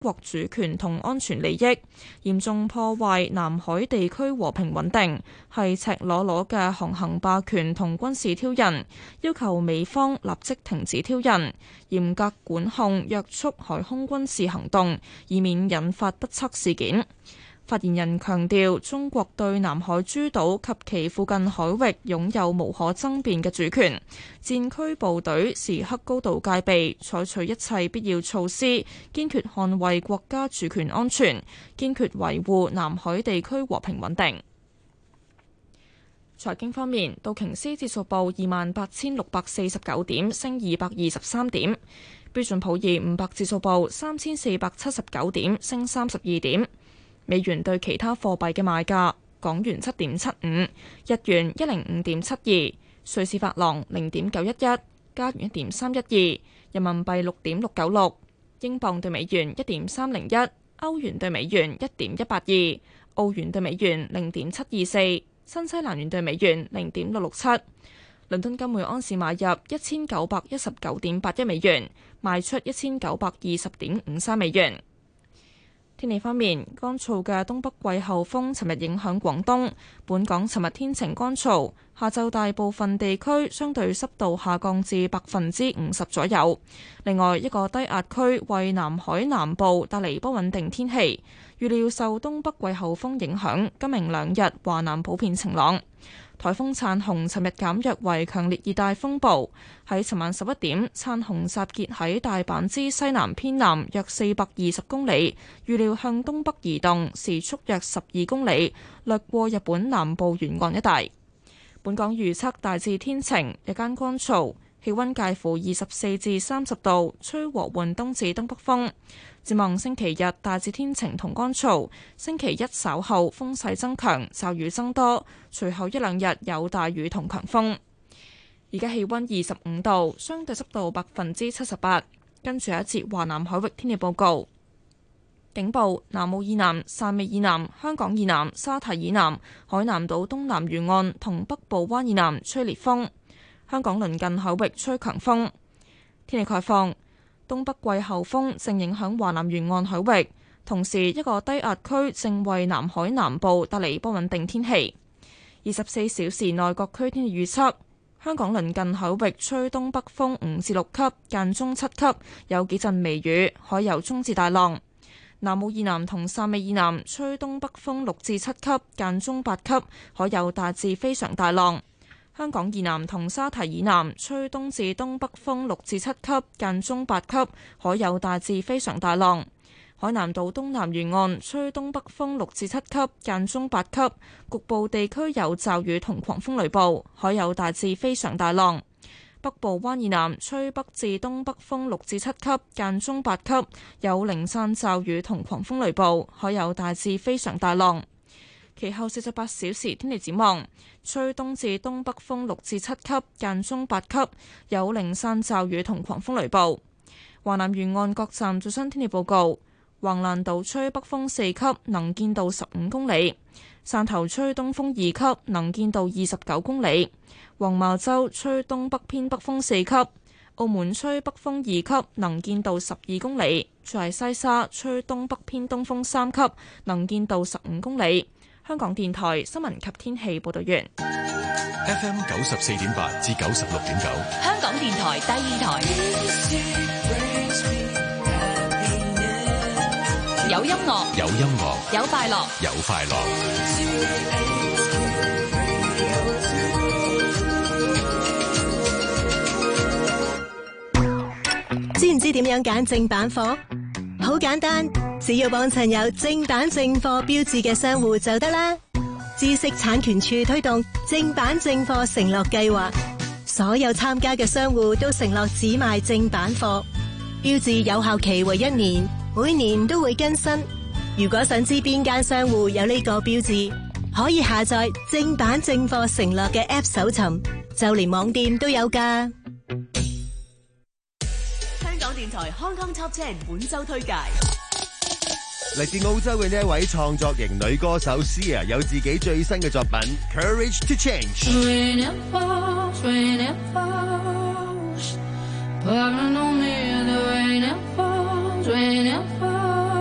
國主權同安全利益，嚴重破壞南海地區和平穩定，係赤裸裸嘅航行霸權同軍事挑釁，要求美方立即停止挑釁，嚴格管控約束海空軍事行動，以免引發不測事件。發言人強調，中國對南海諸島及其附近海域擁有無可爭辯嘅主權，戰區部隊時刻高度戒備，採取一切必要措施，堅決捍衛國家主權安全，堅決維護南海地區和平穩定。財經方面，道瓊斯指數報28,649點，升223點；標準普爾500指數報3,479點，升32點。美元對其他貨幣嘅賣價：港元7.75，日元105.72，瑞士法郎0.911，加元1.312，人民幣6.696，英鎊對美元1.301，歐元對美元1.182，澳元對美元0.724，新西蘭元對美元0.667。倫敦金每盎司買入1919.81美元，賣出1920.53美元。天氣方面，乾燥嘅東北季候風尋日影響廣東，本港尋日天晴乾燥，下晝大部分地區相對濕度下降至50%左右。另外，一個低壓區為南海南部帶嚟不穩定天氣，預料受東北季候風影響，今明兩日華南普遍晴朗。颱風燦紅尋日減弱為強烈熱帶風暴，喺尋晚11點，燦紅集結喺大阪之西南偏南約420公里，預料向東北移動，時速約12公里，掠過日本南部沿岸一帶。本港預測大致天晴，日間乾燥，氣溫介乎24至30度，吹和緩東至東北風。展望星期日大致天晴同乾燥，星期一稍後風勢增強，驟雨增多，隨後一兩日有大雨同強風。而家氣溫25度，相對濕度78%。跟住一節華南海域天氣報告。警報：南澳以南、汕尾以南、香港以南、沙堤以南、海南島東南沿岸同北部灣以南吹烈風。香港鄰近海域吹強風。天氣概況。東北季候風正影響華南沿岸海域，同時一個低壓區正為南海南部帶嚟不穩定天氣。24小時內各區天氣預測：香港鄰近海域吹東北風5至6級，間中7級，有幾陣微雨，海有中至大浪。南澳以南同汕尾以南吹東北風6至7級，間中8級，海有大至非常大浪。香港以南同沙堤以南吹東至東北風6至7級，間中8級，海有大至非常大浪。海南島東南沿岸吹東北風6至7級，間中8級，局部地區有驟雨同狂風雷暴，海有大至非常大浪。北部灣以南吹北至東北風6至7級，間中8級，有零散驟雨同狂風雷暴，海有大至非常大浪。其後48小時天氣展望：吹東至東北風6至7級，間中8級，有零散驟雨同狂風雷暴。華南沿岸各站最新天氣報告：橫瀾島吹北風4級，能見度15公里；汕頭吹東風2級，能見度29公里；黃茅洲吹東北偏北風4級；澳門吹北風2級，能見度12公里；在西沙吹東北偏東風3級，能見度15公里。香港電台新聞及天氣報道完。 FM 94.8至96.9， 香港電台第二台。有音樂， 有音樂， 有快樂， 有快樂。 知唔知點樣揀正版貨？好簡單，只要幫襯有正版正貨標誌嘅商戶就得啦。知識產權處推動正版正貨承諾計劃，所有參加嘅商戶都承諾只賣正版貨，標誌有效期為1年，每年都會更新。如果想知邊間商戶有呢個標誌，可以下載正版正貨承諾嘅 App 搜尋，就連網店都有㗎。 香港電台 Hong Kong Top 10本周推介。 嚟自澳洲嘅呢一位創作型女歌手 Sia 有自己最新嘅作品 Courage to Change。 Rain it falls, rain it falls, pouring on me, the rain it falls, rain it falls.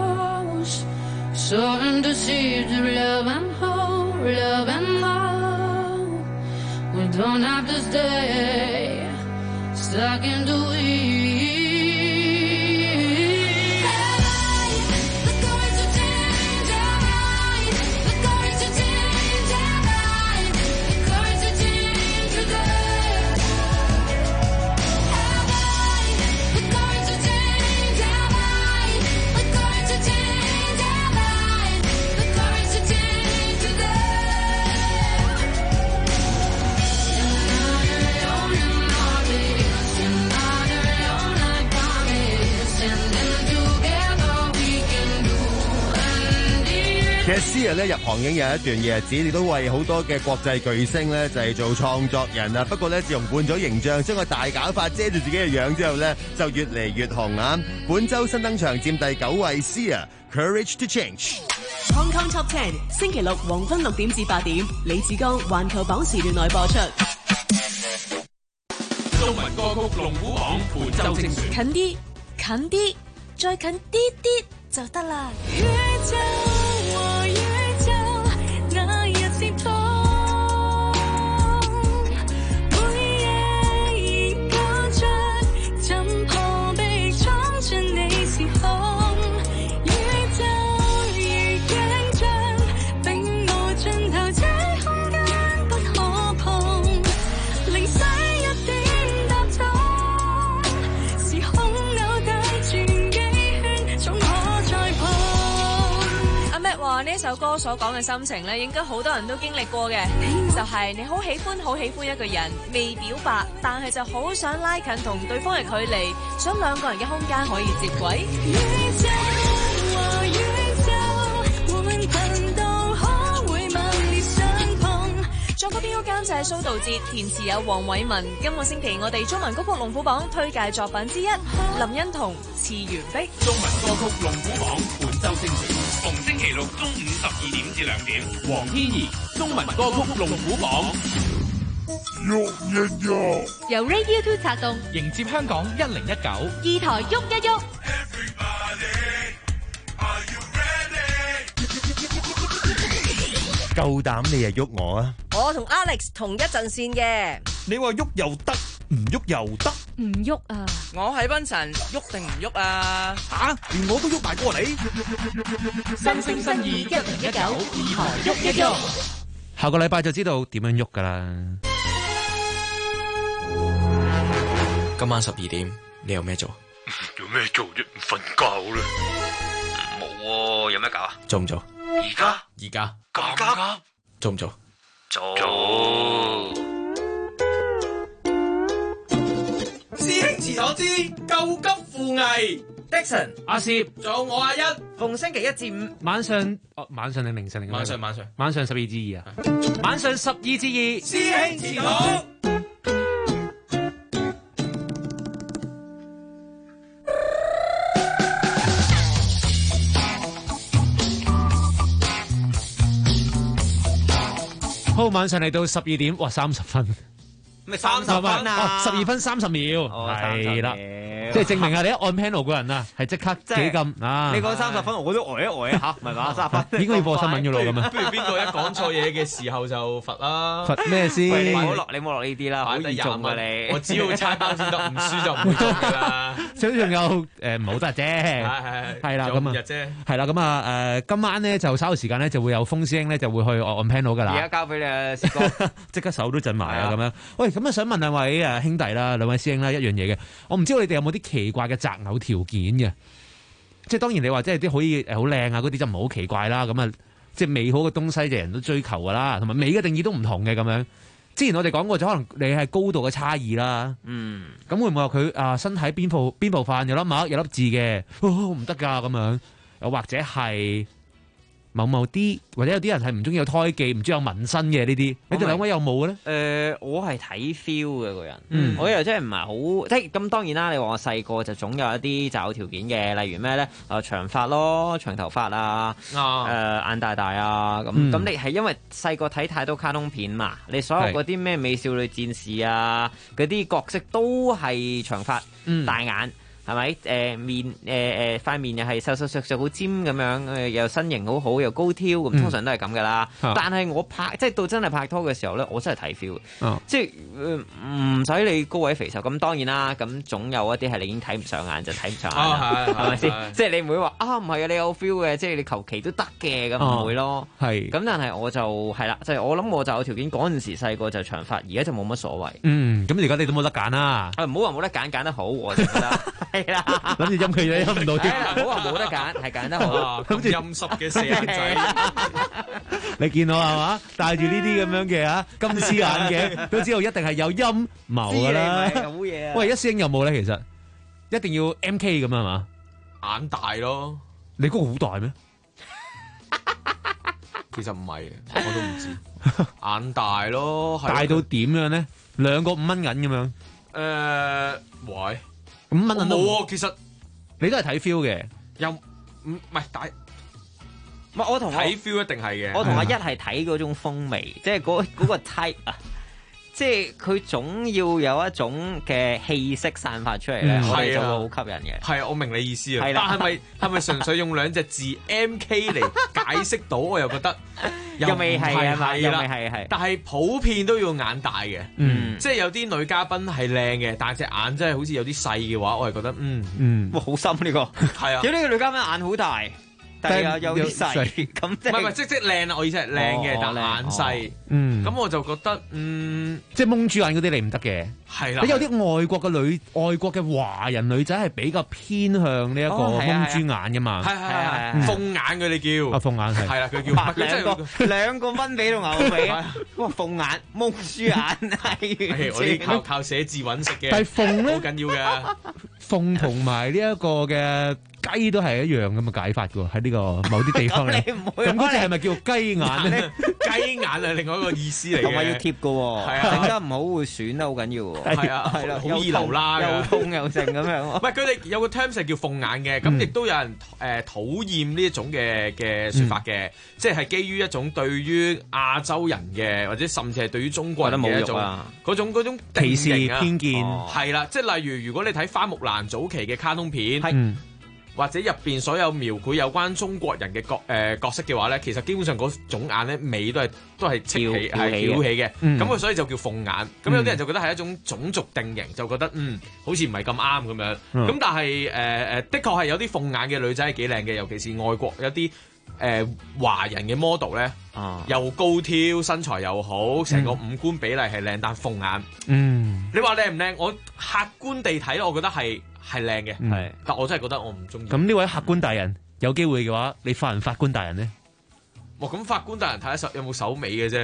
soaring to seas of love and hope, love and hope. We don't have to stay stuck in the weeds. 其實詩人咧入行已經有一段日子，亦都為好多嘅國際巨星咧就係做創作人啊。不過咧，自從換咗形象，將個大假髮遮住自己嘅樣之後咧，就越嚟越紅啊！本週新登場佔第9位，Sia Courage to Change。 Hong Kong Top 10星期六黃昏6點至8點，李志剛環球榜時段內播出。 中文歌曲龍虎榜本週精選。 近啲，近啲，再近啲啲就得啦。 呢首歌所講嘅心情咧，應該好多人都經歷過嘅，就係你好喜歡一個人，未表白，但係就好想拉近同對方嘅距離，想兩個人嘅空間可以接軌。作曲編曲監製蘇道哲，填詞有黃偉文。今個星期我哋中文歌曲龍虎榜推介作品之一，林欣彤《次元壁》。 中文歌曲龍虎榜本週精選，逢星期六中午12點至2點。黃天怡中文歌曲龍虎榜。 喐一喐， 由 Radio 2策動， 迎接香港1019， 二台喐一喐。 夠膽你啊喐我啊！ 我同 Alex 同一陣線嘅。 你話喐又得，唔喐又得， 唔喐啊！ 我係溫晨，喐定唔喐啊？ 連我都喐埋過嚟。 新聲新意1019，二台喐一喐。 下個禮拜就知道點樣喐噶啦。 今晚12點，你有咩做？ 有咩做啫？唔瞓覺啦。 冇喎，有咩搞啊？做唔做？ 而家咁急，做唔做？做。 師兄祠所知，救急扶危。Dixon、 阿攝， 仲有我阿一，逢星期1至5 晚上定凌晨定晚上 12至2啊！晚上12至2， 師兄祠堂。 好，晚上嚟到12點，哇，30分。 咪30分啊 ！12分30秒，係啦，即係證明啊！你一按 panel 個人啊，係即刻幾咁啊！ 你講30分，我都呆一呆啊嚇，唔係嘛？30分應該要播新聞嘅咯咁啊！ 不如邊個一講錯嘢嘅時候就罰啦？ 罰咩先？ 你唔好落呢啲啦，好易中㗎你。 我只要猜包先得，唔輸就唔會中㗎啦。 仲有唔好得啫，係啦咁啊，係啦咁啊今晚咧就稍後時間咧就會有風師兄咧就會去按 panel 㗎啦。 而家交俾你啊，師哥， 即刻手都震埋啊咁樣。喂，咁啊想問兩位兄弟啦，兩位師兄啦，一樣嘢嘅，我唔知道你哋有冇啲奇怪嘅擇偶條件嘅，即係當然你話即係啲可以好靚啊嗰啲就唔係好奇怪啦，咁啊即係美好嘅東西就人都追求噶啦，同埋美嘅定義都唔同嘅咁樣。之前我哋講過就可能你係高度嘅差異啦，咁會唔會話佢身體邊部分有粒墨有粒字嘅，唔得噶咁樣，又或者係某啲，或者有啲人係唔中意有胎記，唔中意有紋身嘅呢啲，你哋兩位有冇咧？ 我係睇 feel 嘅個人，我又真係唔係好，即係咁當然啦。你話我細個就總有一啲擇偶條件嘅，例如咩咧？長髮咯，長頭髮啊，眼大大啊，咁你係因為細個睇太多卡通片嘛？你所有嗰啲咩美少女戰士啊，嗰啲角色都係長髮大眼。 係咪？面塊面又係瘦瘦削削好尖咁樣，又身形好好，又高挑咁，通常都係咁噶啦。但係我即係到真係拍拖嘅時候咧，我真係睇 feel 嘅，即係唔使你高位肥瘦。咁當然啦，咁總有一啲係你已經睇唔上眼就睇唔上眼，係咪先？即係你唔會話唔係啊，你有 feel 嘅，即係你求其都得嘅，咁唔會咯。係咁，但係我就係啦，即係我諗我就有條件。嗰陣時細個就長髮，而家就冇乜所謂。咁而家你都冇得揀啦。唔好話冇得揀，揀得好我就覺得係啦。諗住陰佢嘢陰唔到添。唔好話冇得揀，係揀得好。 咁陰濕嘅四眼仔， 你見到係嘛？戴住呢啲咁樣嘅金絲眼鏡，都知道一定係有陰謀㗎啦。 好嘢啊！ 喂，一師兄有冇咧？其實一定要 MK 咁係嘛？ 眼大咯。 你嗰個好大咩？ 其實唔係，我都唔知。眼大咯， 大到點樣咧？2個5蚊銀咁樣。 喂 ，5蚊銀都冇啊！其實你都係睇 feel 嘅， 又唔係大。 唔係我同睇 feel 一定係嘅。 我同阿一係睇嗰種風味，即係嗰個 type 啊。即係佢總要有一種嘅氣息散發出嚟咧，我哋就會好吸引嘅。 係啊，我明你意思啊。但係咪純粹用2隻字 MK 嚟解釋到？我又覺得又未係啊嘛，又未係。 但係普遍都要眼大嘅，即係有啲女嘉賓係靚嘅，但係隻眼真係好似有啲細嘅話，我係覺得哇好深呢個。係啊，有呢個女嘉賓眼好大。但係有啲細，咁唔係即係靚啦！我意思係靚嘅，但眼細。咁我就覺得即係蒙豬眼嗰啲你唔得嘅。 係啦， 有啲外國嘅華人女仔係比較偏向呢一個蒙豬眼㗎嘛。 係鳳眼佢哋叫。 鳳眼係啦， 佢叫兩個蚊髀同牛髀。哇！鳳眼蒙豬眼係。 我啲靠寫字揾食嘅。 但係鳳咧好緊要嘅。 鳳同埋呢一個嘅雞都係一樣咁嘅解法嘅喎，喺呢個某啲地方咧。咁嗰隻係咪叫雞眼咧？ 雞眼係另外一個意思嚟嘅。 同埋要貼嘅喎， 係啊， 整得唔好會損得好緊要喎。 係啊，係啦，好易流啦， 又痛又剩咁樣。 唔係佢哋有個 terms 係叫鳳眼嘅，咁亦都有人討厭呢一種嘅説法嘅，即係基於一種對於亞洲人嘅，或者甚至係對於中國人嘅一種嗰種歧視偏見。 係啦，即係例如如果你睇花木蘭早期嘅卡通片。或者入邊所有描繪有關中國人嘅角色嘅話咧，其實基本上嗰種眼咧尾都係戚起係翹起嘅，咁佢所以就叫鳳眼。咁有啲人就覺得係一種種族定型，就覺得好似唔係咁啱咁樣。咁但係的確係有啲鳳眼嘅女仔係幾靚嘅，尤其是外國有啲華人嘅 model 咧，又高挑，身材又好，成個五官比例係靚，但鳳眼。你話靚唔靚？我客觀地睇，我覺得係靚嘅，但我真係覺得我唔中意。 咁呢位客觀大人有機會嘅話，你發人法官大人咧？ 咁法官大人睇下有冇手尾嘅啫，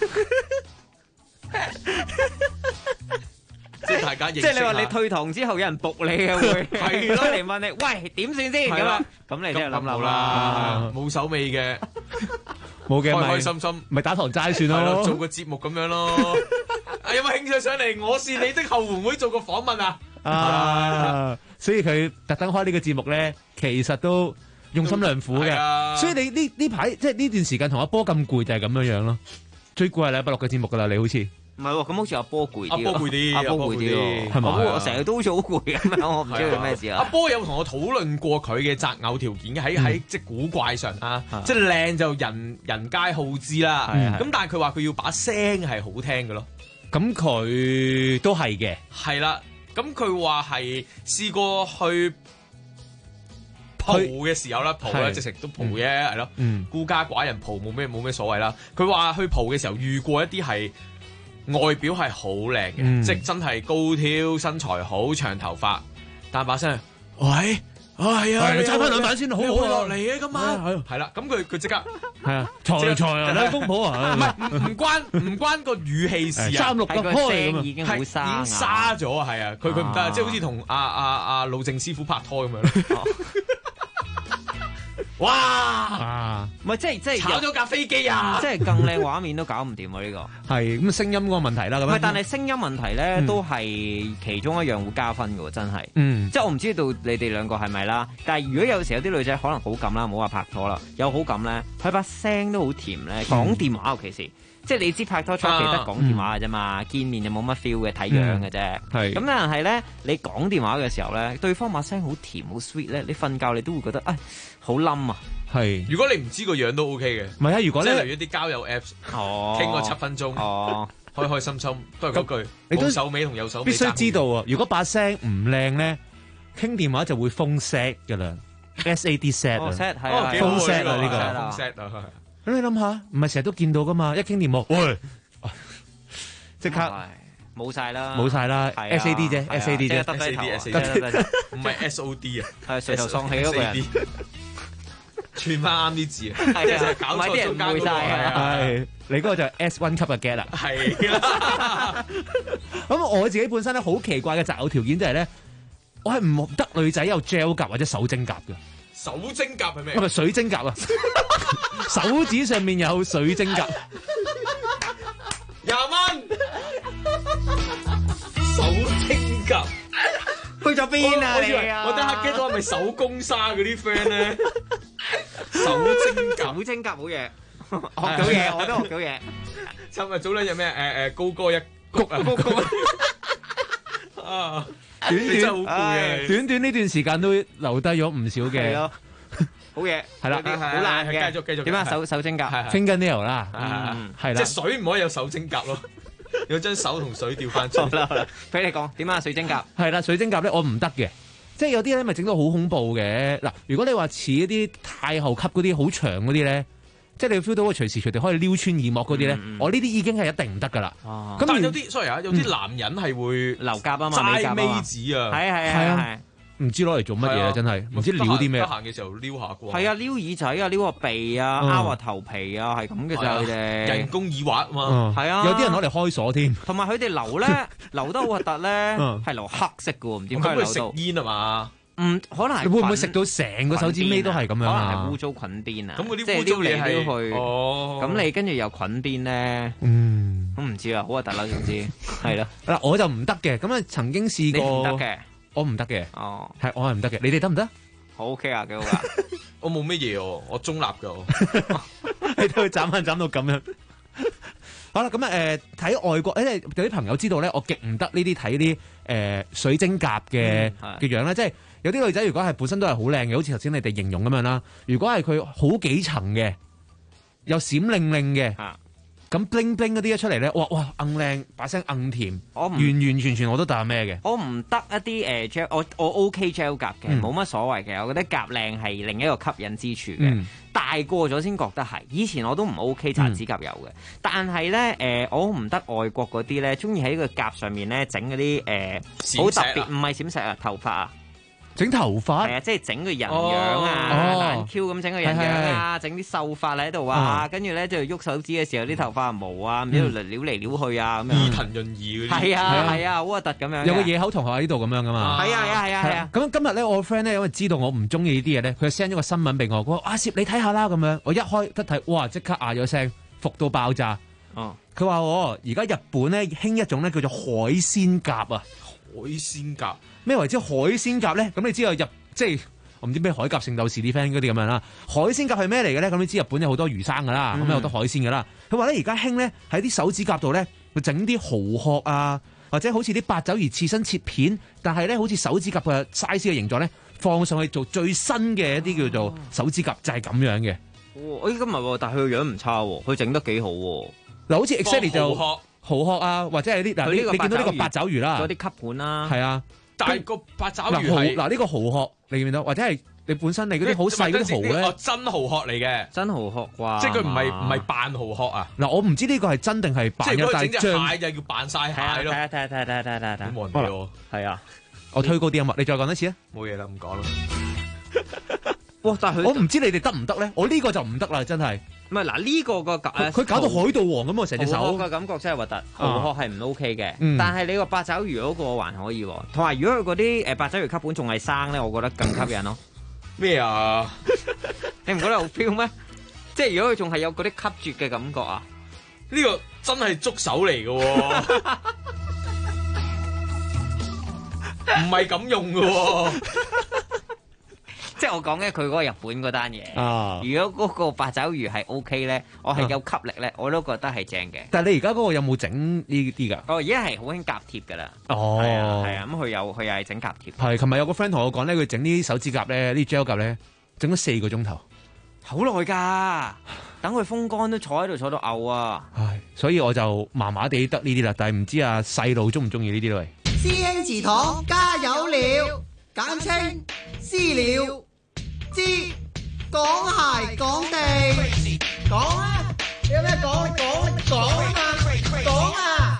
即係大家認識下。 即係你話你退堂之後有人仆你嘅會係咯嚟問你，喂點算先咁啊？咁你真係諗啦， 冇手尾嘅， 冇嘅， 開開心心咪打堂齋算咯， 做個節目咁樣咯。有冇興趣上嚟？我是你的後援會做個訪問啊！ 所以佢特登開呢個節目咧，其實都用心良苦嘅。所以你呢排即係呢段時間同阿波咁攰，就係咁樣樣咯。最攰係禮拜六嘅節目噶啦，你好似唔係喎，咁好似阿波攰啲， 阿波攰啲， 阿波攰啲， 係咪？ 我成日都好似好攰咁樣，我唔知佢咩事啊。 阿波有同我討論過佢嘅擇偶條件喺即係古怪上啊，即係靚就人皆好知啦。咁但係佢話佢要把聲係好聽嘅咯。 咁佢都係嘅， 係啦。咁佢話係試過去蒲嘅時候啦，蒲咧直情都蒲嘅，係咯。孤家寡人蒲冇咩所謂啦。佢話去蒲嘅時候遇過一啲係外表係好靚嘅，即係真係高挑，身材好，長頭髮，但把聲喂。係啊， 你揸翻2晚先，好好落嚟嘅今晚，係啦，咁佢即刻係啊，財啊，兩公婆啊， 唔關個語氣事啊 ，36個開咁啊， 已經好沙， 已經沙咗啊，係啊，佢唔得，即係好似同阿老鄭師傅拍拖咁樣。哇！ 唔係即係炒咗架飛機啊！ 即係更靚畫面都搞唔掂喎呢個。 係咁聲音嗰個問題啦，咁。 唔係，但係聲音問題咧都係其中一樣會加分嘅喎，真係。即係我唔知道你哋兩個係咪啦，但係如果有時有啲女仔可能好感啦，唔好話拍拖啦，有好感咧，佢把聲都好甜咧，講電話尤其是。 即係你知拍拖初期得講電話嘅啫嘛，見面就冇乜 feel 嘅，睇樣嘅啫。 係咁但係咧，你講電話嘅時候咧，對方把聲好甜好 sweet 咧，你瞓覺你都會覺得好冧啊。 係， 如果你唔知個樣都 OK 嘅。 唔係啊，如果咧即係例如啲交友 Apps，傾個7分鐘，開開心心，都係嗰句。 你都冇手尾同右手尾必須知道啊！如果把聲唔靚咧，傾電話就會封 set 㗎啦，SAD set 啊，封 set 啊呢個。 封 set 啊。 咁你諗下，唔係成日都見到噶嘛？一傾電話，喂，即刻冇晒啦 ，SAD 啫，SAD 啫， 耷低頭， 唔係 SOD 啊， 係垂頭喪氣嗰個人， 串翻啱啲字啊， 係啊， 搞錯中間嗰個係你嗰個就係 S1 級嘅 get 啦， 係啦。 咁我自己本身咧好奇怪嘅擇偶條件就係咧，我係唔得女仔有 gel 甲或者手精甲嘅。 手精甲係咩？ 唔係水晶甲啊！手指上面有水晶甲 ，20蚊。手精甲去咗邊啊？你我等下 get 到係咪手工沙嗰啲 friend 咧？手精甲， 手精甲好嘢，學到嘢，我都學到嘢。 尋日早兩日咩？高歌一谷啊！高歌啊！ 短短呢段時間都留低咗唔少嘅， 好嘢， 係啦， 好難嘅。 繼續點啊？手精甲 fingernail 啦，係啦， 即係水唔可以有手精甲咯，要將手同水調翻轉。 好啦，俾你講點啊？水晶甲係啦，水晶甲咧我唔得嘅，即係有啲咧咪整到好恐怖嘅嗱。如果你話似一啲太后級嗰啲好長嗰啲咧。即係你 feel 到佢隨時隨地可以撩穿耳膜嗰啲咧，我呢啲已經係一定唔得噶啦。 咁但係有啲 sorry 啊，有啲男人係會留甲啊嘛， 齋尾指啊， 係， 唔知攞嚟做乜嘢啊！真係唔知撩啲咩。 得閒嘅時候撩下啩。 係啊，撩耳仔啊，撩個鼻啊，拗下頭皮啊，係咁嘅咋佢哋。 人工耳滑啊嘛。 係啊。 有啲人攞嚟開鎖添。 同埋佢哋留咧，留得好核突咧，係留黑色嘅喎，唔知點解留到。 食煙啊嘛。 可能係會唔會食到成個手指尾都係咁樣啊？ 可能係污糟菌邊啊！ 咁嗰啲即係撩嚟撩去， 哦， 咁你跟住又菌邊咧？我唔知啊，好核突啦，總之係啦。 嗱，我就唔得嘅，咁啊曾經試過。 你唔得嘅， 我唔得嘅。 哦， 係我係唔得嘅，你哋得唔得？ 好 OK 啊，幾好噶。 我冇乜嘢喎，我中立㗎。 你都要斬翻斬到咁樣。好啦，咁睇外國，有啲朋友知道咧，我極唔得呢啲睇啲水晶甲嘅樣啦，即係。有啲女仔如果係本身都係好靚嘅，好似頭先你哋形容咁樣啦。如果係佢好幾層嘅，又閃靈靈嘅，咁 bling bling 嗰啲一出嚟咧，哇硬靚，把聲硬甜，完完全全我都當係咩嘅。 我唔得一啲gel，我 OK gel 甲嘅，冇乜所謂嘅。我覺得甲靚係另一個吸引之處嘅。大個咗先覺得係，以前我都唔 OK 搽指甲油嘅。但係咧我唔得外國嗰啲咧，中意喺個甲上面咧整嗰啲好特別，唔係閃石啊，頭髮啊。 整頭髮係啊，即係整個人樣啊，懶 Q 咁整個人樣啊，整啲秀髮喺度啊，跟住咧就喐手指嘅時候啲頭髮毛啊，唔知度撩嚟撩去啊咁樣。 伊藤潤二嗰啲係啊，好核突咁樣。 有個野口同學喺呢度咁樣噶嘛。 係啊。 咁今日咧，我 friend 咧因為知道我唔中意呢啲嘢咧，佢 send 咗個新聞俾我，佢話阿攝你睇下啦咁樣。我一開得睇，哇！即刻嗌咗聲，服到爆炸。佢話我而家日本咧興一種咧叫做海鮮甲啊。 海鮮甲咩為之海鮮甲咧？咁你知道即係我唔知咩海甲聖鬥士啲 friend 嗰啲咁樣啦。海鮮甲係咩嚟嘅咧？咁你知日本有好多魚生噶啦，咁有好多海鮮噶啦。佢話咧而家興咧喺啲手指甲度咧，會整啲蠔殼啊，或者好似啲八爪魚刺身切片，但係咧好似手指甲嘅 size 嘅形狀咧，放上去做最新嘅一啲叫做手指甲，就係咁樣嘅。 我依家唔係喎，但係佢個樣唔差喎，佢整得幾好喎。 嗱，好似 exactly 就蠔殼啊，或者係啲嗱，你見到呢個八爪魚啦， 嗰啲吸盤啦， 係啊。 但係個八爪魚係嗱呢個蠔殼，你見唔見到？或者係你本身你嗰啲好細嗰啲蠔咧， 真蠔殼嚟嘅， 真蠔殼啩？ 即係佢唔係扮蠔殼啊？ 嗱，我唔知呢個係真定係扮。 即係如果整隻醬蟹就要扮晒蟹咯。 睇。 冇人理我。 係啊， 我推高啲音樂，你再講一次啊！ 冇嘢啦，唔講啦。 哇！但係我唔知你哋得唔得咧？我呢個就唔得啦，真係。 唔係嗱，呢個佢搞到海盜王咁啊！成隻手嘅感覺真係核突，蠔殼係唔 OK 嘅。但係你個八爪魚嗰個還可以喎。同埋如果佢嗰啲八爪魚吸盤仲係生咧，我覺得更吸引咯。 咩啊？ 你唔覺得好 feel 咩？即係如果佢仲係有嗰啲吸住嘅感覺啊？ 呢個真係觸手嚟嘅喎，唔係咁用嘅喎。 即係我講嘅佢嗰個日本嗰單嘢。 啊如果嗰個八爪魚係 OK 咧，我係有吸力咧，我都覺得係正嘅。 但係你而家嗰個有冇整呢啲㗎？ 哦，而家係好興夾貼㗎啦。 哦， 係啊，咁佢又係整夾貼。 係，琴日有個 friend 同我講咧，佢整呢啲手指甲咧，呢啲 gel 甲咧，整咗4個鐘頭， 好耐㗎。等佢風乾都坐喺度坐到嘔啊！ 唉，所以我就麻麻地得呢啲啦，但係唔知啊細路中唔中意呢啲咧？ 師兄祠堂加油了，簡稱私了，知講鞋講地，講啊！有咩講？講啊嘛，講啊！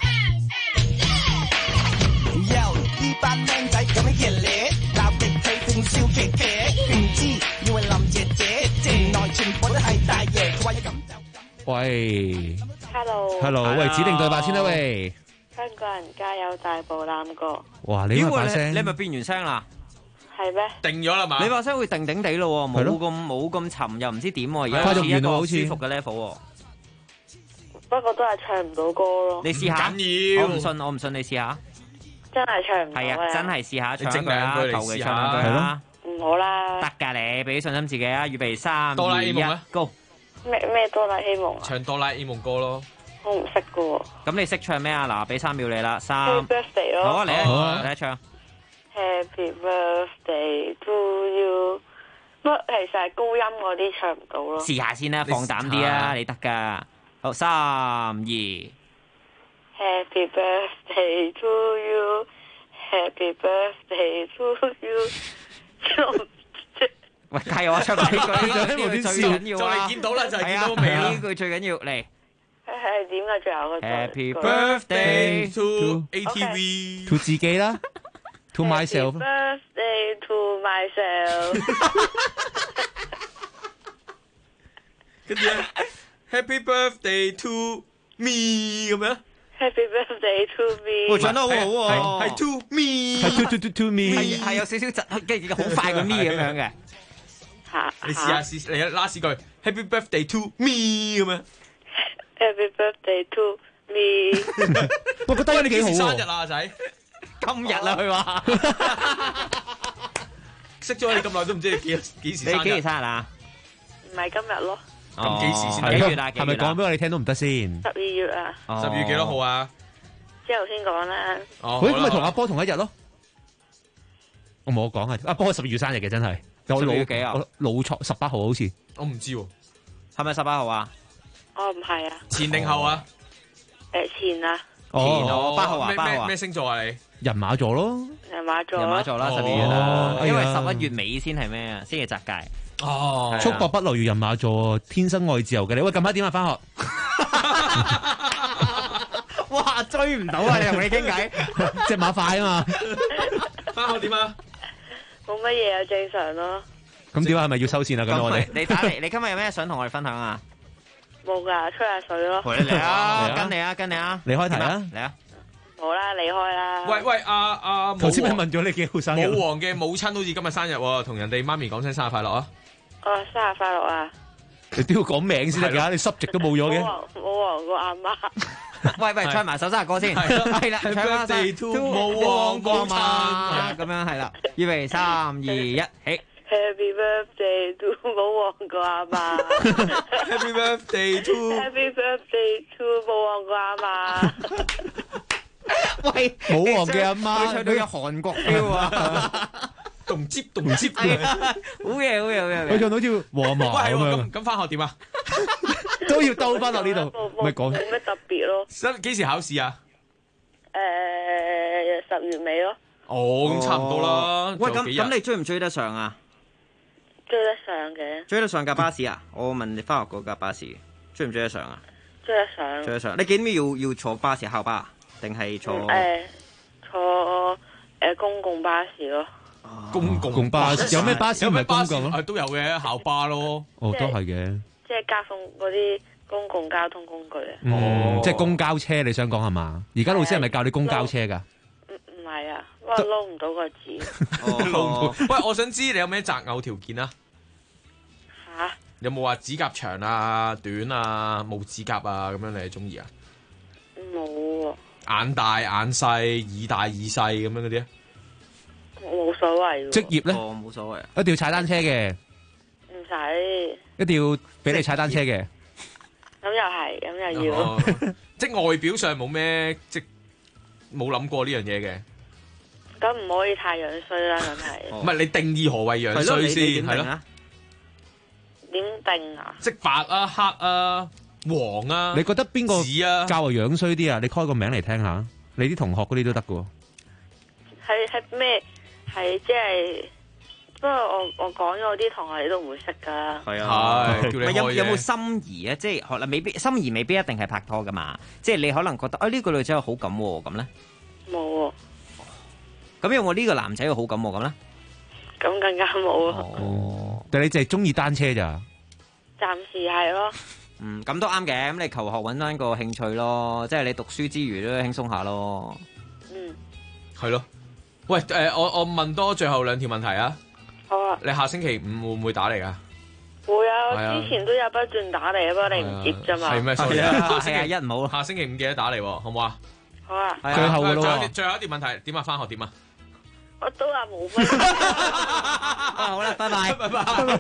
Yo， 呢班靚仔咁樣熱烈，鬧極佢仲笑騎騎，唔知以為林姐姐，城內全部都係大爺，佢話要咁就。 喂 ，Hello， 喂，指定對白先啦，喂。 香港人加油，大步攬過。 哇，你把聲， 你係咪變完聲啦？ 係咩？ 定咗啦嘛？ 你把聲會定定地咯，冇咁沉，又唔知點喎。而家好似一個舒服嘅 level。 不過都係唱唔到歌咯。 你試下， 緊要。 我唔信你試下。 真係唱唔到。 係啊，真係試下唱一句啦，求其唱兩句啦。 唔好啦。 得㗎你，俾啲信心自己啊！預備3、 哆啦 A 夢啊 ，Go！ 咩哆啦 A 夢啊？ 唱哆啦 A 夢歌咯。 我唔識㗎喎。 咁你識唱咩啊？嗱，俾3秒你啦 ，3。Happy birthday 咯。 好啊，嚟一唱。 Happy birthday to you。其實係高音嗰啲唱唔到咯。 試下先啦，放膽啲啊，你得㗎。好，3、2。 Happy birthday to you。Happy birthday to you。 喂，加油啊！唱埋呢句，呢句最緊要啊！ 就嚟見到啦，就係見到未啦？ 呢句最緊要嚟。 係點啊？最後嗰句。 Happy birthday to ATV。 to 自己啦 ，to myself。 Happy birthday to myself。 跟住咧 ，Happy birthday to me 咁樣。 Happy birthday to me。 喂，唱得好好喎， 係 to me， 係 to me， 係有少少窒，跟住好快個 me 咁樣嘅。 你試下嚟啦，last 句 Happy birthday to me 咁樣。 Happy birthday to me。 我覺得你幾好喎。 生日啊，阿仔。 今日啦，佢話。 識咗你咁耐都唔知你幾時生日。 你幾時生日啊？ 唔係今日咯。 咁幾時先？ 幾月啊？ 係咪講俾我哋聽都唔得先 ？12月啊。 12月幾多號啊？ 之後先講啦。 喂，咁咪同阿波同一日咯？我冇講啊，阿波12月生日嘅真係。 12月幾啊？ 我老錯18號好似。 我唔知喎， 係咪18號啊？ 我唔係啊。 前定後啊？ 前啊。 前8號啊？8號啊？ 咩星座啊你？ 人馬座咯。 人馬座啦，12月啦，因為11月尾先係咩啊？先係擇界。 哦， 束縛不留如人馬座，天生愛自由嘅你。喂，近排點啊？返學？ 哇，追唔到啊！你同你傾偈， 隻馬快啊嘛。 返學點啊？ 冇乜嘢啊，正常咯。 咁點啊？係咪要收線啊？咁我哋你打嚟，你今日有咩想同我哋分享啊？ 冇㗎，吹下水咯。 陪你嚟啊！跟你啊！ 你開題啊！ 嚟啊！ 好啦，你開啦。 喂，阿頭先咪問咗你幾號生日？ 武王嘅母親好似今日生日喎，同人哋媽咪講聲生日快樂啊！ 生日快樂啊！ 你都要講名先得㗎，你濕值都冇咗嘅。 武王個阿媽。 喂，唱埋首生日歌先。係啦，唱啦武王個阿媽。 咁樣係啦，預備3、2、1，起。 Happy birthday to 武王個阿媽。 Happy birthday to Happy birthday to 武王個阿媽。 喂， 武王嘅阿媽， 佢唱到有韓國 feel 啊！ 動接， 好嘢！ 佢唱到好似黃馬咁樣。 咁返學點啊？ 都要兜翻落呢度，咪講冇咩特別咯。 幾時考試啊 ？10月尾咯。 哦，咁差唔多啦。 喂，咁你追唔追得上啊？ 追得上嘅。 追得上架巴士啊？我問你返學嗰架巴士，追唔追得上啊？ 追得上。 追得上。你幾點要坐巴士校巴？定係坐坐公共巴士咯。 公共巴士有咩巴士唔係公共咯？ 都有嘅校巴咯。 哦，都係嘅。 即係交通嗰啲公共交通工具啊。 即係公交車，你想講係嘛？而家老師係咪教你公交車㗎？ 唔係啊，我撈唔到個字。 喂，我想知你有咩擇偶條件啊？ 嚇？ 有冇話指甲長啊、短啊、冇指甲啊咁樣你係中意啊？ 冇喎。 眼大眼細，耳大耳細咁樣嗰啲啊？ 冇所所謂喎。 職業咧？ 冇所謂。 一定要踩單車嘅。 唔使。 一定要俾你踩單車嘅。 咁又係，咁又要。 即係外表上冇咩，即冇諗過呢樣嘢嘅。 咁唔可以太樣衰啦，梗係。 唔係你定義何謂樣衰先？係咯。 點定啊？ 即白啊、黑啊、黃啊。 你覺得邊個較為樣衰啲啊？你開個名嚟聽下，你啲同學嗰啲都得㗎喎。 係咩？係即係。不過我講咗，我啲同學你都唔會識噶。 係啊，有冇心儀啊？即係可能未必心儀，未必一定係拍拖噶嘛。即係你可能覺得呢個女仔有好感喎，咁咧冇喎。 咁有冇呢個男仔有好感喎？咁咧咁更加冇啊。 哦，但係你淨係中意單車咋？ 暫時係咯。 咁都啱嘅。咁你求學揾翻個興趣咯，即係你讀書之餘都輕鬆下咯。 係咯。喂，我問多最後2條問題啊。 好啊！ 你下星期5會唔會打嚟噶？ 會啊！我之前都有不斷打嚟，不過你唔接啫嘛。 係咩？ 係啊，下星期1唔好。 下星期5記得打嚟，好唔好啊？ 好啊！ 最後嘅咯。 最後一條問題，點啊？返學點啊？ 我都話冇乜。 好啦，拜拜，拜拜。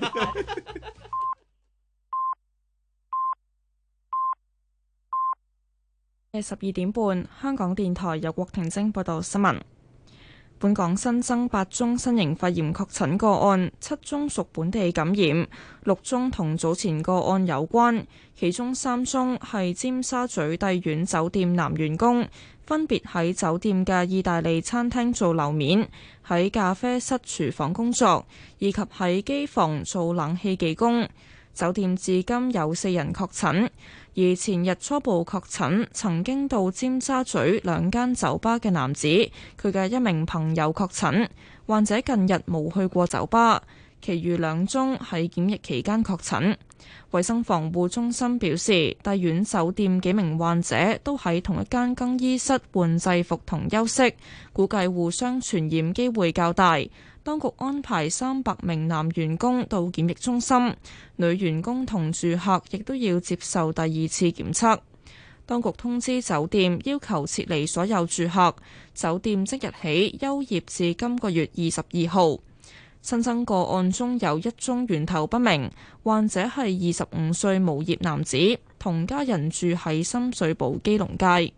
12點半，香港電台由郭婷晶報道新聞。本港新增8宗新型肺炎確診個案，7宗屬本地感染，6宗同早前個案有關，其中3宗係尖沙咀帝苑酒店男員工，分別喺酒店嘅意大利餐廳做樓面，喺咖啡室廚房工作，以及喺機房做冷氣技工。酒店至今有4人確診，而前日初步確診曾經到尖沙咀2間酒吧嘅男子，佢嘅一名朋友確診，患者近日冇去過酒吧，其餘2宗喺檢疫期間確診。衛生防護中心表示，帝苑酒店幾名患者都喺同一間更衣室換制服同休息，估計互相傳染機會較大。當局安排300名男員工到檢疫中心，女員工同住客亦都要接受第2次檢測。當局通知酒店要求撤離所有住客，酒店即日起休業至今個月22號。新增個案中有1宗源頭不明，患者係25歲無業男子，同家人住喺深水埗基隆街。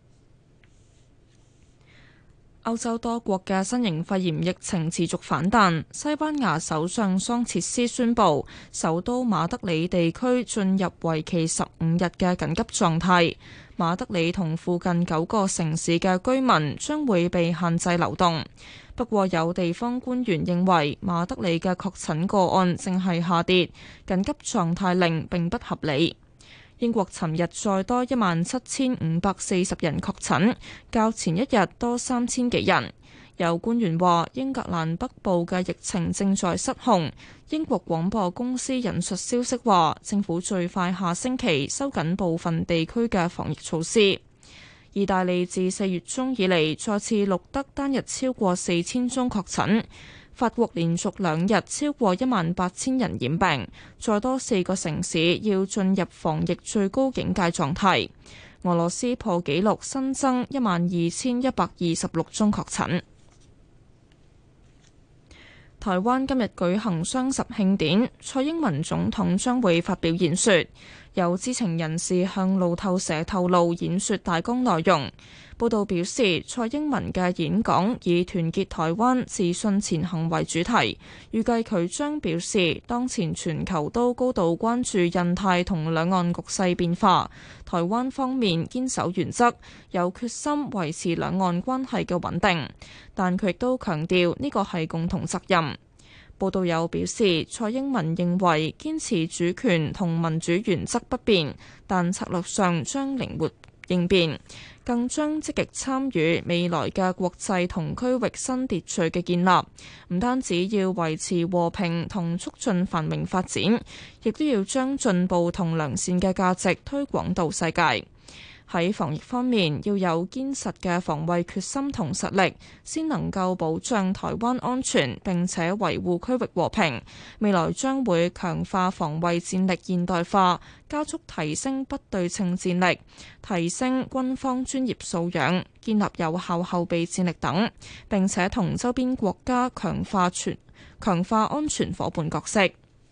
歐洲多國嘅新型肺炎疫情持續反彈，西班牙首相桑切斯宣布，首都馬德里地區進入為期15日嘅緊急狀態。馬德里同附近9個城市嘅居民將會被限制流動。不過有地方官員認為，馬德里嘅確診個案正係下跌，緊急狀態令並不合理。英國尋日再多17,540人確診，較前一日多3000幾人。有官員話，英格蘭北部嘅疫情正在失控。英國廣播公司引述消息話，政府最快下星期收緊部分地區嘅防疫措施。意大利自4月中以嚟再次錄得單日超過4000宗確診。法國連續2日超過18000人染病，再多4個城市要進入防疫最高警戒狀態。俄羅斯破紀錄新增12126宗確診。台灣今日舉行雙十慶典，蔡英文總統將會發表演說。有知情人士向路透社透露演說大綱內容。報道表示，蔡英文嘅演講以團結台灣、自信前行為主題，預計佢將表示，當前全球都高度關注印太同兩岸局勢變化，台灣方面堅守原則，有決心維持兩岸關係嘅穩定，但佢亦都強調呢個係共同責任。報道有表示，蔡英文認為堅持主權同民主原則不變，但策略上將靈活應變，更將積極參與未來嘅國際同區域新秩序嘅建立。唔單止要維持和平同促進繁榮發展，亦都要將進步同良善嘅價值推廣到世界。 喺防疫方面要有堅實嘅防衛決心同實力，先能夠保障台灣安全並且維護區域和平。未來將會強化防衛戰力現代化，加速提升不對稱戰力，提升軍方專業素養，建立有效後備戰力等，並且同周邊國家強化安全夥伴角色。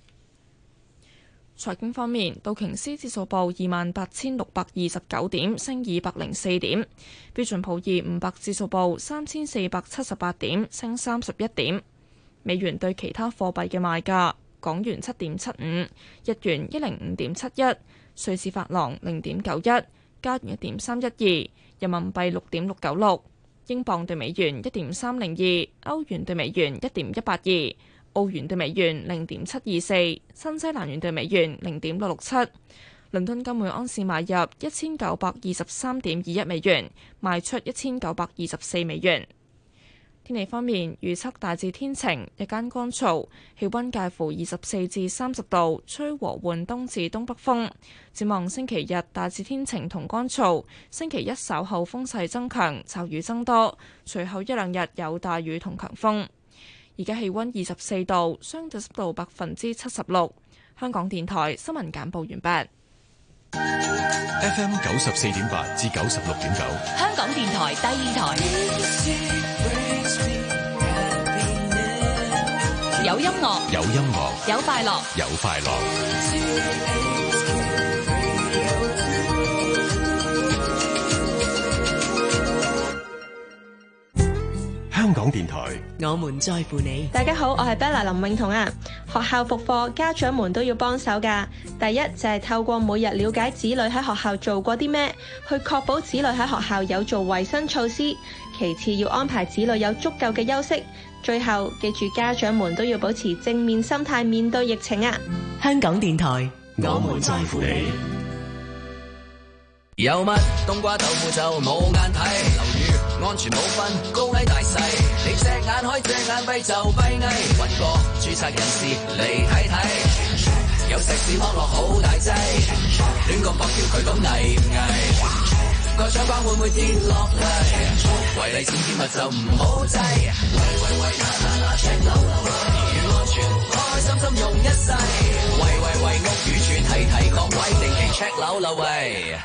財經方面，道瓊斯指數報28,629點，升204點；標準普爾500指數報3,478點，升31點。美元對其他貨幣嘅賣價：港元7.75，日元105.71，瑞士法郎0.91，加元1.312，人民幣6.696，英鎊對美元1.302，歐元對美元1.182。澳元對美元0.724，新西蘭元對美元0.667。倫敦金每盎司買入1923.21美元，賣出1924美元。天氣方面，預測大致天晴，日間乾燥，氣溫介乎24至30度，吹和緩東至東北風。展望星期日大致天晴同乾燥，星期一稍後風勢增強，驟雨增多，隨後一兩日有大雨同強風。而家氣溫24度，相對濕度76%。香港電台新聞簡報完畢。 FM 94.8至96.9， 香港電台第二台，有音樂， 有音樂， 有快樂， 有快樂。香港電台， 我們在乎你。 大家好，我係 Bella 林永彤啊。學校復課，家長們都要幫手㗎。第一就係透過每日了解子女喺學校做過啲咩，去確保子女喺學校有做衛生措施。其次要安排子女有足夠嘅休息。最後記住，家長們都要保持正面心態面對疫情啊。 香港電台， 我們在乎你。 有乜冬瓜豆腐就冇眼睇，樓宇安全冇分高矮大細，你隻眼開隻眼閉就閉翳，揾個註冊人士嚟睇睇，有石屎剝落好大劑，亂咁搏叫佢講危唔危，個獎棒會唔會跌落嚟，違例僭建物就唔好制，喂嗱 check 樓樓，如安全開心心用一世，喂屋宇全提各位定期 check 樓樓喂。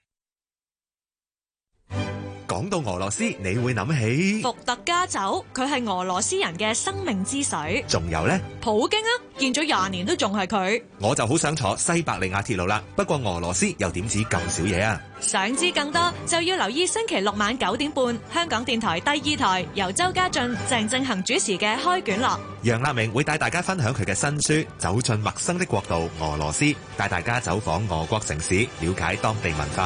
講到俄羅斯，你會諗起伏特加酒，佢係俄羅斯人嘅生命之水。 仲有呢？ 普京啊，見咗20年都仲係佢。 我就好想坐西伯利亞鐵路啦，不過俄羅斯又點止咁少嘢啊？ 想知更多就要留意星期六晚9點半，香港電台第二台由周家俊、鄭正恒主持嘅開卷樂。 楊立明會帶大家分享佢嘅新書《走進陌生的國度俄羅斯》，帶大家走訪俄國城市，了解當地文化。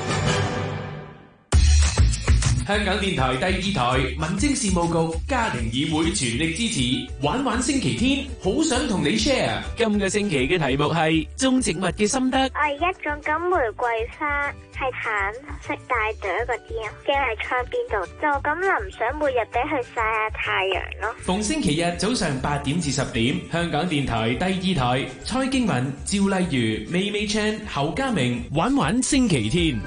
香港電台第二台民政事務局家庭議會全力支持玩玩星期天，好想同你 share。今個星期嘅題目係種植物嘅心得。 我而家種緊玫瑰花，係橙色大朵嗰啲啊，嘅喺窗邊度，就咁淋水，每日俾佢曬下太陽咯。 逢星期日早上8點至10點，香港電台第二台，蔡經文、趙麗如、美美 Chan、侯家明玩玩星期天。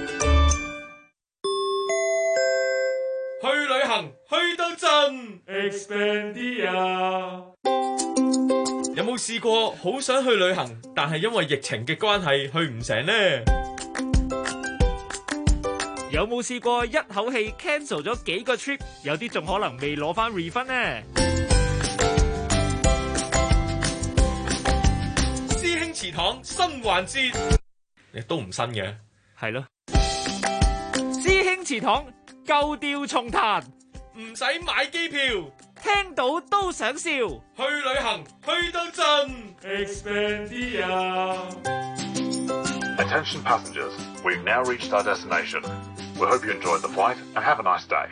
去旅行去到盡 Expandia。有冇試過好想去旅行，但係因為疫情嘅關係去唔成呢？ 有冇試過一口氣 cancel 咗幾個 trip， 有啲仲可能未攞翻 refund 呢？ 師兄祠堂新環節，亦都唔新嘅， 係咯。師兄祠堂舊調重彈， 唔使買機票， 聽到都想笑。 去旅行去到盡 Expandia。 Attention passengers, we've now reached our destination. We hope you enjoyed the flight and have a nice day.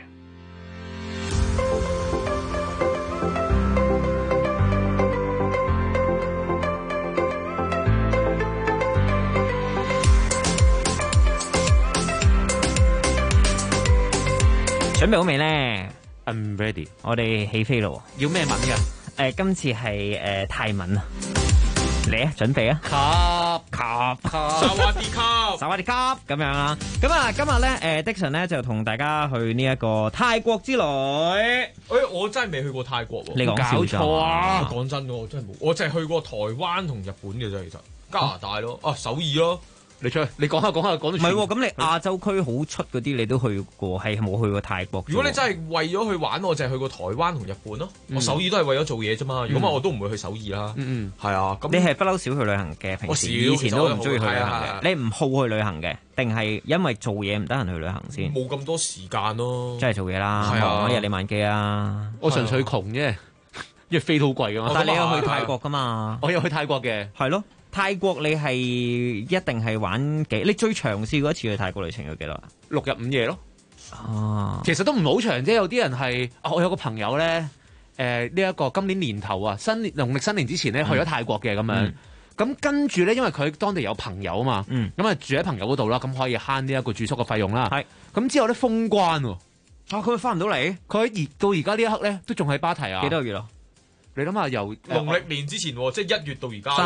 準備好未呢？ I'm ready。 我哋起飛咯。 要咩文㗎？ 今次係泰文啊。嚟啊，準備啊！ 沙瓦迪卡， 沙瓦迪卡咁樣啦。咁啊，今日咧Dixon 咧就同大家去呢一個泰國之旅。 我真係未去過泰國喎。 你講笑錯啊！ 講真嘅，我真係冇，我淨係去過台灣同日本嘅啫，其實加拿大咯，首爾咯。 你出去，你講下講到。唔係喎，咁你亞洲區好出嗰啲，你都去過，係冇去過泰國。 如果你真係為咗去玩，我淨係去過台灣同日本咯。我首爾都係為咗做嘢啫嘛。如果唔係，我都唔會去首爾啦。係啊。咁你係不嬲少去旅行嘅，平時以前都唔中意去旅行嘅。你唔好去旅行嘅，定係因為做嘢唔得閒去旅行先？ 冇咁多時間咯。 真係做嘢啦，忙日理萬機啊！ 我純粹窮啫，因為飛都好貴噶嘛。 但係你有去泰國噶嘛？ 我有去泰國嘅， 係咯。泰國你係一定係玩幾？你最長試過一次去泰國旅程有幾耐？6 日5夜咯。其實都唔好長啫。有啲人係，我有個朋友咧，呢一個今年年頭啊，農曆新年之前咧去咗泰國嘅咁樣。咁跟住咧，因為佢當地有朋友啊嘛，咁啊住喺朋友嗰度啦，咁可以慳呢一個住宿嘅費用啦。係。咁之後咧封關喎。 佢翻唔到嚟？ 佢到而家呢一刻咧，都仲喺芭提雅。 幾多個月啊？ 你諗下由農曆年之前，即係1月到而家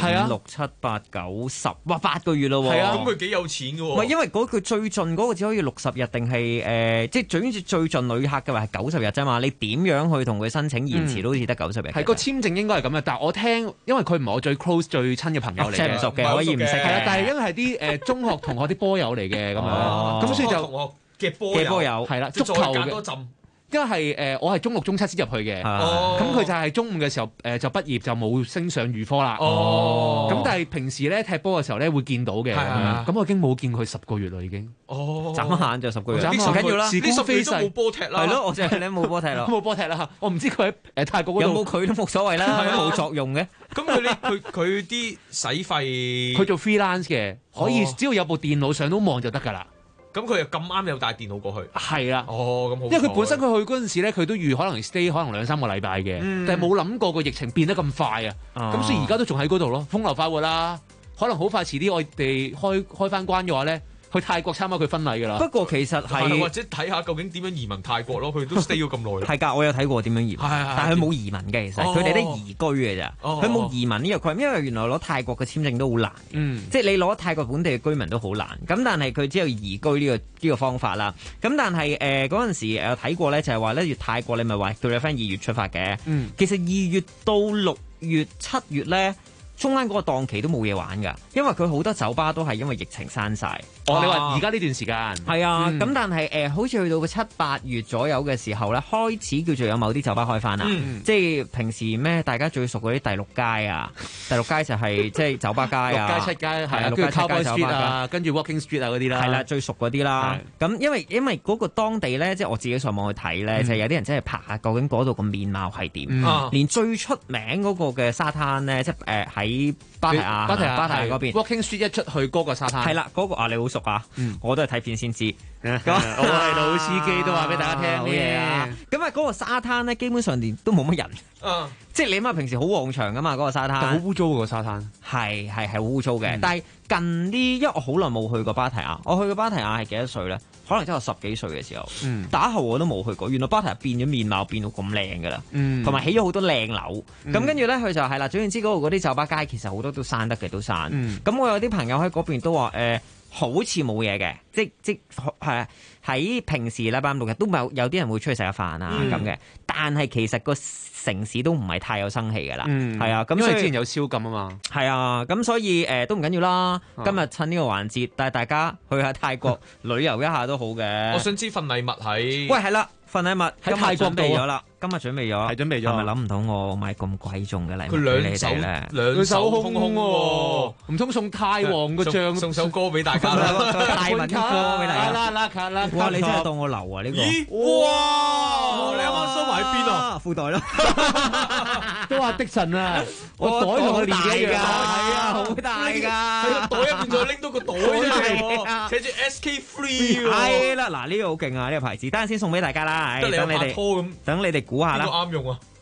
3、4、5、6、7、8、9、10，哇8個月咯喎！ 係啊，咁佢幾有錢嘅喎？ 唔係因為佢最盡嗰個只可以60日，定係即係最盡旅客嘅話係90日啫嘛。你點樣去同佢申請延遲都好似得90日。 係個簽證應該係咁嘅，但係我聽，因為佢唔係我最 close 最親嘅朋友嚟嘅， 即係唔熟嘅，可以唔識嘅。 但係因為係啲中學同學啲波友嚟嘅咁樣，咁所以就同學嘅波友係啦， 足球嘅。 因為係我係中6、中7先入去嘅，咁佢就係中5嘅時候就畢業就冇升上預科啦。咁但係平時咧踢波嘅時候咧會見到嘅，咁我已經冇見佢10個月啦已經。 眨下眼就10個月，唔緊要啦。 呢10個月都冇波踢啦。 係咯，我就係你冇波踢啦， 冇波踢啦。我唔知佢喺泰國嗰度有冇佢都冇所謂啦，冇作用嘅。 咁佢啲使費， 佢做 freelance 嘅，可以只要有部電腦上到網就得㗎啦。 咁佢又咁啱有帶電腦過去， 係啦。 咁好。 因為佢本身佢去嗰陣時咧，佢都預可能 stay 可能2-3個禮拜嘅，但係冇諗過個疫情變得咁快啊。咁所以而家都仲喺嗰度咯，風流快活啦。可能好快遲啲我哋開翻關嘅話咧，去泰國參加佢婚禮㗎啦。 不過其實係或者睇下究竟點樣移民泰國咯，佢都 stay 咗咁耐。 係㗎，我有睇過點樣移民，但係佢冇移民嘅，其實佢哋都移居嘅咋，佢冇移民呢個概念，因為原來攞泰國嘅簽證都好難，即係你攞泰國本地嘅居民都好難。咁但係佢只有移居呢個方法啦。咁但係嗰陣時睇過咧，就係話咧，泰國你咪話叫你翻2月出發嘅，其實2月到6月、7月咧。中間嗰個檔期都冇嘢玩㗎，因為佢好多酒吧都係因為疫情閂晒。 你話而家呢段時間係啊，咁但係好似去到個7、8月左右嘅時候咧，開始叫做有某啲酒吧開翻啦。即係平時咩大家最熟嗰啲第6街啊，第6街就係即係酒吧街啊， 6街7街係啊，跟住 Cowboy Street 啊，跟住 Walking Street 啊嗰啲啦， 係啦，最熟嗰啲啦。咁因為嗰個當地咧，即係我自己上網去睇咧，就係有啲人真係拍下究竟嗰度個面貌係點。連最出名嗰個嘅沙灘咧，即係喺芭提雅嗰邊 Walking Street 一出去嗰個沙灘係啦，嗰個你好熟啊，我都係睇片先知。 我係老司機都話俾大家聽啲嘢啊。 咁啊，嗰個沙灘咧，基本上連都冇乜人。即係你諗下，平時好旺場噶嘛，嗰個沙灘。 好污糟個沙灘。 係好污糟嘅。但係近呢，因為我好耐冇去過芭提雅，我去過芭提雅係幾多歲咧？可能真係10幾歲嘅時候。打後我都冇去過。原來芭提雅變咗面貌，變到咁靚噶啦。同埋起咗好多靚樓。咁跟住咧，佢就係啦。總言之，嗰度嗰啲酒吧街其實好多都閂得嘅，都閂。咁我有啲朋友喺嗰邊都話好似冇嘢嘅，即係喺平時禮拜5、6日都有啲人會出去食下飯啊咁嘅，但係其實個城市都唔係太有生氣㗎啦，係啊，咁因為之前有宵禁啊嘛， 係啊，咁所以都唔緊要啦。今日趁呢個環節帶大家去下泰國旅遊一下都好嘅。 我想知份禮物喺喂係啦，份禮物喺泰國準備咗啦。今日準備咗， 係準備咗， 係咪諗唔到我買咁貴重嘅禮物佢俾你哋咧？ 兩手空空喎， 唔通送泰王個像送首歌俾大家啦， 泰文歌俾大家。哇！你真係當我流啊呢個！ 哇！你啱啱收埋喺邊啊？ 褲袋咯， 都話的神啊！我袋同我年紀一樣， 係啊，好大㗎。 喺個袋入邊再拎到個袋出嚟，寫住 SK3 喎。 係啦，嗱呢個好勁啊！呢個牌子，等陣先送俾大家啦。 得你有拍拖咁， 等你哋估下啦。 邊個啱用啊？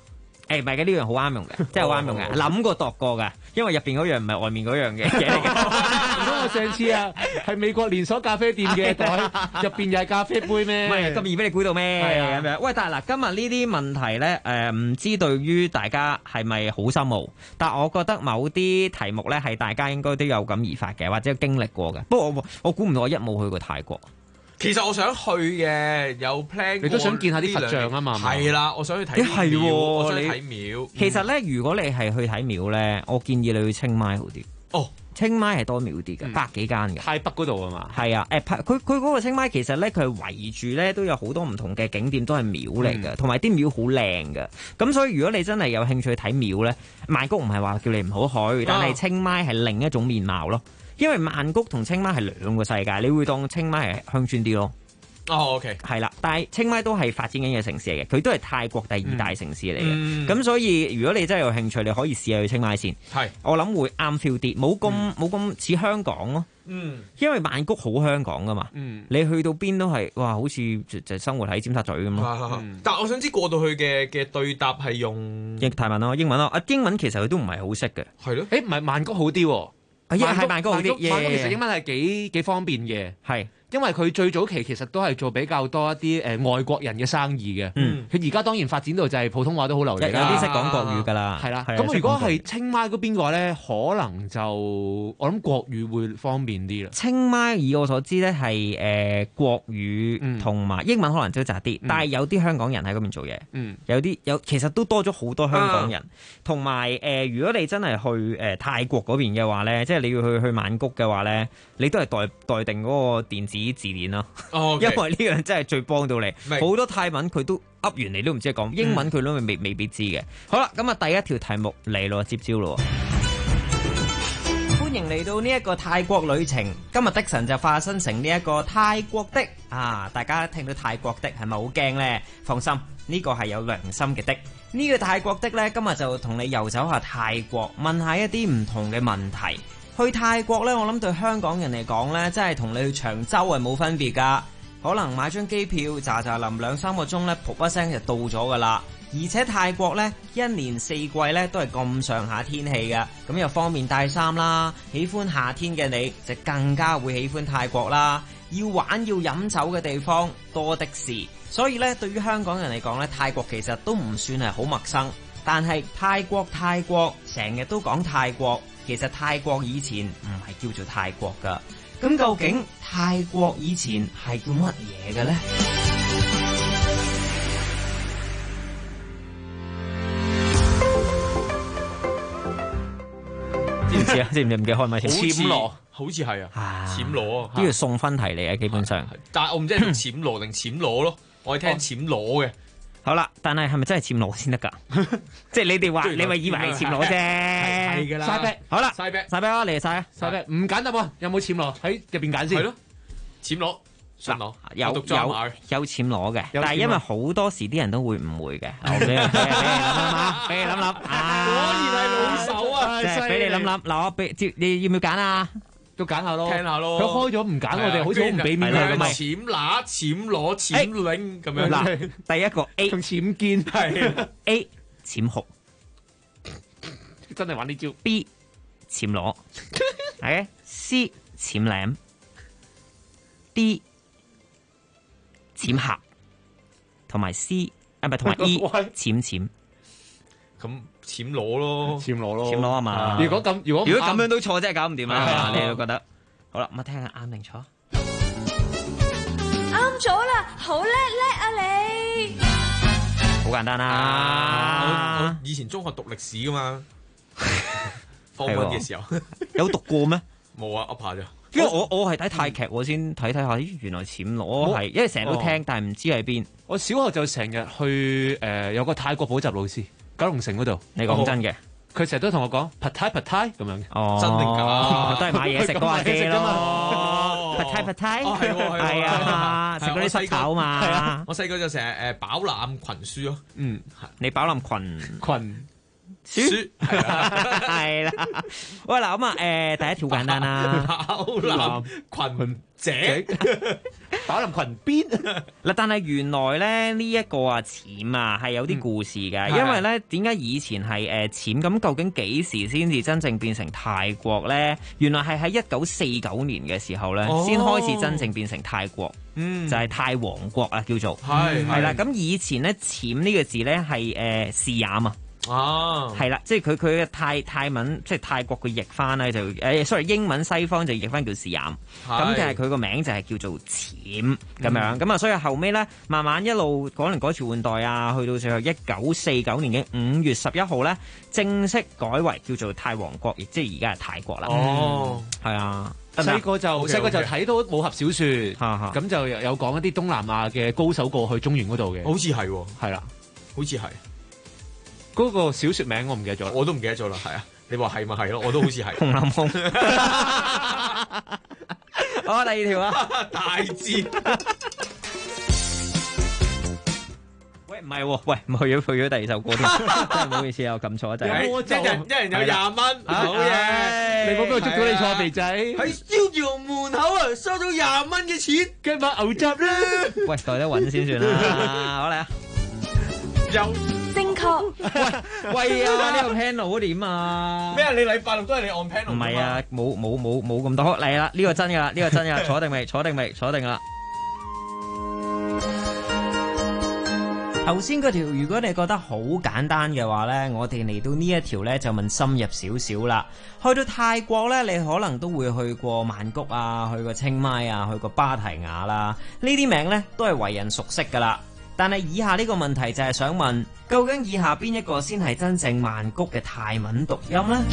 唔係嘅，呢樣好啱用嘅，真係好啱用嘅，諗過度過㗎，因為入邊嗰樣唔係外面嗰樣嘅嘢嚟嘅。 唔通我上次啊係美國連鎖咖啡店嘅袋入邊又係咖啡杯咩？ 唔係咁易俾你估到咩？咁樣。喂，但係嗱，今日呢啲問題咧，唔知對於大家係咪好深奧？但係我覺得某啲題目咧係大家應該都有感而發嘅，或者經歷過嘅。不過我估唔到我一冇去過泰國。 其實我想去嘅，有 plan。你都想見下啲佛像啊嘛？ 係啦，我想去睇廟，我想去睇廟。 其實咧，如果你係去睇廟咧，我建議你去清邁好啲。 哦， 清邁係多廟啲嘅，百幾間嘅。 泰北嗰度啊嘛。 係啊，佢嗰個清邁其實咧，佢係圍住咧都有好多唔同嘅景點，都係廟嚟嘅，同埋啲廟好靚嘅。咁所以如果你真係有興趣睇廟咧，曼谷唔係話叫你唔好去，但係清邁係另一種面貌咯。因為曼谷同清邁係兩個世界，你會當清邁係鄉村啲咯。 哦 ，OK， 係啦，但係清邁都係發展緊嘅城市嚟嘅，佢都係泰國第二大城市嚟嘅。咁所以如果你真係有興趣，你可以試下去清邁先。 係， 我諗會啱 feel 啲，冇咁似香港咯。因為曼谷好香港噶嘛。你去到邊都係哇，好似就生活喺尖沙咀咁咯。 但係我想知過到去嘅對答係用泰文咯，英文咯。英文其實佢都唔係好識嘅。 係咯。 唔係曼谷好啲喎。 係曼谷好啲。 曼谷其實英文係幾方便嘅。 係。 因為佢最早期其實都係做比較多一啲外國人嘅生意嘅，佢而家當然發展到就係普通話都好流利啦， 有啲識講國語㗎啦， 係啦。咁如果係清邁嗰邊嘅話咧，可能就我諗國語會方便啲啦。 清邁以我所知咧係國語同埋英文可能都雜啲，但係有啲香港人喺嗰邊做嘢，有其實都多咗好多香港人，同埋如果你真係去泰國嗰邊嘅話咧，即係你要去曼谷嘅話咧，你都係待定嗰個電子字典咯，因為呢樣真係最幫到你。好多泰文佢都噏完你都唔知講，英文佢都未必知嘅。好啦，咁啊第一條題目嚟咯，接招咯。歡迎嚟到呢一個泰國旅程。今日的神就化身成呢一個泰國的啊！大家聽到泰國的係咪好驚呢？放心，呢個係有良心嘅的。呢個泰國的呢，今日就同你遊走下泰國，問下一啲唔同嘅問題。去泰國呢，我諗對香港人嚟講呢，真係同你去長洲係冇分別噶。可能買張機票，喳喳臨2-3個鐘呢，噗一聲就到咗噶啦。而且泰國呢，一年四季呢都係咁上下天氣嘅，咁又方便帶衫啦。喜歡夏天嘅你就更加會喜歡泰國啦。要玩要飲酒嘅地方多的是，所以呢，對於香港人嚟講呢，泰國其實都唔算係好陌生。但係泰國成日都講泰國。其實泰國以前唔係叫做泰國㗎，咁究竟泰國以前係叫乜嘢嘅呢？知唔知啊？知唔知唔記得開咪先？ 暹羅好似係啊，暹羅呢個送分題嚟嘅，基本上。 但係我唔知係暹羅定暹羅咯，我係聽暹羅嘅。 好啦，但係係咪真係暹羅先得㗎？即係你哋話，你咪以為係暹羅啫。 係㗎啦。 晒啤， 好啦， 晒啤啊，嚟晒啊！ 晒啤，唔揀得喎，有冇暹羅喺入邊揀先？ 係咯，暹羅、信羅有暹羅嘅，但係因為好多時啲人都會誤會嘅。俾你諗諗啊！ 果然係老手啊！ 即係俾你諗諗嗱，我俾你要唔要揀啊？ 都揀下咯， 聽下咯。 佢開咗唔揀我哋，好似好唔俾面佢咁啊！ 暹拿、暹羅、暹領咁樣。 嗱，第一個 A 同暹堅係 A 暹紅， 真係玩呢招。 B 暹羅，係 C 暹攬 ，D 暹盒，同埋 C 啊，唔係同埋 E 暹。 咁暹羅咯， 暹羅啊嘛。 如果咁樣都錯，真係搞唔掂啦。你都覺得好啦，咁我聽下啱定錯。 啱咗啦，好叻啊你！ 好簡單啦。 我以前中學讀歷史噶嘛，課文嘅時候有讀過咩？ 冇啊，噏下啫。 因為我係睇泰劇，我先睇下，咦，原來暹羅係，因為成日都聽，但係唔知喺邊。 我小學就成日去有個泰國補習老師。九龍城嗰度， 你講真嘅， 佢成日都同我講 pad thai 咁樣嘅。 哦， 真定假？ 都係買嘢食嗰下啫咯。pad thai 係啊，食嗰啲濕炒嘛。係啊， 我細個就成日飽覽群書咯。 你飽覽群書係啦。喂嗱咁啊，第一條簡單啦。 飽覽群井。 打林群邊嗱，但係原來咧呢一個鉗係有啲故事嘅，因為咧點解以前係鉗咁？究竟幾時先至真正變成泰國咧？原來係喺1949年嘅時候咧，先開始真正變成泰國，就係泰王國啊，叫做係啦。咁以前咧鉗呢個字咧係士眼啊。係啦，即係佢嘅泰文，即係泰國嘅譯翻咧就sorry 英文西方就譯翻叫士眼，咁但係佢個名就係叫做鉗咁樣，咁啊所以後尾咧慢慢一路可能改朝換代啊，去到最後1949年嘅5月11號咧，正式改為叫做泰王國，亦即係而家係泰國啦。係啊， 細個就睇到武俠小説，咁就有講一啲東南亞嘅高手過去中原嗰度嘅， 好似係喎， 係啦， 好似係。 嗰個小説名我唔記得咗， 我都唔記得咗啦，係啊，你話係咪係咯？我都好似係。 紅林風。好，第二條啊， 大戰。 喂，唔係喎，喂，去咗第二首歌添，真係唔好意思啊，我撳錯掣。 一人有20蚊，好嘢！ 你冇俾我捉到你錯，肥仔。 喺燒窯門口啊，收到20蚊嘅錢， 跟住買牛雜啦。 喂，袋得穩先算啦，好嚟啊！ 有。 正確。 喂啊！呢個 panel 點啊？ 咩啊？你禮拜六都係你按 panel？ 唔係啊，冇咁多。嚟啦，呢個真㗎啦，呢個真㗎，坐定未？坐定未？坐定啦。頭先嗰條，如果你覺得好簡單嘅話呢，我哋嚟到呢一條呢，就問深入少少啦。去到泰國呢，你可能都會去過曼谷啊，去過清邁啊，去過芭提雅啦，呢啲名呢，都係為人熟悉㗎啦。但係以下呢個問題就係想問，究竟以下邊一個先係真正曼谷嘅泰文讀音呢？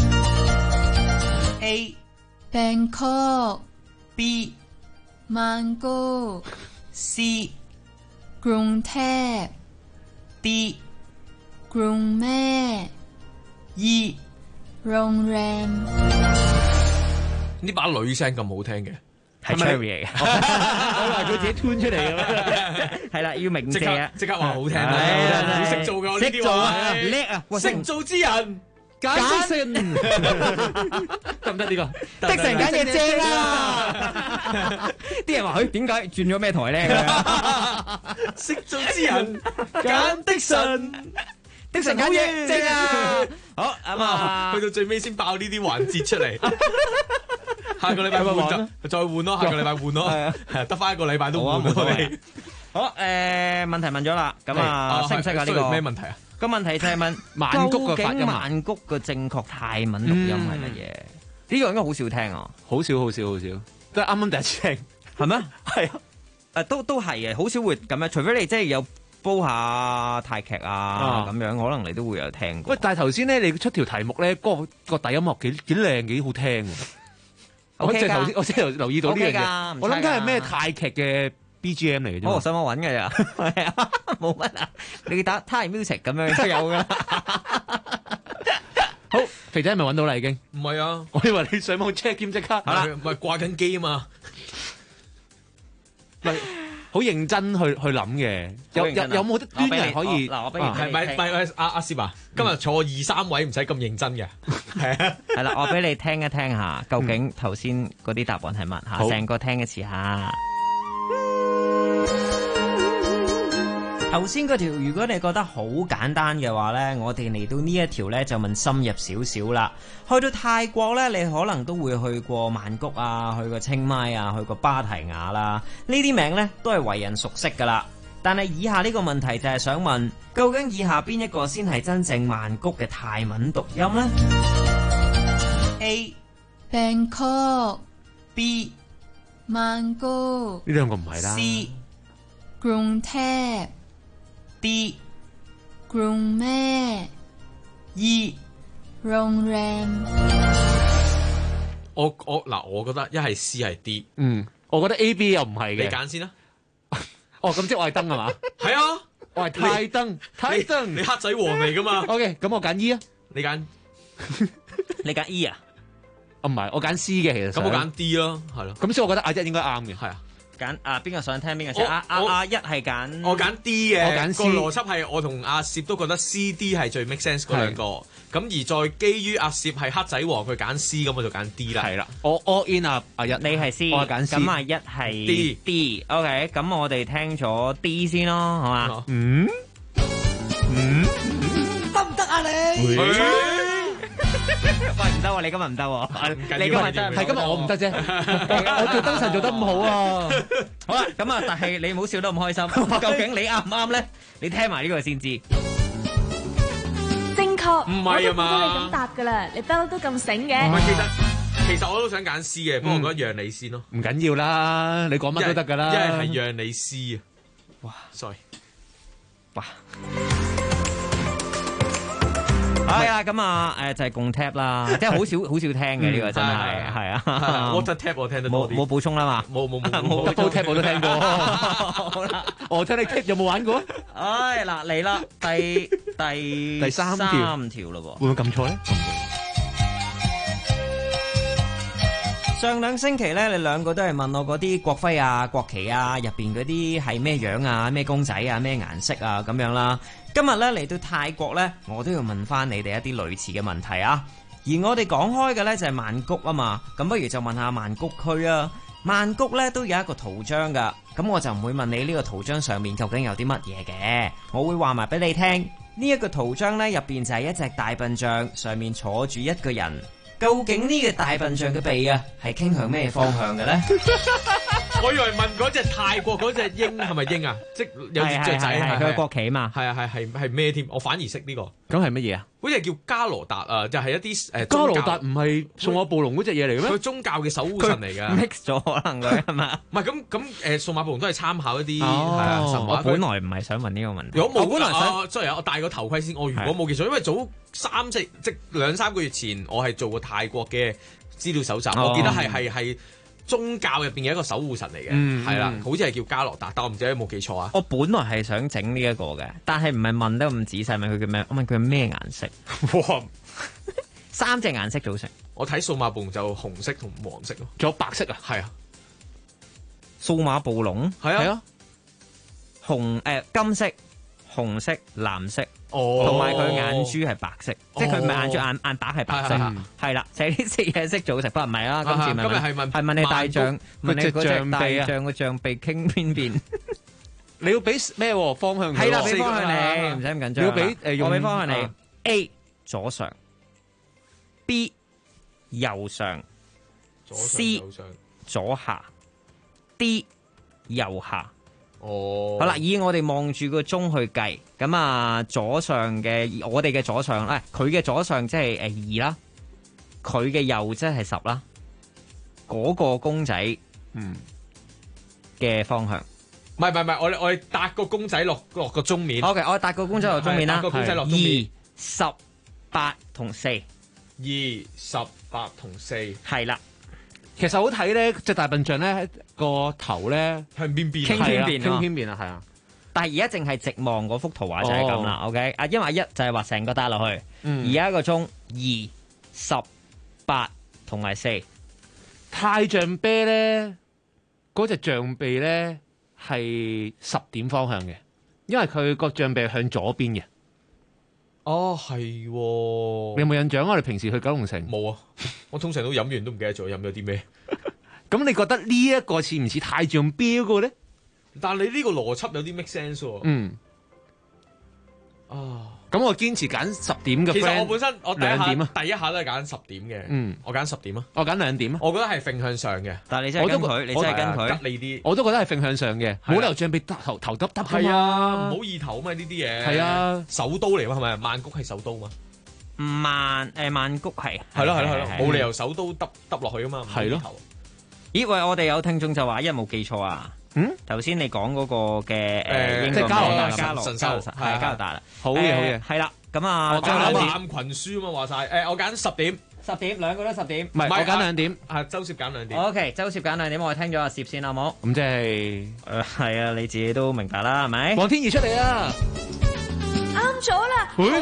A. Bangkok B. 曼谷 C. กรุงเทพ D. กรุงแม่ E. โรงแรม。 呢把女聲咁好聽嘅。 係 Cherry 嚟嘅， 我話佢自己吞出嚟嘅咩？ 係啦，要鳴謝啊！ 即刻話好聽啦，識做㗎， 識做啊，叻啊！ 識做之人， 簡成得唔得呢個？ 的神簡直正啊！啲人話佢點解轉咗咩台咧？ 識做之人，簡的神。 的神好嘢，正啊！好咁啊， 去到最尾先爆呢啲環節出嚟。下個禮拜換再換咯，下個禮拜換咯，係得翻一個禮拜都換我哋。 好問題問咗啦，咁啊識唔識啊？呢個咩問題啊？ 個問題就係問曼谷嘅發音， 曼谷嘅正確泰文讀音係乜嘢？呢個應該好少聽啊， 好少，都係啱啱第一次聽， 係咩？ 係啊， 都係嘅，好少會咁樣，除非你真係有煲下泰劇啊咁樣，可能你都會有聽過。 喂，但係頭先咧，你出條題目咧，個底音樂幾靚，幾好聽。我即係頭先，我即係留意到呢樣嘢。我諗緊係咩泰劇嘅 BGM 嚟嘅啫。 我上網揾嘅咋，係啊，冇乜啊。你打 Thai music 咁樣都有噶啦。 好，肥仔係咪揾到啦？已經唔係啊， 我以為你上網 check 兼即刻。 係啦，唔係掛緊機啊嘛。 唔係好認真去諗嘅。有冇得端係可以？ 嗱，我俾你係咪阿師爸今日坐2、3位唔使咁認真嘅。係啊， 係啦，我俾你聽一聽下，究竟頭先嗰啲答案係乜嚇？成個聽一次下。頭先嗰條，如果你覺得好簡單嘅話呢，我哋嚟到呢一條呢，就問深入少少啦。去到泰國呢，你可能都會去過曼谷啊，去過清邁啊，去過芭提雅啦，呢啲名呢，都係為人熟悉噶啦。但係以下呢個問題就係想問，究竟以下邊一個先係真正曼谷嘅泰文讀音呢？ A. Bangkok B. 曼谷呢兩個唔係啦。 C. กรุงเทพ D. กรุงแม่ E. โรงแรม。 我覺得一係 C 係 D。 我覺得 A、B 又唔係嘅。 你揀先啦。 哦，咁即係我係燈係嘛？ 係啊， 我係泰燈， 你黑仔王嚟噶嘛 ？OK， 咁我揀 E 啊。 你揀 E 啊？ 唔係，我揀 C 嘅其實。 咁我揀 D 咯，係咯。 咁所以我覺得阿一應該啱嘅。 係啊。 揀邊個想聽邊個先？阿一係揀， 我揀 D 嘅， 我揀 C 個邏輯係我同阿攝都覺得 C、D 係最 make sense 嗰兩個。咁而再基於阿攝係黑仔王，佢揀 C，咁我就揀 D 啦。 係啦，我 all in 阿一， 你係 C， 我揀 C， 咁阿一係 D。OK， 咁我哋聽咗 D 先咯，好嘛？ 得唔得啊你？ 喂，唔得喎！你今日唔得喎，你今日真係今日我唔得啫，我做燈神做得咁好啊！ 好啦，咁啊，但係你唔好笑得咁開心。究竟你啱唔啱咧？你聽埋呢個先知。 正確， 唔係啊嘛我都估到你咁答噶啦，你不嬲都咁醒嘅。 唔係，其實我都想揀 C 嘅，不過我覺得讓你先咯。 唔緊要啦，你講乜都得噶啦。 一係讓你 C 啊！哇，sorry， 哇！係啊，咁啊，就係共 tap 啦，即係好少聽嘅呢個真係，係啊。 Water tap 我聽得多啲， 冇補充啦嘛， 冇 double tap 我都聽過。好啦，我聽你 tap 有冇玩過？ 唉，嗱嚟啦，第三條咯喎， 會唔會撳錯咧？ 上兩星期咧，你兩個都係問我嗰啲國徽啊、國旗啊入邊嗰啲係咩樣啊、咩公仔啊、咩顏色啊咁樣啦。今日咧嚟到泰國咧，我都要問翻你哋一啲類似嘅問題啊。而我哋講開嘅咧就係曼谷啊嘛，咁不如就問下曼谷區啊。曼谷咧都有一個圖章噶，咁我就唔會問你呢個圖章上面究竟有啲乜嘢嘅，我會話埋俾你聽。呢一個圖章咧入邊就係一隻大笨象，上面坐住一個人。究竟呢個大笨象嘅鼻啊，係傾向咩方向嘅咧？ 我以為問嗰隻泰國嗰隻鷹係咪鷹啊？即有隻雀仔係佢嘅國旗嘛？ 係啊係咩添？我反而識呢個。 咁係乜嘢啊？ 好似係叫加羅達啊，就係一啲加羅達唔係數碼暴龍嗰隻嘢嚟嘅咩？ 佢宗教嘅守護神嚟㗎。 mix 咗可能佢係嘛？ 唔係咁數碼暴龍都係參考一啲係啊神話。 我本來唔係想問呢個問題。 如果冇，我本來想，sorry，我戴個頭盔先。我如果冇記錯，因為早兩三個月前，我係做過泰國嘅資料搜集，我記得係宗教入邊嘅一個守護神嚟嘅，係啦，好似係叫加羅達，但我唔知有冇記錯啊。 我本來係想整呢一個嘅，但係唔係問得咁仔細，問佢叫咩？我問佢係咩顏色？ 哇 ，3隻顏色組成。 我睇數碼暴龍就紅色同黃色咯， 仲有白色啊？ 係啊， 數碼暴龍係啊， 金色、紅色、藍色。 哦， 同埋佢眼珠係白色，即係佢唔係眼珠眼白係白色，係啦，就係呢4嘢色組成。不過唔係啦，今日係問你大象，問你嗰隻大象個象鼻傾邊邊？ 你要俾咩方向？ 係啦，俾方向你，唔使咁緊張。 要俾我俾方向你 A 左上 ，B 右上，C 左下 ，D 右下。 哦， 好啦，以我哋望住個鐘去計，咁啊左上嘅我哋嘅左上，佢嘅左上即係2啦，佢嘅右即係10啦，嗰個公仔嘅方向， 唔係，我哋搭個公仔落個鐘面。 OK， 我搭個公仔落鐘面啦， 個公仔落鐘面 2、18同4， 2、18同4， 係啦。 其實好睇咧，隻大笨象咧個頭咧向邊邊， 傾邊邊， 傾邊邊啊，係啊。 但係而家淨係直望嗰幅圖畫就係咁啦。OK，因為1就係話成個帶落去，而家個鐘2、18同埋4。 太象啤咧，嗰隻象鼻咧係10點方向嘅，因為佢個象鼻向左邊嘅。 哦，係，你有冇印象啊？我哋平時去九龍城冇啊，我通常都飲完都唔記得咗飲咗啲咩。 咁你覺得呢一個似唔似太象標個咧？ 但係你呢個邏輯有啲 make sense 喎。 咁我堅持揀10點嘅。 其實我本身我第一下都係揀10點嘅。我揀10點啊。 我揀2點啊。 我覺得係揈向上嘅。 但係你真係跟佢，你真係跟佢。 吉利啲。 我都覺得係揈向上嘅，冇理由象鼻頭耷耷。 係啊，唔好意頭嘛呢啲嘢。 係啊， 首都嚟嘛係咪？曼谷係首都嘛？ 曼谷係。 係咯，冇理由首都耷落去啊嘛。 係咯。 咦喂，我哋有聽眾就話一冇記錯啊。頭先你講嗰個嘅即係加羅達神獸係加羅達啦。 好嘢， 係啦。咁啊， 我揀攬群書啊嘛，話晒。我揀10點 ，10點兩個都10點。 唔係，我揀2點。 周攝揀2點。 OK，周攝揀2點，我哋聽咗阿攝先好冇？ 咁即係係啊，你自己都明白啦，係咪？ 黃天怡出嚟啊！ 啱咗啦，好喂叻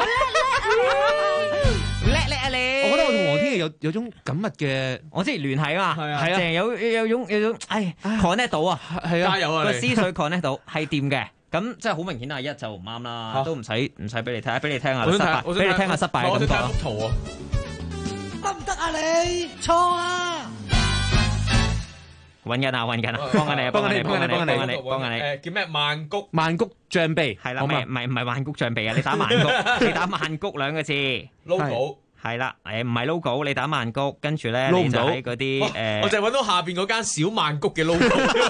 叻啊你！ 我覺得我同黃天琪有種緊密嘅， 我之前聯繫啊嘛， 係啊淨係有種connect 到啊， 係啊， 加油啊你個思緒 connect 到係掂嘅。咁即係好明顯啊！一就唔啱啦，都唔使俾你睇，俾你聽下失敗，俾你聽下失敗嘅感覺啊！ 幅圖啊！ 得唔得啊你？錯啊！ 揾緊啊，揾緊啊，幫緊你，幫緊你，幫緊你。 叫咩？ 曼谷象鼻係啦，唔係曼谷象鼻啊！你打曼谷，你打曼谷兩個字 logo 係啦，唔係 logo，你打曼谷，跟住咧撈唔到你就喺嗰啲我就揾到下邊嗰間小曼谷嘅 logo。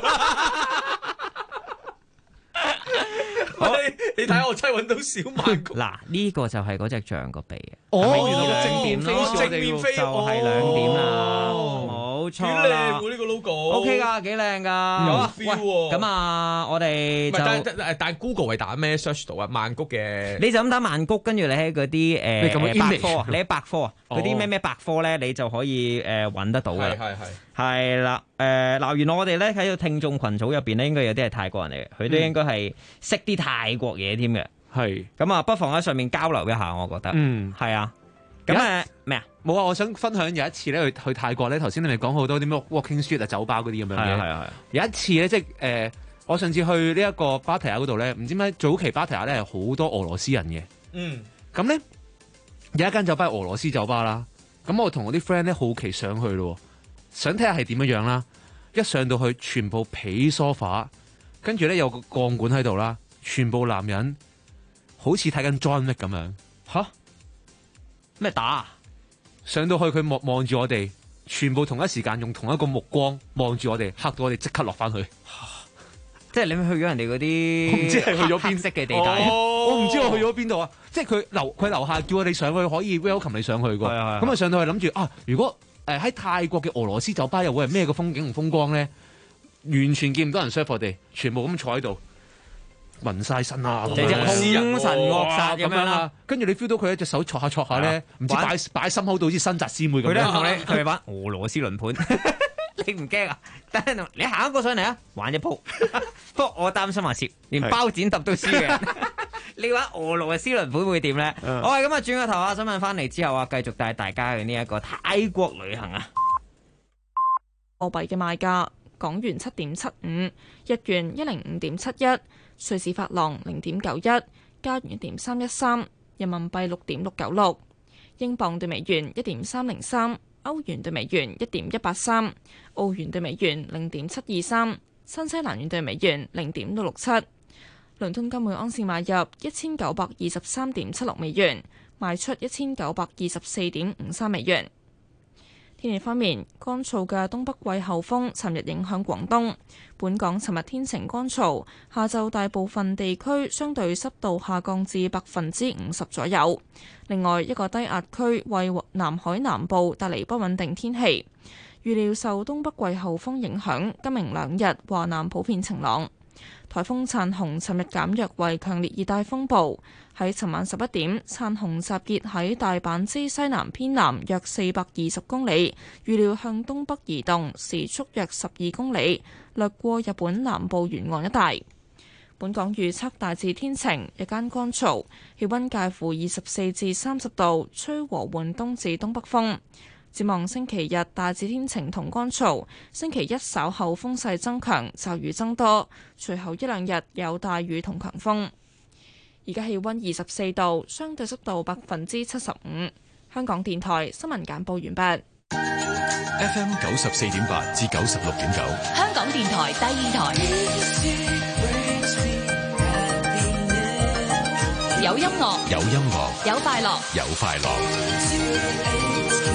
你睇下我真係揾到小曼谷。 嗱，呢個就係嗰隻象個鼻啊！ 哦，原來兩正面點咯， 正面飛就係兩點啦，冇錯啦。 幾靚喎呢個 logo。OK 㗎，幾靚㗎。 有 feel 喎。 咁啊，我哋就但 Google 係打咩 search 到啊？曼谷嘅。 你就咁打曼谷，跟住你喺嗰啲百科啊，你喺百科啊，嗰啲咩百科咧，你就可以揾得到嘅。係啦，嗱，原來我哋咧喺個聽眾群組入邊咧，應該有啲係泰國人嚟嘅，佢都應該係識啲泰國嘢添嘅。 係咁啊，不妨喺上面交流一下，我覺得。係啊。咁咩啊？ 冇啊！我想分享有一次咧去泰國咧，頭先你咪講好多啲咩 walking street 啊、酒吧嗰啲咁樣嘅。係。有一次咧，即係我上次去呢一個芭提雅嗰度咧，唔知點解早期芭提雅咧係好多俄羅斯人嘅。咁咧有一間酒吧係俄羅斯酒吧啦。咁我同我啲 friend 咧好奇上去咯。想睇下係點樣啦，一上到去全部皮梳化，跟住咧有個鋼管喺度啦，全部男人好似睇緊 John Wick 咁樣。 吓？咩打啊？ 上到去佢望住我哋，全部同一時間用同一個目光望住我哋，嚇到我哋即刻落翻去。 即係你去咗人哋嗰啲， 我唔知係去咗邊色嘅地帶。 我唔知我去咗邊度啊！即係佢樓下叫我哋上去，可以 welcome 你上去㗎。咁啊上到去諗住啊，如果喺泰國嘅俄羅斯酒吧又會係咩個風景同風光咧？完全見唔到人 serve 我哋，全部咁坐喺度，暈晒身啊！ 即係凶神惡煞咁樣啦。 跟住你 feel 到佢一隻手戳下咧，唔知擺心口度好似新紮師妹咁。 佢咧同你佢玩俄羅斯輪盤，你唔驚啊？等陣你行一個上嚟啊，玩一鋪。不過我擔心話蝕，連包剪揼都輸嘅。你玩俄羅斯輪盤會點咧？好啊，咁啊轉個頭啊，想問翻嚟之後啊，繼續帶大家去呢一個泰國旅行啊。 貨幣嘅賣價：港元7.75，日元105.71，瑞士法郎0.91，加元1.313，人民幣6.696，英鎊對美元1.303，歐元對美元1.183，澳元對美元0.723，新西蘭元對美元0.667。倫敦金每盎司買入1923.76美元，賣出1924.53美元。天氣方面，乾燥嘅東北季候風尋日影響廣東，本港尋日天晴乾燥，下晝大部分地區相對濕度下降至50%左右。另外，一個低壓區為南海南部帶嚟不穩定天氣，預料受東北季候風影響，今明兩日華南普遍晴朗。颱風燦紅尋日減弱為強烈熱帶風暴，喺尋晚11點，燦紅集結喺大阪之西南偏南約420公里，預料向東北移動，時速約12公里，掠過日本南部沿岸一帶。本港預測大致天晴，日間乾燥，氣溫介乎24至30度，吹和緩東至東北風。展望星期日大致天晴同乾燥，星期一稍後風勢增強，驟雨增多，隨後一兩日有大雨同強風。而家氣溫24度，相對濕度75%。香港電台新聞簡報完畢。 FM 94.8至96.9， 香港電台第二台，有音樂， 有音樂， 有快樂， 有快樂。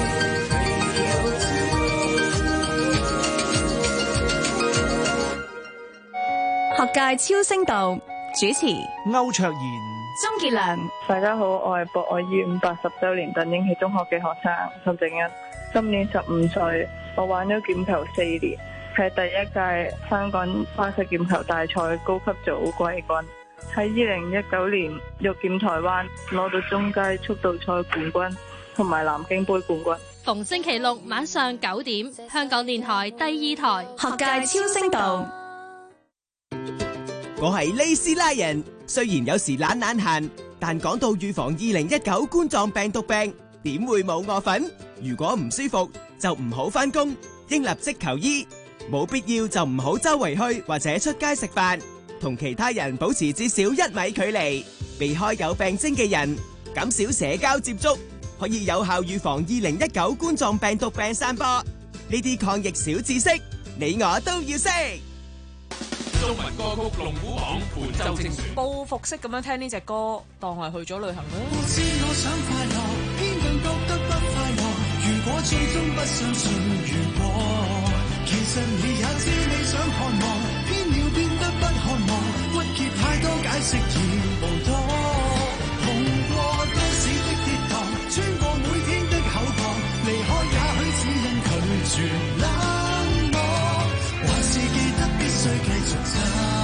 學界超聲道主持歐卓然、 鍾傑良。 大家好，我係博愛醫院80週年鄧英熙中學嘅學生岑靜欣，今年15歲。我玩咗劍球4年，係第一屆香港花式劍球大賽高級組季軍。喺2019年玉劍台灣攞到中階速度賽冠軍同埋南京杯冠軍。 逢星期六晚上9點，香港電台第二台學界超聲道。 我係利斯拉人，雖然有時懶閒， 但講到預防2019冠狀病毒病，點會冇我份？如果唔舒服就唔好返工，應立即求醫。冇必要就唔好周圍去或者出街食飯，同其他人保持至少1米距離，避開有病徵嘅人，減少社交接觸，可以有效預防2019冠狀病毒病散播。呢啲抗疫小知識，你我都要識。 中文歌曲龍虎榜本周精選， 報復式咁樣聽呢隻歌，當係去咗旅行啦。 我知我想快樂，偏更覺得不快樂。如果最終不相信如果，其實你也知你想看我，偏要變得不渴望，鬱結太多解釋已無多。紅過都市的跌宕，穿過每天的口角，離開也許只因拒絕冷漠，還是記得必須繼續找。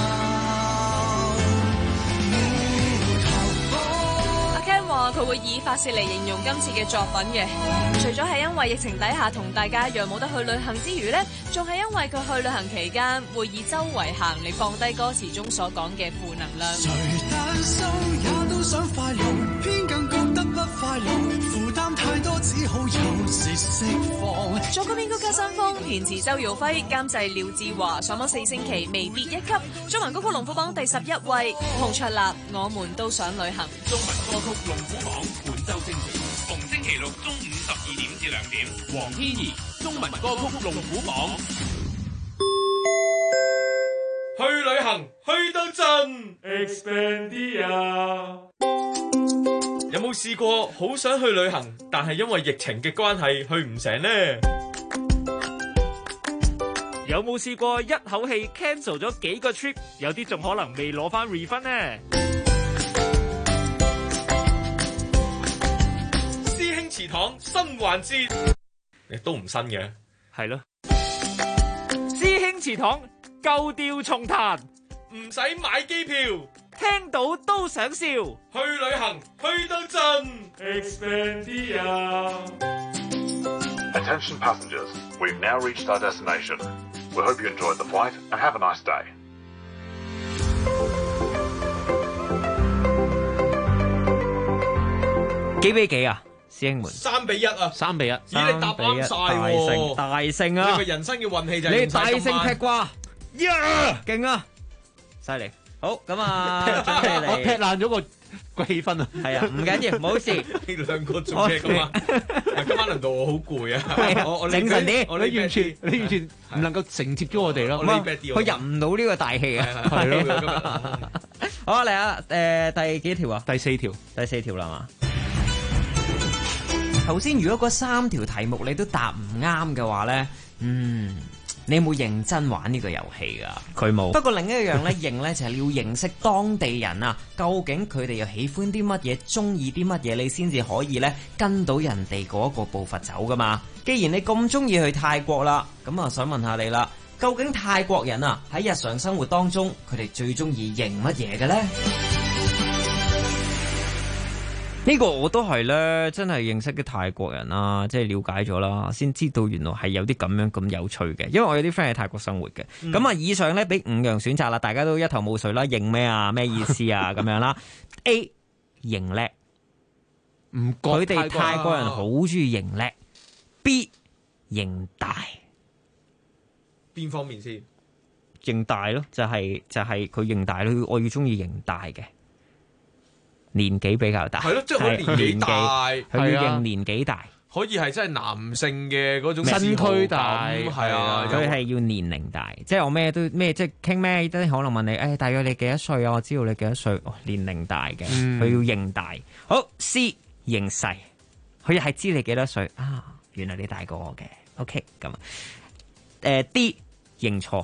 阿 Ken 話佢會以發洩嚟形容今次嘅作品嘅，除咗係因為疫情底下同大家一樣冇得去旅行之餘呢，仲係因為佢去旅行期間會以周圍行嚟放低歌詞中所講嘅負能量。 誰單收也都想快樂，偏更覺得不快樂，負擔太多只好有時釋放。 作曲編曲加新風，填詞周耀輝，監製廖志華，上網4星期未必一級。中文歌曲龍虎榜第11位，洪卓立，我們都想旅行。 中文歌曲龍虎榜本周精選，逢星期六中午12點至2點，黃天怡中文歌曲龍虎榜。 去旅行去到盡 Expandia。有冇試過好想去旅行，但係因為疫情嘅關係去唔成呢？ 有冇試過一口氣 cancel 咗幾個 trip， 有啲仲可能未攞翻 refund 呢？ 師兄祠堂新環節，都唔新嘅， 係咯。師兄祠堂舊調重彈， 唔使買機票， 聽到都想笑。 去旅行去到盡 Expandia。 Attention passengers, we've now reached our destination. We hope you enjoyed the flight and have a nice day. 幾比幾啊？師兄們 3比1啊 ！3比1， 咦你答啱晒喎！ 大勝啊！ 你個人生嘅運氣就係你大勝踢瓜，勁啊！犀利！好咁啊，準備嚟我踢爛咗個氣氛啊！ 係啊，唔緊要，冇事。 你兩個做咩咁啊？今晚輪到我好攰啊！我整神啲，你完全唔能夠承接咗我哋咯。 佢入唔到呢個大氣啊！ 係咯。 好嚟啊！第幾條啊？ 第4條， 第4條啦嘛。頭先如果嗰3條題目你都答唔啱嘅話咧，你有冇認真玩呢個遊戲噶？佢冇。不過另一樣咧，認咧就係你要認識當地人啊，究竟佢哋又喜歡啲乜嘢，中意啲乜嘢，你先至可以咧跟到人哋嗰個步伐走噶嘛。既然你咁中意去泰國啦，咁啊想問下你啦，究竟泰國人啊喺日常生活當中，佢哋最中意認乜嘢嘅咧？呢個我都係咧，真係認識嘅泰國人啦，即係了解咗啦，先知道原來係有啲咁樣咁有趣嘅。因為我有啲 friend 喺泰國生活嘅，咁啊，以上咧俾5樣選擇啦，大家都一頭霧水啦，認咩啊？咩意思啊？咁樣啦。A 認叻，佢哋泰國人好中意認叻。B 認大， 邊方面先？ 認大咯，就係佢認大咯，我要中意認大嘅。年紀比較大， 係咯，即係佢年紀大， 佢要認年紀大， 可以係真係男性嘅嗰種身軀大， 係啊，佢係要年齡大，即係我咩都咩，即係傾咩都可能問你，大約你幾多歲啊？我知道你幾多歲，年齡大嘅，佢要認大。好 C 認細，佢係知你幾多歲啊？原來你大過我嘅，OK 咁。D 認錯，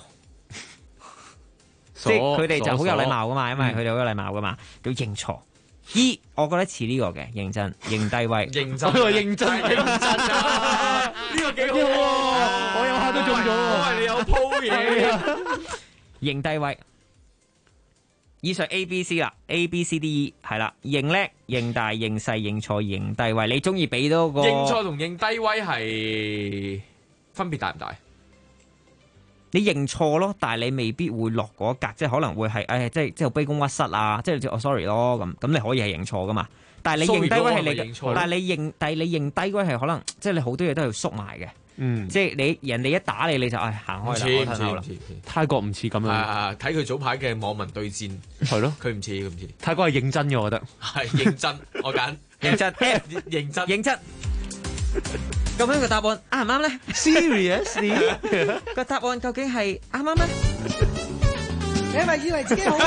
即係佢哋就好有禮貌噶嘛，因為佢哋好有禮貌噶嘛，叫認錯。E 我覺得似呢個嘅認真認低位， 認真認真啊！ 呢個幾好喎， 我有下都中咗， 因為你有鋪嘢。 認低位，以上 A B C 啦 ，A B C D E 係啦，認叻、認大、認細、認錯、認低位，你中意俾多個？ 認錯同認低位係分別大唔大？ 你認錯咯，但係你未必會落嗰一格，即係可能會係即係卑躬屈膝啊，即係sorry 咯咁你可以係認錯噶嘛。但係你認低威係你嘅，但係你認低威係可能即係你好多嘢都係縮埋嘅。即係人哋一打你就行開啦。 唔似泰國唔似咁樣。 睇佢早排嘅網民對戰係咯， 佢唔似。 泰國係認真嘅，我覺得係認真，我揀認真認真。咁樣個答案啱唔啱咧 ？Seriously 個答案究竟係啱唔啱咧？ 你係咪以為自己好？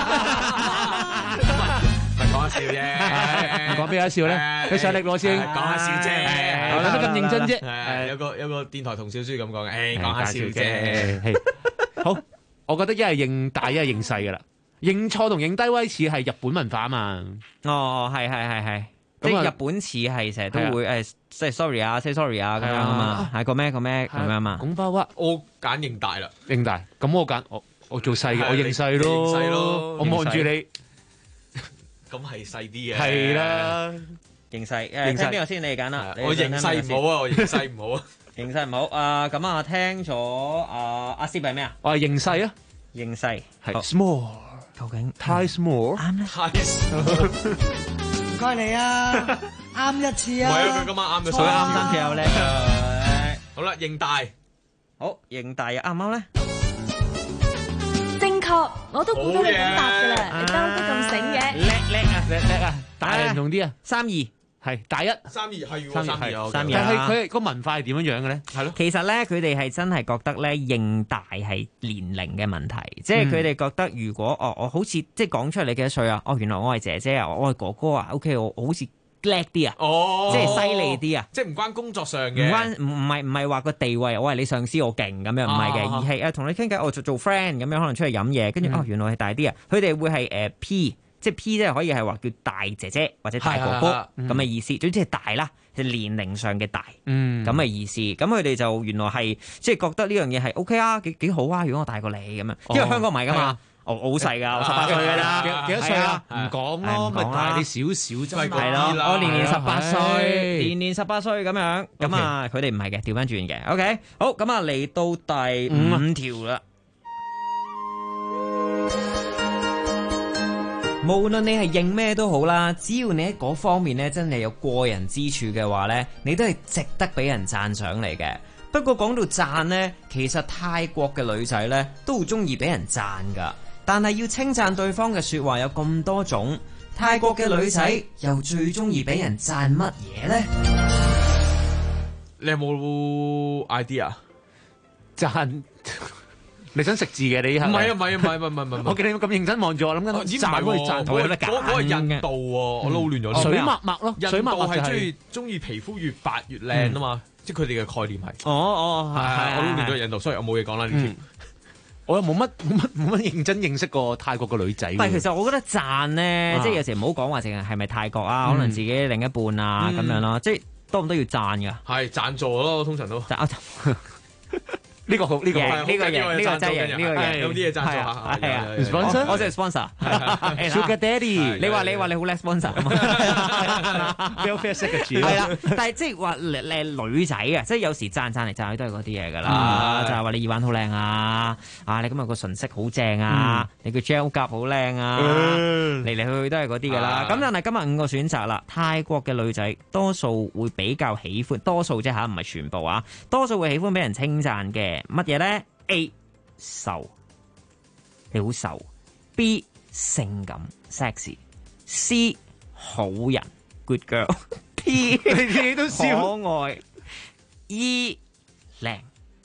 唔係講下笑啫， 唔講俾下笑咧，你上力攞先， 講下笑啫， 諗得咁認真啫。 有個電台同小書咁講嘅，講下笑啫。 好，我覺得一係認大，一係認細噶啦。認錯同認低威似係日本文化啊嘛。 哦，係。即係日本似係成日都會即係 sorry 啊 say sorry 啊咁樣啊嘛，係個咩咁樣嘛。 拱包屈， 我揀認大啦， 認大。咁我揀我做細嘅，我認細咯。我望住你， 咁係細啲嘅。 係啦， 認細。聽邊個先？你哋揀啦。 我認細唔好啊，我認細唔好啊。 認細唔好啊！咁啊，聽咗阿 Sir 係咩啊？ 我係認細啊， 認細係 small。 究竟太 small 啱咧？ 太 small。 唔該你啊，啱一次啊！ 唔係啊，佢今晚啱咗， 所以啱3次又叻。 好啦，認大， 好認大又啱唔啱咧？ 正確，我都估到你點答㗎啦，你兜得咁醒嘅。 叻啊！大人同啲啊 ，3-2 係大一 ，3-2係喎，3-2。 但係佢個文化係點樣樣嘅咧？係咯， 其實咧佢哋係真係覺得咧認大係年齡嘅問題，即係佢哋覺得如果我好似即係講出嚟你幾多歲啊？原來我係姐姐啊，我係哥哥啊 ，OK， 我好似叻啲啊，即係犀利啲啊， 即係唔關工作上嘅， 唔係話個地位，我係你上司我勁咁樣，唔係嘅，而係同你傾偈，我做 friend 咁樣，可能出去飲嘢，跟住原來係大啲啊，佢哋會係P。即係 P 即係可以係話叫大姐姐或者大哥哥咁嘅意思，總之係大啦，係年齡上嘅大咁嘅意思。咁佢哋就原來係即係覺得呢樣嘢係 OK 啊，幾好啊！如果我大過你咁樣，因為香港唔係噶嘛，我好細㗎，我18歲㗎啦， 幾多歲啊？唔講咯，咪大你少少啫。 係咯，我年18歲，年18歲咁樣。咁啊，佢哋唔係嘅，調翻轉嘅。OK，好咁啊，嚟到第5條啦。無論你係認咩都好啦，只要你喺嗰方面咧真係有過人之處嘅話咧，你都係值得俾人讚賞嚟嘅。不過講到讚呢，其實泰國嘅女仔咧都好中意俾人讚噶，但係要稱讚對方嘅說話有咁多種，泰國嘅女仔又最中意俾人讚乜嘢呢？ 你有冇 idea？ 讚。你想食字嘅你係唔係啊， 我見你咁認真望住我，諗緊讚可以讚到有得揀嘅。 嗰個係印度喎，我撈亂咗。 水墨墨咯， 印度係中意皮膚越白越靚啊嘛，即係佢哋嘅概念係。 係我撈亂咗印度，所以我冇嘢講啦呢條。 我又冇乜認真認識過泰國嘅女仔。 但係其實我覺得讚咧，即係有時唔好講話淨係咪泰國啊，可能自己另一半啊咁樣咯，即係多唔多要讚㗎？ 係讚助咯，通常都。 呢個好，呢個嘢，呢個真係呢個嘢， 有啲嘢贊助下， 係啊 ，sponsor， 我係 sponsor，Sugar Daddy，你話你好叻 sponsor，welfare secretary，係啦，但係即係話靚女仔啊，即係有時讚嚟讚去都係嗰啲嘢㗎啦，就係話你耳環好靚啊，你今日個唇色好正啊，你個 gel 甲好靚啊，嚟嚟去去都係嗰啲㗎啦。咁但係今日5個選擇啦，泰國嘅女仔多數會比較喜歡，多數啫嚇，唔係全部啊，多數會喜歡俾人稱讚嘅。乜嘢咧 ？A 瘦，你好瘦。B 性感 sexy。C 好人 good girl。D 你都笑可愛。E 靚。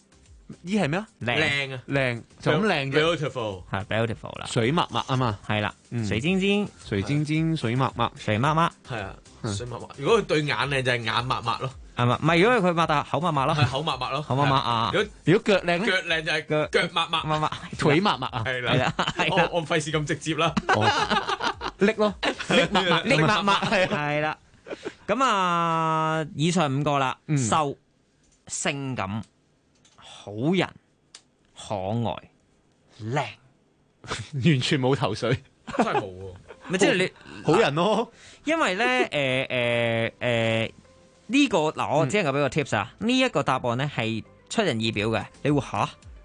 E 係咩啊？ 靚啊， 靚就咁靚啫。 Beautiful 係 beautiful 啦。 水墨墨啊嘛， 係啦，水晶晶， 水晶晶，水墨墨， 水墨墨。 係啊，水墨墨。如果佢對眼靚就係眼抹抹咯。 係嘛？唔係，如果佢擘大口抹抹咯， 係口抹抹咯， 口抹抹啊！ 如果腳靚咧， 腳靚就係腳抹抹抹抹， 腿抹抹啊！ 係啦，我費事咁直接啦， 拎咯， 拎抹抹係啦。咁啊，以上5個啦，瘦、性感、好人、可愛、靚， 完全冇頭緒， 真係冇喎。 咪即係你好人咯， 因為咧呢個嗱，我只能夠俾個 tips 啊！呢一個答案咧係出人意表嘅，你會嚇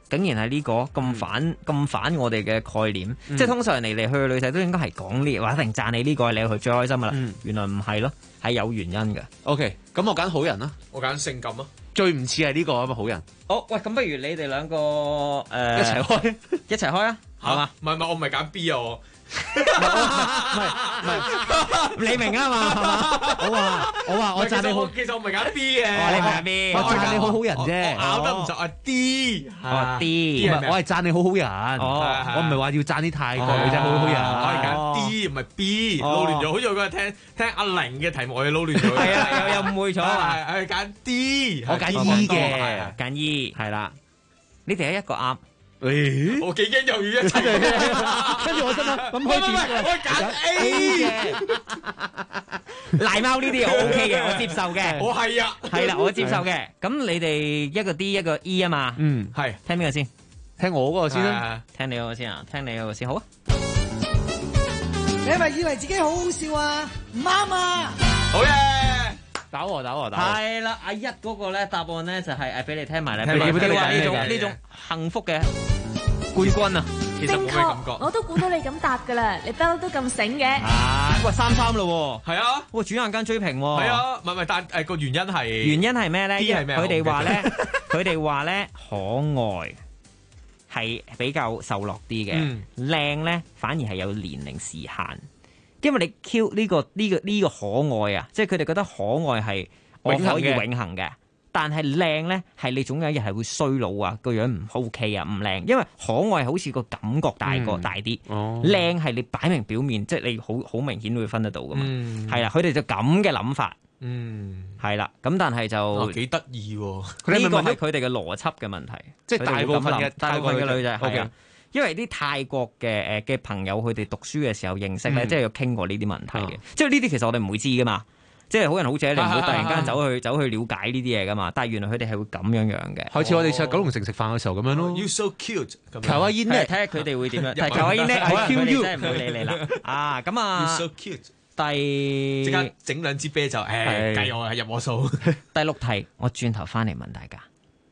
竟然係呢個咁反我哋嘅概念，即係通常嚟去嘅女仔都應該係講呢，或者一定讚你呢個係你佢最開心噶啦。原來唔係咯，係有原因嘅。 OK， 咁我揀好人啦， 我揀性感啊， 最唔似係呢個咁嘅好人。 好，喂，咁不如你哋兩個一齊開， 一齊開啊，係嘛？ 唔係，我唔係揀 B 啊，我。 唔係， 你明啊嘛？我話我讚你好， 其實我唔係揀 B 嘅， 你唔係揀 B， 我讚你好人啫， 我咬得唔就啊 D， 哦 D， 我係讚你好人，我唔係話要讚啲泰國女仔好人， 我係揀 D 唔係 B，撈亂咗，好似我嗰日聽阿玲嘅題目，我哋撈亂咗， 係啊，又誤會咗， 係揀 D， 我揀 E 嘅， 揀 E 係啦，你哋係一個啱。 我幾驚猶豫一齊， 跟住我心諗咁開始， 我揀 A， 賴貓呢啲我 OK 嘅，我接受嘅。 我係啊， 係啦，我接受嘅。咁你哋一個 D 一個 E 啊嘛， 係聽邊個先？ 聽我嗰個先啦， 聽你嗰個先啊，聽你嗰個先好啊。 你係咪以為自己好好笑啊？唔啱啊！ 好嘢！ 打我！ 係啦，阿一嗰個咧答案咧就係俾你聽埋啦， 俾你話呢種幸福嘅冠軍啊，其實冇咩感覺。 我都估到你咁答噶啦，你不嬲都咁醒嘅。 喂，3-3咯喎。 係啊， 喂，轉眼間追平喎。 係啊，唔係，但個原因係咩咧？ 係咩？ 佢哋話咧可愛係比較受落啲嘅，靚咧反而係有年齡時限。因為你 Q 呢個可愛啊，即係佢哋覺得可愛係我可以永恆嘅，但係靚咧係你總有一日係會衰老啊，個樣唔 OK 啊，唔靚。因為可愛好似個感覺大啲，靚係你擺明表面，即係你好明顯會分得到噶嘛。係啦，佢哋就咁嘅諗法。係啦，咁但係就幾得意喎。 呢個係佢哋嘅邏輯嘅問題， 即係大部分嘅女仔係啊。因為啲泰國嘅朋友，佢哋讀書嘅時候認識咧，即係有傾過呢啲問題嘅。即係呢啲其實我哋唔會知噶嘛。即係好人好姐，你唔好突然間走去了解呢啲嘢噶嘛。但係原來佢哋係會咁樣嘅。 好似我哋上九龍城食飯嘅時候咁樣咯。 You so cute， 求阿煙咧， 睇下佢哋會點樣。求阿煙咧，佢哋真係唔會理你啦。啊，咁啊 ，You so cute， 即刻整2支啤酒，計我入我數。 第6題，我轉頭翻嚟問大家。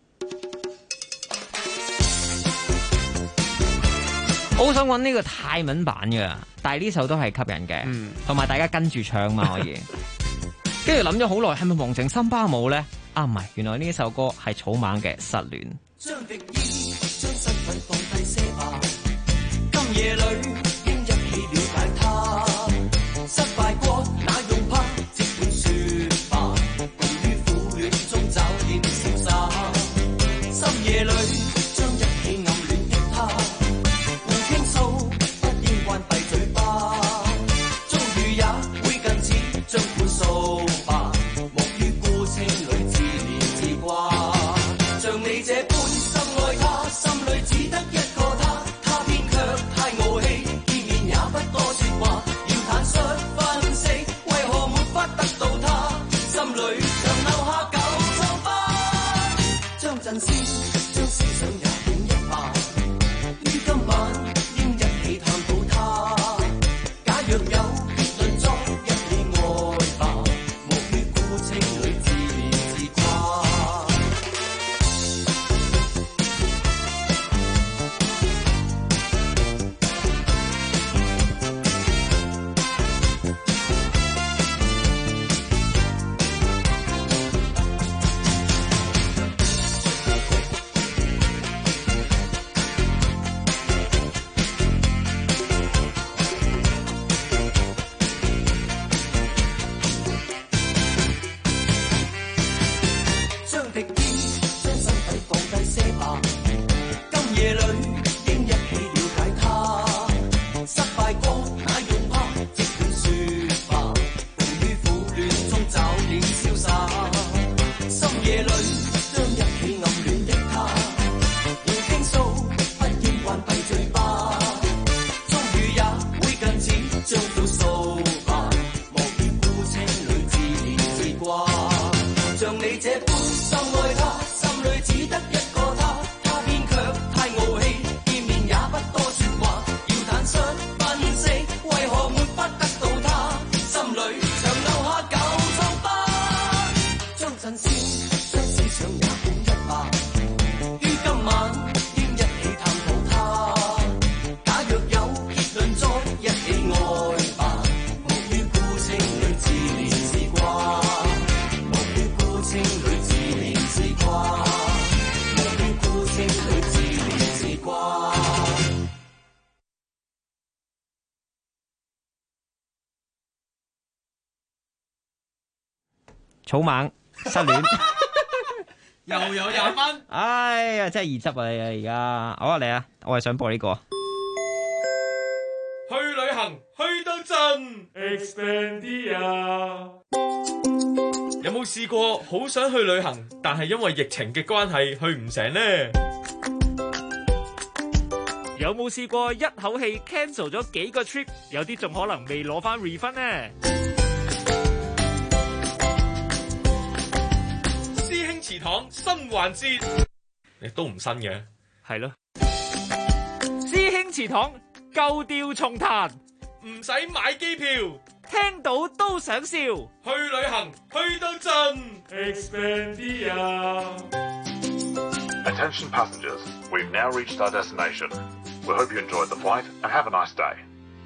我好想揾呢個泰文版嘅，但係呢首都係吸引嘅，同埋大家跟住唱嘛可以。跟住諗咗好耐，係咪黃靜森巴舞咧？啊，唔係，原來呢首歌係草蜢嘅《失戀》。 將敵意，將身份放低些吧。今夜裏應一起了解他，失敗過那用怕，即管説吧。共於苦戀中找點瀟灑。深夜裏將一起暗戀的他。將款數吧，莫於孤清裏自憐自掛。像你這般深愛他，心裏只得一個他，他偏卻太傲氣，見面也不多説話。要坦率分析，為何沒法得到他？心裏常留下舊瘡疤。將陣先，將思想也點一下。於今晚應一起探討他。假若有。像你這般深愛他，心裏只得一個他，他偏卻太傲氣。 草蜢失戀。 又有20分。 哎呀，真係易執啊！你啊，而家好啊，嚟啊！我係想播呢個。 去旅行去到盡 Expandia。有冇試過好想去旅行，但係因為疫情嘅關係去唔成呢？ 有冇試過一口氣 cancel 咗幾個 trip， 有啲仲可能未攞翻 refund 呢？ 師兄祠堂新環節，亦都唔新嘅， 係咯。師兄祠堂舊調重彈， 唔使買機票， 聽到都想笑。 去旅行去到盡 Expandia。 Attention passengers, we've now reached our destination. We hope you enjoyed the flight and have a nice day.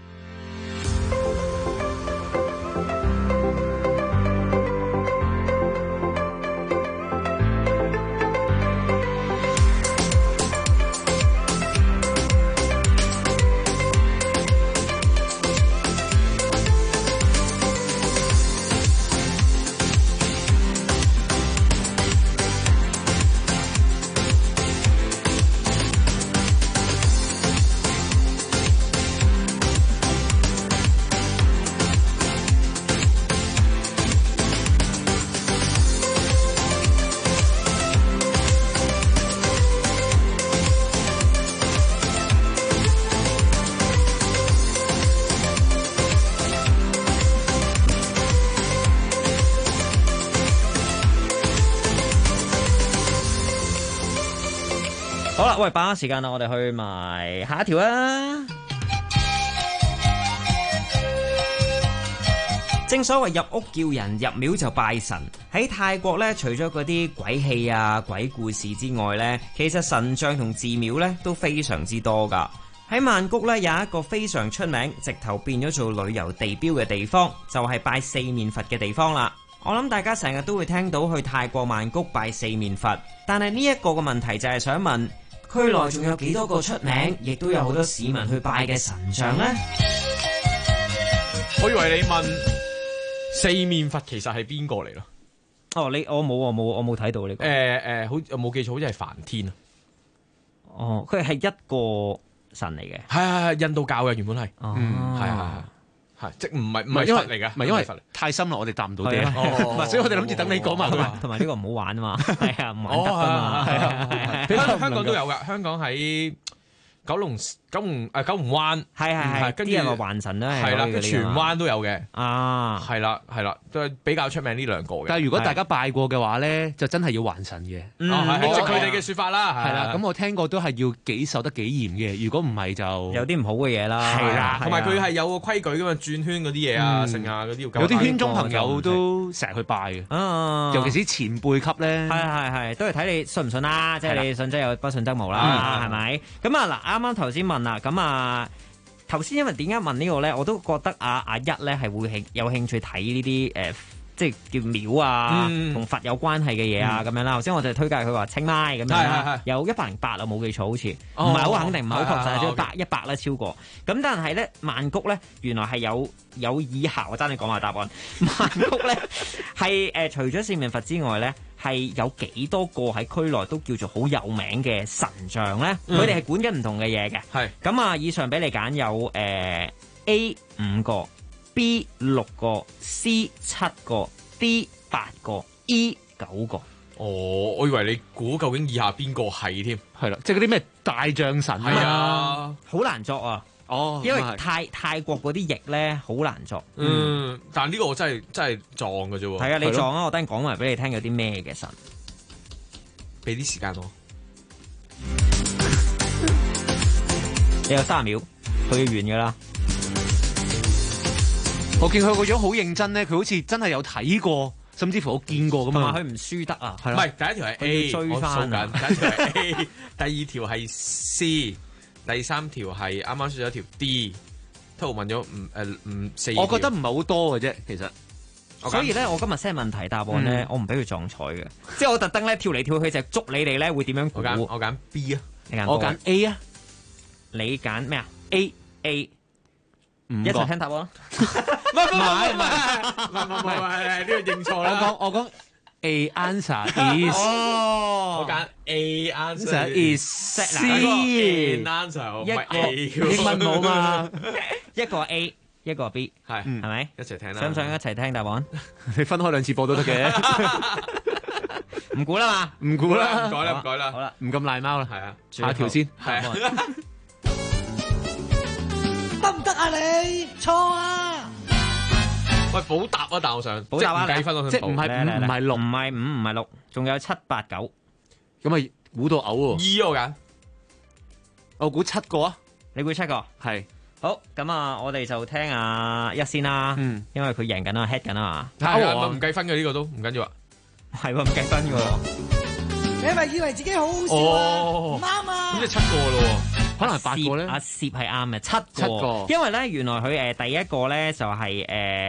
好啦，喂，把握時間啦，我哋去埋下一條啊！正所謂入屋叫人，入廟就拜神。喺泰國咧，除咗嗰啲鬼戲啊、鬼故事之外咧，其實神像同寺廟咧都非常之多噶。喺曼谷咧有一個非常出名，直頭變咗做旅遊地標嘅地方，就係拜四面佛嘅地方啦。我諗大家成日都會聽到去泰國曼谷拜四面佛，但係呢一個嘅問題就係想問，區內仲有幾多個出名，亦都有好多市民去拜嘅神像呢？ 我以為你問四面佛其實係邊個嚟咯？ 哦，我冇睇到呢個。 好，我冇記錯，好似係梵天啊。 哦，佢係一個神嚟嘅。 係印度教嘅原本係。 哦， 係即唔係佛嚟嘅， 唔係因為太深啦，我哋答唔到啲。所以我哋諗住等你講埋佢。 同埋呢個唔好玩啊嘛，係啊，唔玩得啊嘛。 香港都有噶，香港喺九龍灣， 係， 跟住啲人話還神咧， 係啦，跟荃灣都有嘅。 啊， 係啦，都係比較出名呢兩個嘅。 但係如果大家拜過嘅話咧，就真係要還神嘅。 係佢哋嘅説法啦。 係啦，咁我聽過都係要幾守得幾嚴嘅。如果唔係就有啲唔好嘅嘢啦。 係啦， 同埋佢係有個規矩噶嘛，轉圈嗰啲嘢啊、剩啊嗰啲要。 有啲圈中朋友都成日去拜嘅。尤其是前輩級咧。 係，都係睇你信唔信啦。即係你信則有，不信則無啦，係咪？咁啊嗱，啱啱頭先問啦，咁啊頭先因為點解問呢個咧，我都覺得阿一咧係會有興趣睇呢啲即係叫廟啊，同佛有關係嘅嘢啊咁樣啦。頭先我就推介佢話清邁咁樣啦，有108啊，冇記錯好似，唔係好肯定，唔係好確實，都100啦超過。咁但係咧，曼谷咧原來係有以下，我爭你講埋答案。曼谷咧係除咗四面佛之外咧，係有幾多個喺區內都叫做好有名嘅神像咧？佢哋係管緊唔同嘅嘢嘅。係咁啊，以上俾你揀有A 5個。B 6個 C 7個 D 8個 E 9個。 哦，我以為你估究竟以下邊個係添？ 係啦，即係嗰啲咩大將神係啊， 好難作啊！ 哦， 因為泰國嗰啲譯咧好難作。 但係呢個我真係撞嘅啫喎。 係啊，你撞啊！我等陣講埋俾你聽有啲咩嘅神。 俾啲時間我。 你有30秒，佢要完噶啦。 我見佢個樣好認真咧，佢好似真係有睇過，甚至乎我見過咁啊！ 佢唔輸得啊！ 唔係第一條係 A， 追翻啊！ 第一條係 A，第二條係 C，第三條係啱啱輸咗條 D。都問咗4。 我覺得唔係好多嘅啫，其實。 所以咧，我今日 send 問題答案咧，我唔俾佢撞彩嘅，即係我特登咧跳嚟跳去就捉你哋咧會點樣估？ 我揀 B 啊， 我揀 A 啊， 你揀咩啊？A。 一齊聽答案。 唔係，呢個認錯啦。 我講 A answer is， 我揀 A answer is C answer， 唔係 A 英文冇嘛？ 一個 A， 一個 B， 係咪？ 一齊聽啦。 想唔想一齊聽答案？ 你分開兩次播都得嘅。 唔估啦嘛， 唔估啦， 唔改啦，唔改啦。 好啦， 唔咁賴貓啦。 係啊， 下一條先。 係得唔得啊你？錯啊！ 喂，補答啊！但我想補答啊， 計分咯， 即係唔係5唔係6， 唔係5唔係6，仲有7、8、9， 咁啊估到嘔喎。 我揀， 我估7個啊， 你估7個？ 係。 好，咁啊，我哋就聽阿一先啦，因為佢贏緊啊 head 緊啊嘛。 係啊，唔計分嘅呢個都唔緊要啊。 係喎，唔計分嘅喎。 你咪以為自己好好笑啊？唔啱啊！ 咁即係7個咯喎。 可能8個咧， 阿攝係啱嘅7個，因為咧原來佢第一個咧就係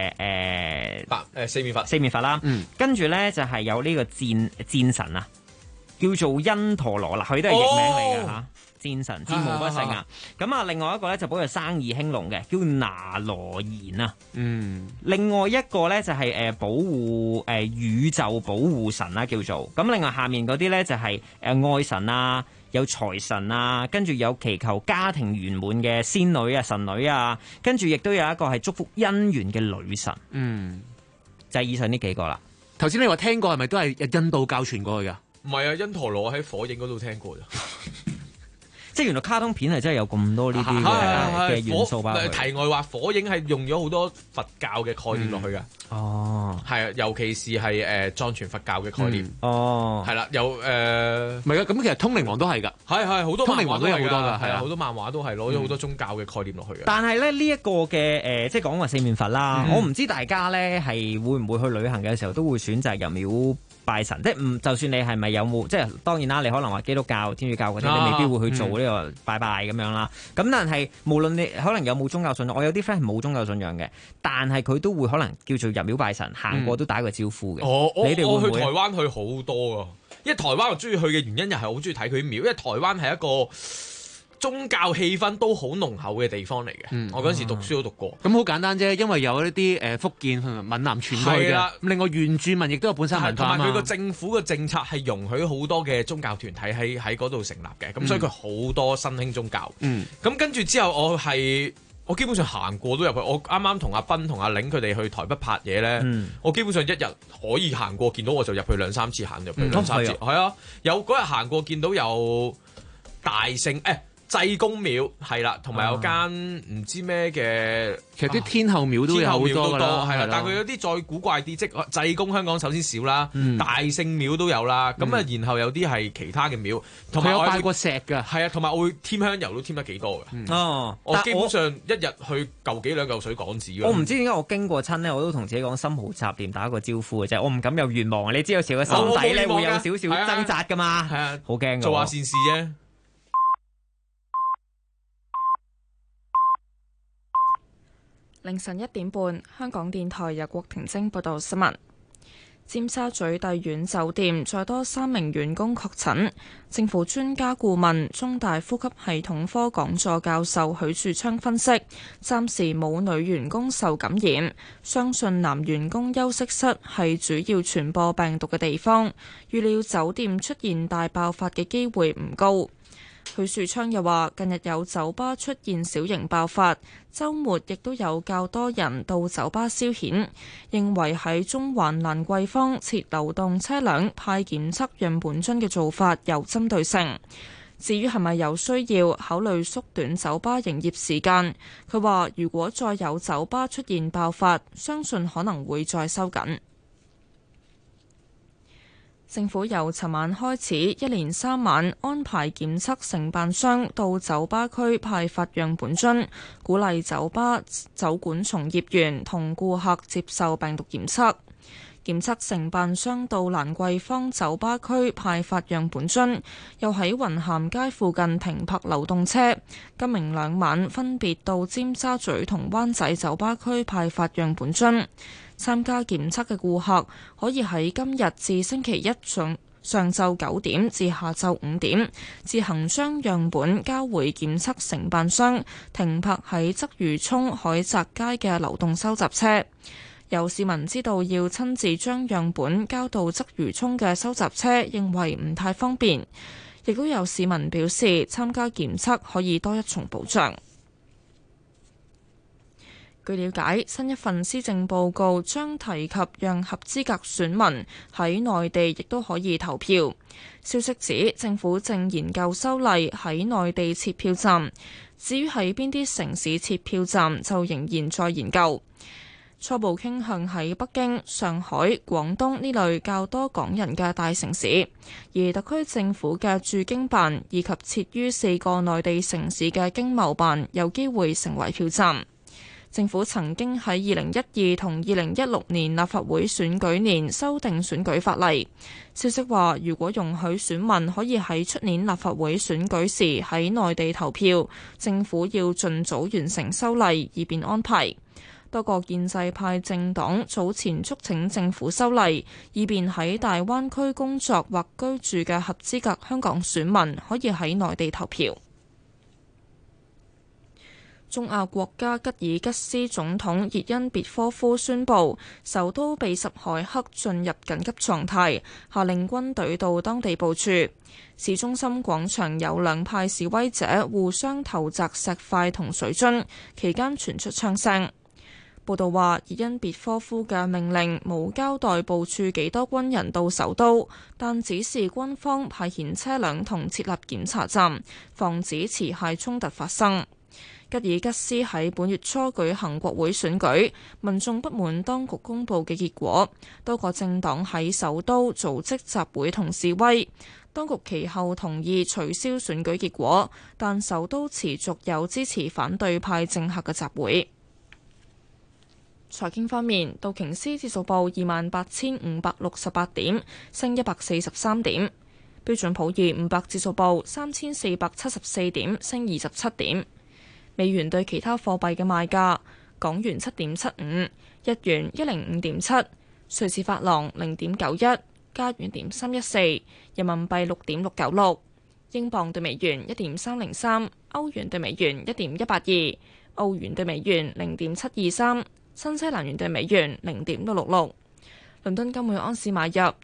四面佛， 四面佛啦，跟住咧就係有呢個戰神啊，叫做因陀羅啦，佢都係譯名嚟嘅嚇，戰神戰無不勝啊。咁啊，另外一個咧就保佑生意興隆嘅，叫拿羅延啊。另外一個咧就係保護宇宙保護神啦，叫做咁。另外下面嗰啲咧就係愛神啊。有財神啊，跟住有祈求家庭圓滿嘅仙女啊、神女啊，跟住亦都有一個係祝福姻緣嘅女神。就係以上呢幾個啦。 頭先你話聽過係咪都係印度教傳過去㗎？ 唔係啊，因陀羅喺火影嗰度聽過咋。 即係原來卡通片係真係有咁多呢啲嘅元素吧？ 題外話，火影係用咗好多佛教嘅概念落去㗎。係啊，尤其是係藏傳佛教嘅概念。係啦，有唔係啊？咁其實通靈王都係㗎。 係好多通靈王都有好多㗎， 係啊，好多漫畫都係攞咗好多宗教嘅概念落去嘅。 但係咧呢一個嘅即係講話四面佛啦，我唔知大家咧係會唔會去旅行嘅時候都會選擇入廟拜神，即係就算你係咪有冇，即係當然啦，你可能話基督教、天主教嗰啲，你未必會去做呢個拜拜咁樣啦。咁但係無論你可能有冇宗教信仰，我有啲 friend 係冇宗教信仰嘅，但係佢都會可能叫做入廟拜神，行過都打個招呼嘅。你哋會唔會？ 我去台灣去好多啊，因為台灣我中意去嘅原因又係好中意睇佢啲廟，因為台灣係一個宗教氣氛都好濃厚嘅地方嚟嘅。我嗰陣時讀書都讀過。 咁好簡單啫，因為有一啲福建同閩南傳過去嘅。另外原住民亦都有本身文化啊嘛。 同埋佢個政府嘅政策係容許好多嘅宗教團體喺嗰度成立嘅，咁所以佢好多新興宗教。咁跟住之後我基本上行過都入去。我啱啱同阿斌同阿玲佢哋去台北拍嘢咧，我基本上一日可以行過見到我就入去2、3次，行入去2、3次。係啊，有嗰日行過見到有大聖濟公廟係啦，同埋有間唔知咩嘅， 其實啲天后廟都有好多啦， 係啦。但係佢有啲再古怪啲，即係濟公香港首先少啦，大聖廟都有啦。咁啊，然後有啲係其他嘅廟，同埋有拜過石㗎。 係啊，同埋我會添香油都添得幾多㗎。我基本上一日去嚿幾兩嚿水港紙。 我唔知點解我經過親咧，我都同自己講心無雜念打個招呼嘅啫。我唔敢有願望啊！你知有時個心底咧會有少少掙扎㗎嘛。係啊，好驚㗎。 做下善事啫。 凌晨1點半，香港電台由郭婷晶報道新聞。尖沙咀帝苑酒店再多3名員工確診，政府專家顧問、中大呼吸系統科講座教授許樹昌分析，暫時冇女員工受感染，相信男員工休息室係主要傳播病毒嘅地方，預料酒店出現大爆發嘅機會唔高。許樹昌又話：近日有酒吧出現小型爆發，週末亦都有較多人到酒吧消遣，認為喺中環蘭桂坊設流動車輛派檢測樣本樽嘅做法有針對性。至於係咪有需要考慮縮短酒吧營業時間，佢話如果再有酒吧出現爆發，相信可能會再收緊。政府由尋晚開始，一連3晚安排檢測承辦商到酒吧區派發樣本樽，鼓勵酒吧酒館從業員同顧客接受病毒檢測。檢測承辦商到蘭桂坊酒吧區派發樣本樽，又喺雲咸街附近停泊流動車。今明2晚分別到尖沙咀同灣仔酒吧區派發樣本樽。參加檢測嘅顧客可以喺今日至星期一上晝9點至下晝5點，自行將樣本交回檢測承辦商停泊喺鰂魚涌海澤街嘅流動收集車。有市民知道要親自將樣本交到鰂魚涌嘅收集車，認為唔太方便。亦都有市民表示參加檢測可以多一重保障。據了解，新一份施政報告將提及讓合資格選民喺內地亦都可以投票。消息指政府正研究修例喺內地設票站，至於喺邊啲城市設票站就仍然在研究。初步傾向喺北京、上海、廣東呢類較多港人嘅大城市，而特區政府嘅駐京辦以及設於4個內地城市嘅經貿辦有機會成為票站。政府曾經喺2012同2016年立法會選舉年修訂選舉法例。消息話，如果容許選民可以喺出年立法會選舉時喺內地投票，政府要盡早完成修例，以便安排。多個建制派政黨早前促請政府修例，以便喺大灣區工作或居住嘅合資格香港選民可以喺內地投票。中亞國家吉爾吉斯總統熱恩別科夫宣布，首都貝什凱克進入緊急狀態，下令軍隊到當地部署。市中心廣場有兩派示威者互相投擲石塊同水樽，期間傳出槍聲。報道話，熱恩別科夫嘅命令冇交代部署幾多軍人到首都，但指示軍方派遣車輛同設立檢查站，防止持械衝突發生。吉爾吉斯喺本月初舉行國會選舉，民眾不滿當局公佈嘅結果，多個政黨喺首都組織集會同示威。當局其後同意取消選舉結果，但首都持續有支持反對派政客嘅集會。財經方面，道瓊斯指數報28,568點，升143點；標準普爾500指數報3,474點，升27點。美元對其他貨幣嘅賣價：港元7.75，日元105.7，瑞士法郎0.91，加元0.314，人民幣6.696，英鎊對美元1.303，歐元對美元1.182，澳元對美元0.723。新西蘭元對美元0.666，倫敦金每盎司買入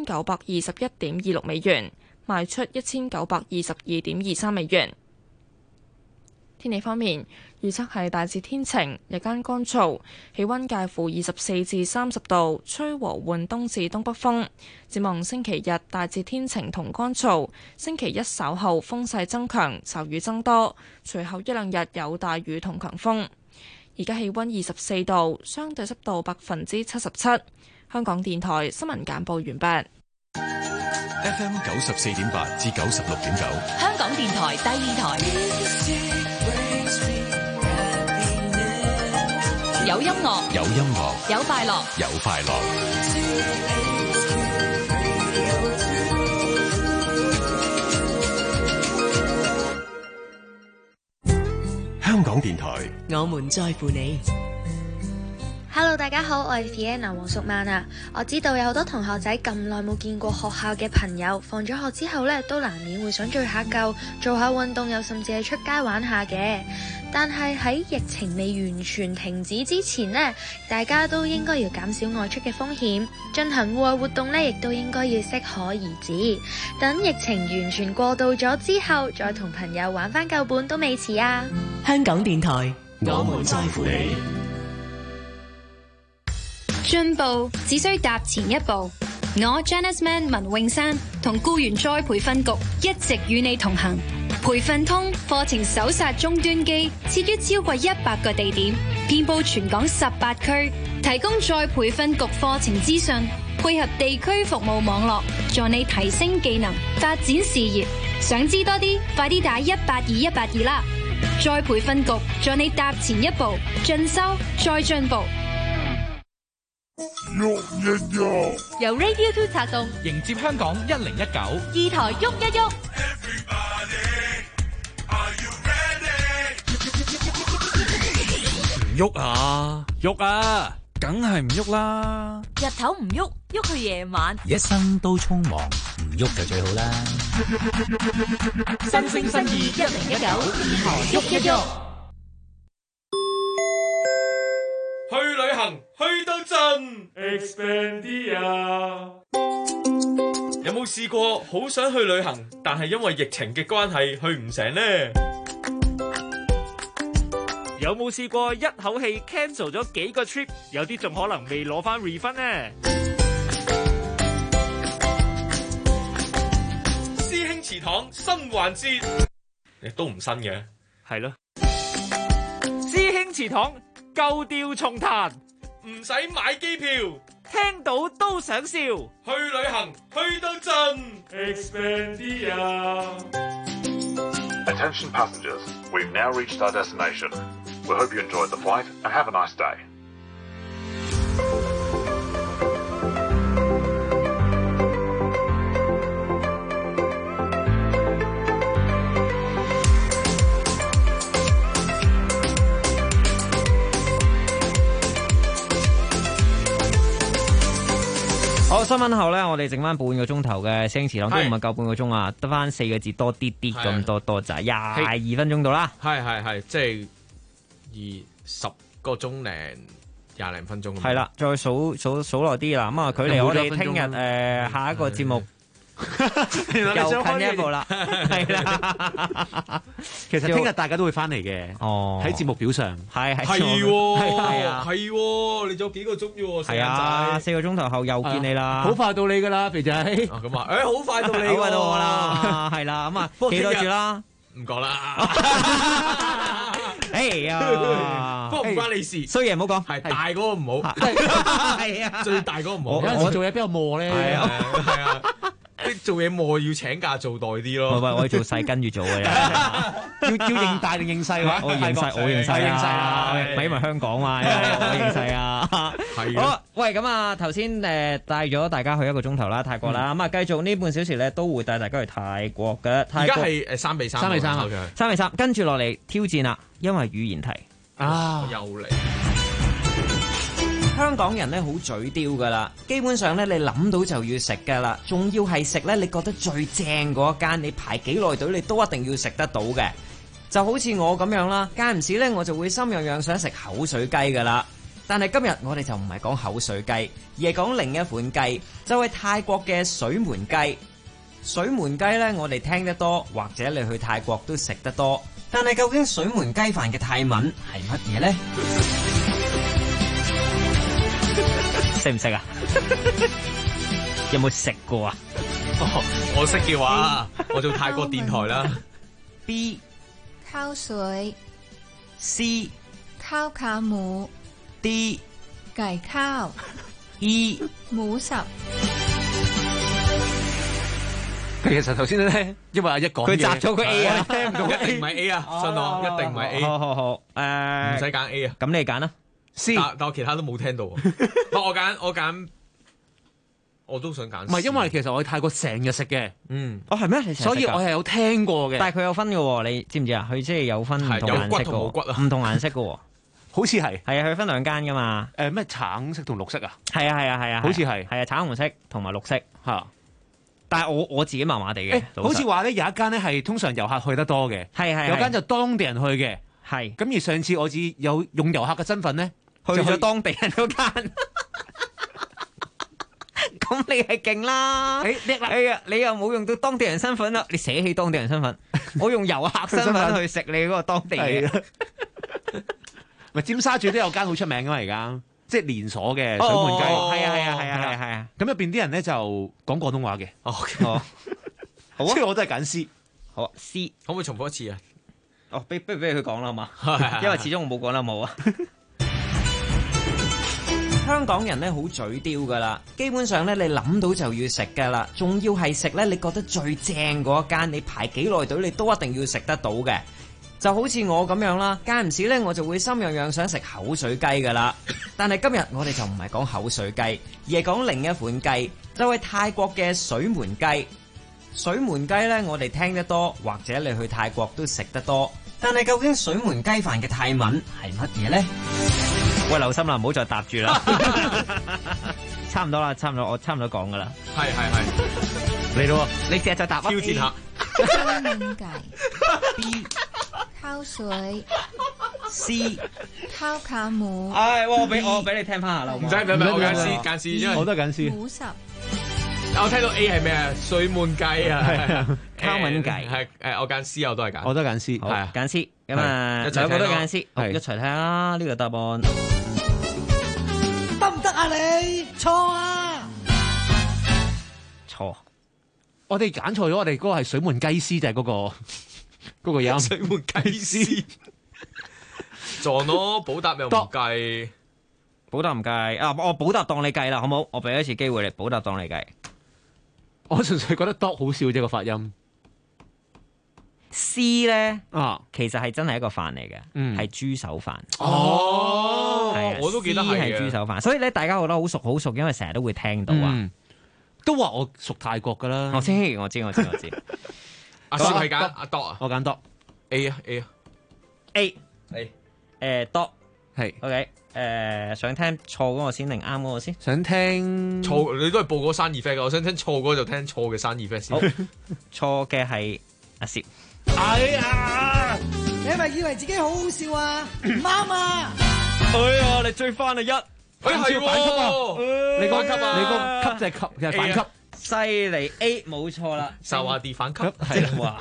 1921.26美元，賣出1922.23美元。天氣方面，預測係大致天晴，日間乾燥，氣溫介乎24至30度，吹和緩東至東北風。展望星期日大致天晴同乾燥，星期一稍後風勢增強，驟雨增多，隨後一兩日有大雨同強風。而家氣溫24度，相對濕度77%。香港電台新聞簡報完畢。 FM 94.8至96.9， 香港電台第二台，有音樂， 有音樂， 有快樂， 有快樂。香港電台， 我們在乎你。 Hello， 大家好，我係 Fiona 黃淑曼啊。我知道有好多同學仔咁耐冇見過學校嘅朋友，放咗學之後呢，都難免會想聚下舊，做下運動，又甚至係出街玩下嘅。但係喺疫情未完全停止之前呢，大家都應該要減少外出嘅風險，進行戶外活動呢，亦都應該要適可而止。等疫情完全過渡咗之後，再同朋友玩翻舊本都未遲啊！ 香港電台， 我們在乎你。 進步只需踏前一步。我 Janice Man 文詠珊同僱員再培訓局一直與你同行。培訓通課程搜殺終端機設於超過100個地點，遍佈全港18區，提供再培訓局課程資訊，配合地區服務網絡，助你提升技能，發展事業。想知多啲，快啲打182啦！再培訓局助你踏前一步，進修再進步。 喐一喐， 由 Radio 2策動， 迎接香港1019， 二台喐一喐。 唔喐啊，喐啊，梗係唔喐啦。 日頭唔喐，喐去夜晚。 一生都匆忙，唔喐就最好啦。 新聲新意1019，電台喐一喐。 去旅行去到盡 Expandia。有冇試過好想去旅行，但係因為疫情嘅關係去唔成呢？ 有冇試過一口氣 cancel 咗幾個 trip， 有啲仲可能未攞翻 refund 呢？ 師兄祠堂新環節，亦都唔新嘅， 係咯。師兄祠堂舊調重彈， 唔使買機票， 聽到都想笑。 去旅行去到盡 Expandia。 Attention passengers, we've now reached our destination. We hope you enjoyed the flight and have a nice day. 好，新聞後咧，我哋剩翻半個鐘頭嘅聲詞堂都唔係夠半個鐘啊，得翻4個字多啲啲咁多就係22分鐘到啦。 係，即係20個鐘零20零分鐘。 係啦，再數耐啲啦。咁啊，距離我哋聽日下一個節目又近一步啦。係啦， 其實聽日大家都會翻嚟嘅。哦，喺節目表上係你仲有幾個鐘啫喎？ 係啊，4個鐘頭後又見你啦。 好快到你噶啦，肥仔。 咁啊，好快到你， 好快到我啦。係啦，咁啊，記得住啦。 唔講啦。 哎呀， 不過唔關你事， 衰嘢唔好講， 係大嗰個唔好， 係啊， 最大嗰個唔好。 我做嘢比較磨咧， 係啊，做嘢磨要請假做代啲咯。 我要做細跟住做嘅， 要認大定認細話？ 我認細啊，咪因為香港嘛，我認細啊。係好，喂，咁啊，頭先帶咗大家去1個鐘頭啦，泰國啦，咁啊，繼續呢半小時咧都會帶大家去泰國嘅。 而家係3比3， 3比3， 3比3，跟住落嚟挑戰啦，因為語言題啊，又嚟。 香港人咧好嘴刁噶啦，基本上咧你諗到就要食噶啦，仲要係食咧你覺得最正嗰一間，你排幾耐隊你都一定要食得到嘅。就好似我咁樣啦，間唔時咧我就會心癢癢想食口水雞噶啦。但係今日我哋就唔係講口水雞，而係講另一款雞，就係泰國嘅水門雞。水門雞咧我哋聽得多，或者你去泰國都食得多。但係究竟水門雞飯嘅泰文係乜嘢呢？識唔識啊？有冇食過啊？ 我識嘅話，我做泰國電台啦。 B ข้าวสวย C ข้าวขาหมู D ไก่ข้าว E หมูสับ。 其實頭先咧，因為阿一講佢摘咗個 A 啊， 聽唔到一定唔係 A 啊，信我，一定唔係 A。 好， 唔使揀 A 啊。 咁你揀啦。 C，但我其他都冇聽到。我揀，我都想揀。 唔係，因為其實我喺泰國成日食嘅。 係咩？ 所以我係有聽過嘅。 但係佢有分嘅喎，你知唔知啊？佢即係有分唔同顏色嘅喎，唔同顏色嘅喎。 好似係。 係啊，佢分2間㗎嘛。 咩橙色同綠色啊？ 係啊。 好似係。 係啊，橙紅色同埋綠色嚇。 但係我自己麻麻地嘅。 好似話咧有一間咧係通常遊客去得多嘅，有間就當地人去嘅。 係。咁而上次我只有用遊客嘅身份咧。 去咗當地人嗰間，咁你係勁啦！你又冇用到當地人身份啦，你捨棄當地人身份，我用遊客身份去食你嗰個當地嘅。 咪尖沙咀都有間好出名噶嘛，而家即係連鎖嘅水門雞。 係啊。 咁入邊啲人咧就講廣東話嘅。 好啊， 所以我都係揀 C。 好啊 ，C 可唔可以重複一次啊？ 不如俾佢講啦，好嘛？因為始終我冇講得冇啊。香港人咧好嘴刁噶啦，基本上咧你諗到就要食噶啦，仲要係食咧你覺得最正嗰一間，你排幾耐隊你都一定要食得到嘅。就好似我咁樣啦，間唔時咧我就會心癢癢想食口水雞噶啦。但係今日我哋就唔係講口水雞，而係講另一款雞，就係泰國嘅水門雞。水門雞咧我哋聽得多，或者你去泰國都食得多。但係究竟水門雞飯嘅泰文係乜嘢呢？喂，留心啦，唔好再答住啦。差唔多啦，我差唔多講噶啦。 係。 嚟咯， 你試下再答啊！ 挑戰下。 ข้าวมันไก่ B ข้าวสวย C ข้าวขาหมู我俾你聽翻下啦， 唔使，我揀 C，因為我都揀 C。 หมูสับ我聽到 A 係咩啊？水滿雞啊， 烤炆雞係我揀 C，我都係揀， 我都揀 C， 係啊，揀 C。咁啊，兩個都揀 C， 一齊聽啦。呢個答案得唔得啊你？錯啊！ 錯。 我哋揀錯咗，我哋嗰個係水門雞絲就係嗰個音。 水門雞絲撞咯，補答又唔計， 補答唔計啊！我補答當你計啦，好冇？我俾一次機會你補答當你計。 我純粹覺得 dog 好笑啫個發音。 C 咧其實係真係一個飯嚟嘅，係豬手飯。 哦，我都記得係豬手飯，所以咧大家覺得好熟，因為成日都會聽到啊。 都話我熟泰國噶啦。 我知。 阿少係揀阿 dog 啊， 我揀 dog。 A 啊 A。dog 係 OK。想聽錯嗰個先定啱嗰個先？ 想聽錯，你都係報嗰個生意 effect 㗎。我想聽錯嗰個就聽錯嘅生意 effect 先。 錯嘅係阿少。 哎呀！你係咪以為自己好好笑啊？唔啱啊！ 哎呀！你追翻啊一， 係喎， 你個級啊？你個級就係反級， 犀利 A 冇錯啦。 就話 D 反級係話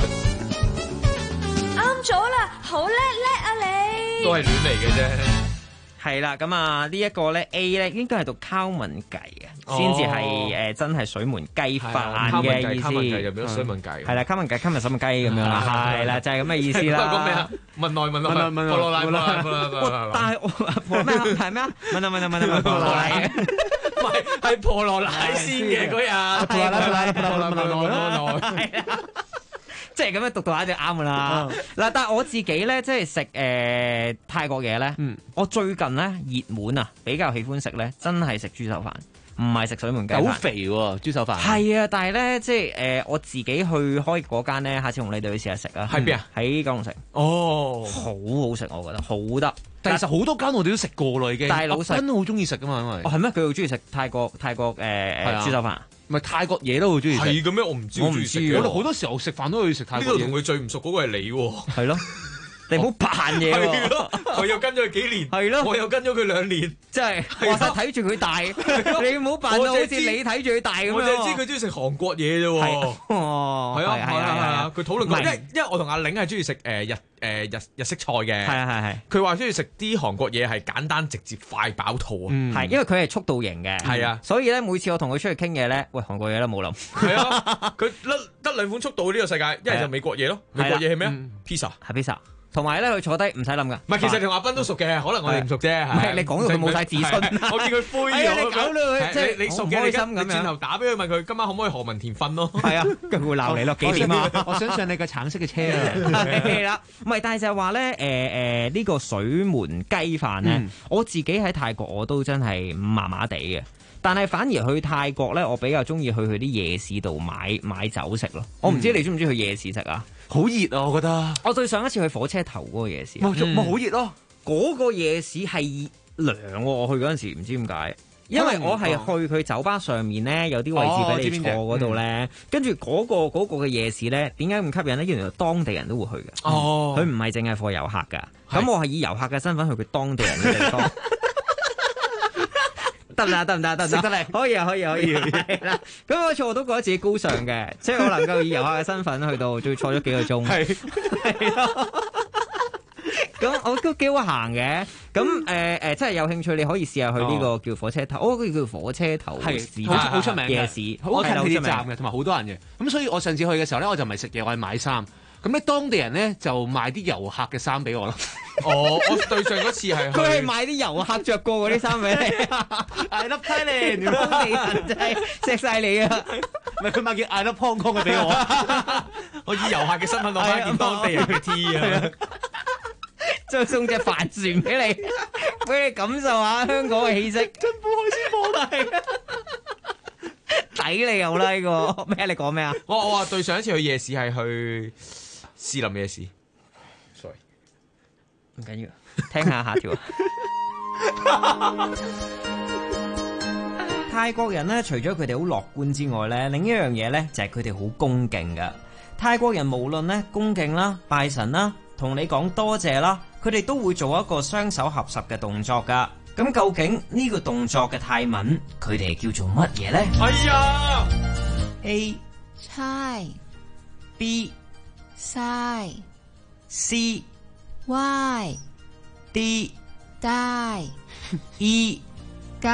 啱咗啦，好叻啊你！ 都係亂嚟嘅啫。 係啦，咁啊呢一個咧 A 咧應該係讀烤炆雞嘅，先至係真係水門雞飯嘅意思。烤炆雞就變咗水門雞。 係啦，烤炆雞、烤炆水門雞咁樣啦，係啦，就係咁嘅意思啦。 講咩啊？問內破羅拉。 但係我咩係咩啊？問破羅拉， 唔係破羅拉先嘅嗰日。破羅拉。 即係咁樣讀到下就啱噶啦。嗱，但係我自己咧，即係食泰國嘢咧，我最近咧熱門啊，比較喜歡食咧，真係食豬手飯，唔係食水門雞飯。 好肥喎，豬手飯。 係啊，但係咧，即係我自己去開嗰間咧，下次同你哋去試下食啊。 喺邊啊？ 喺九龍城。 哦， 好好食，我覺得好得。 但係其實好多間我哋都食過啦，已經。 但係老細真好中意食噶嘛，因為係咩？佢好中意食泰國豬手飯。 唔係泰國嘢都好中意食。 係嘅咩？我唔知。我哋好多時候食飯都去食泰國嘢。 呢度同佢最唔熟嗰個係你喎。 係咯。你唔好扮嘢喎！ 我又跟咗佢幾年， 係咯， 我又跟咗佢2年， 即係話晒睇住佢大，你唔好扮到好似你睇住佢大咁樣。 我就知佢中意食韓國嘢啫喎。係啊，佢討論過，因為我同阿玲係中意食日式菜嘅。 係。 佢話中意食啲韓國嘢係簡單直接快飽肚啊。 係，因為佢係速度型嘅。 係啊， 所以咧每次我同佢出去傾嘢咧，喂韓國嘢都冇諗。 係啊，佢得2款速度呢個世界，一係就美國嘢咯。美國嘢係咩啊？pizza 係 pizza。同埋咧，佢坐低唔使諗噶。 唔係，其實同阿斌都熟嘅，可能我哋唔熟啫。 唔係你講到佢冇晒自信， 我見佢灰咗。 你搞到佢即係你熟嘅，你轉頭打俾佢問佢今晚可唔可以何文田瞓咯？ 係啊，佢會鬧你咯。幾點啊？ 我想上你個橙色嘅車啊！係啦，唔係，但係就係話咧，呢個水門雞飯咧，我自己喺泰國我都真係麻麻地嘅。但係反而去泰國咧，我比較中意去啲夜市度買酒食咯。我唔知你中唔中意去夜市食啊？ 好熱啊！我覺得。 我對上一次去火車頭嗰個夜市， 咪好熱咯。 嗰個夜市係涼喎，我去嗰陣時唔知點解，因為我係去佢酒吧上面咧，有啲位置俾你坐嗰度咧，跟住嗰個嘅夜市咧，點解咁吸引咧？原來當地人都會去嘅。哦，佢唔係淨係貨遊客㗎。咁我係以遊客嘅身份去佢當地人嘅地方。得唔得？食得嚟，可以。係啦，咁嗰次我都覺得自己高尚嘅，即係我能夠以遊客嘅身份去到，仲要坐咗幾個鐘。係咯。咁我都幾好行嘅。咁真係有興趣，你可以試下去呢個叫火車頭。嗰個叫火車頭市， 好出名嘅夜市， 好近地鐵站嘅，同埋好多人嘅。咁所以我上次去嘅時候咧，我就唔係食嘢，我係買衫。咁咧，當地人咧就賣啲遊客嘅衫俾我咯。 哦，我對上嗰次係佢係賣啲遊客着過嗰啲衫俾你。 I love Thailand， 當地人真係錫晒你啊！ 唔係佢賣件 I love Hong Kong 嘅俾我。 我以遊客嘅身份攞翻件當地人嘅 T 啊！ 再送隻帆船俾你，俾你感受下香港嘅氣息。 進步開始放大。 抵你有啦呢個咩？你講咩啊？ 我話對上一次去夜市係去士林夜市。sorry， 唔緊要，聽下條。 泰國人咧，除咗佢哋好樂觀之外咧，另一樣嘢咧就係佢哋好恭敬嘅。泰國人無論咧恭敬啦、拜神啦、同你講多謝啦，佢哋都會做一個雙手合十嘅動作噶。咁究竟呢個動作嘅泰文佢哋叫做乜嘢咧？ 哎呀 ，A 猜 B 晒 C Y D 大 E 街。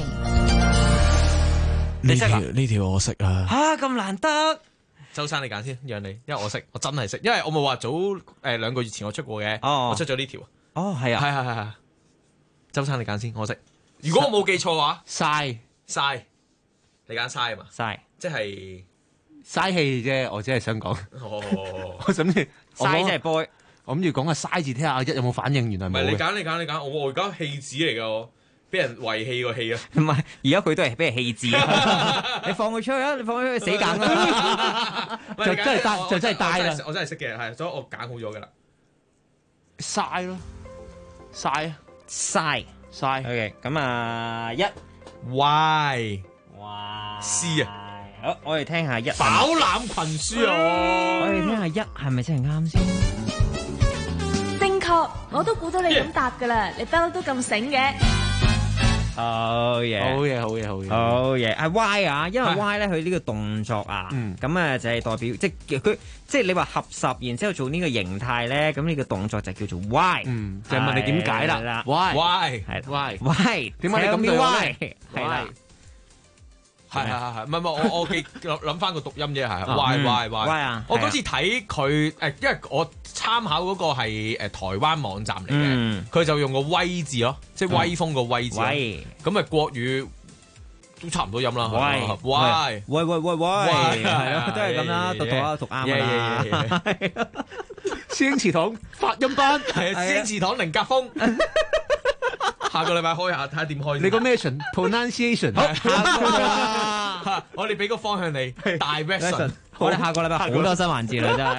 呢條我識啊！ 吓咁難得， 周生你揀先，讓你，因為我識，我真係識，因為我冇話早2個月前我出過嘅，我出咗呢條。 哦，係啊， 係。周生你揀先，我識。如果我冇記錯嘅話， 嘥， 你揀嘥啊嘛？ 嘥， 即係嘥氣啫，我只係想講。 哦， 我諗住嘥即係 boy， 我諗住講個嘥字，睇下阿一有冇反應。原來唔係你揀，我而家棄子嚟㗎，我俾人遺棄個棄啊！ 唔係，而家佢都係俾人棄子啊！你放佢出去啊！你放佢出去死梗啦！ 就真係帶啦！ 我真係識嘅，係，所以我揀好咗㗎啦。 嘥咯，嘥啊！ 嘥 ，OK， 咁啊一 Y， 哇 C 啊， 好，我哋聽下一飽覽群書啊， 我哋聽下一係咪真係啱先？ 正確，我都估到你咁答噶啦，你不嬲都咁醒嘅。 好嘢，係 Y 啊，因為 Y 咧佢呢個動作啊，咁啊就係代表即係你話合十，然之後做呢個形態咧，咁呢個動作就叫做 Y， 就係問你點解啦 ？Why？ 係 Why？ 點解你咁樣 Why？係啦。 係，唔係我記諗翻個讀音啫，係 Y 啊！我嗰次睇佢因為我參考嗰個係台灣網站嚟嘅，佢就用個威字咯，即係威風個威字。咁啊國語都差唔多音啦。喂， 係咯，都係咁啦，讀啱啦。 師兄祠堂發音班係啊，師兄祠堂凌格風。下個禮拜開下睇下點開。 你個 pronunciation 好，我哋俾個方向你。direction， 我哋下個禮拜好多新環節啦，真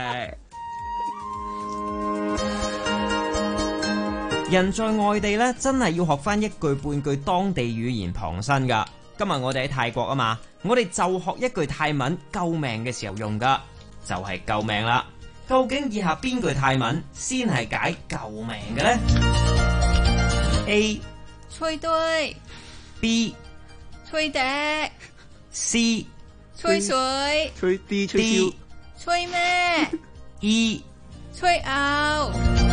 係。人在外地咧，真係要學翻一句半句當地語言傍身噶。今日我哋喺泰國啊嘛，我哋就學一句泰文救命嘅時候用噶，就係救命啦。究竟以下邊句泰文先係解救命嘅咧？A 吹堆 B 吹笛 C 吹水吹 D 吹簫吹咩 E 吹牛。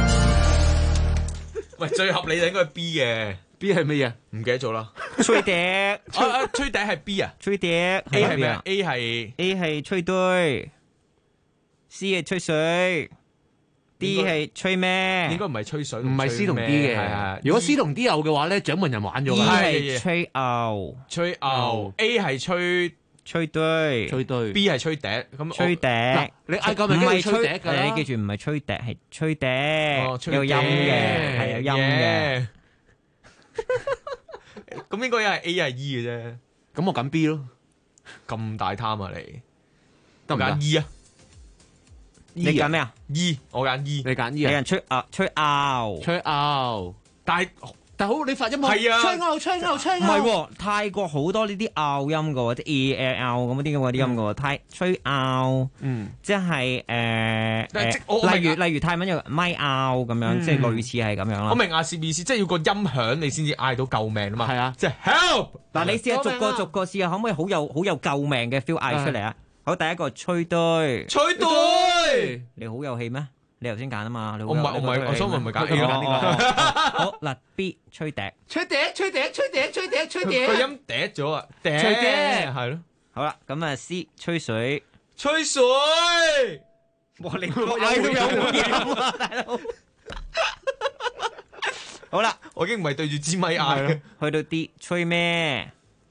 喂，最合理就應該係 B 嘅。 B 係乜嘢？ 唔記得咗啦。 吹笛， 吹笛係 B 啊？ 吹笛 A 係咩？A 係吹堆 ，C 係吹水。D 係吹咩？ 應該唔係吹水， 唔係 C 同 D 嘅。如果 C 同 D 有嘅話咧，獎門人玩咗。 E 係吹牛， 吹牛。A 係吹堆 B 係吹笛。咁吹笛， 你嗌救命梗係吹笛㗎。 你記住唔係吹笛，係吹笛，有音嘅，係有音嘅。 咁應該係 A 係 E 嘅啫。 咁我揀 B 咯。 咁大貪啊你？ 得唔得？ 揀 E 啊？ 你揀咩啊 ？E， 我揀 E。 你揀 E 啊？ 有人吹拗， 但好你發音係啊， 吹拗。 唔係喎，泰國好多呢啲拗音嘅喎，即係 E L 咁啲咁啲音嘅喎，吹拗，即係例如泰文有咪拗咁樣，即係類似係咁樣啦。 我明啊，是意思即係要個音響你先至嗌到救命啊嘛。 係啊， 即係 help。 嗱，你試下逐個試下，可唔可以好有救命嘅 feel 嗌出嚟啊？好，第一個吹堆，你好有氣咩？你頭先揀啊嘛， 我唔係，我想問唔係揀 A 啦。好嗱 ，B 吹笛， 吹笛， 個音笛咗啊，笛係咯。 好啦，咁啊 C 吹水， 哇！你嗌都有音啊，大佬。好啦， 我已經唔係對住支咪嗌啦。 去到 D 吹咩？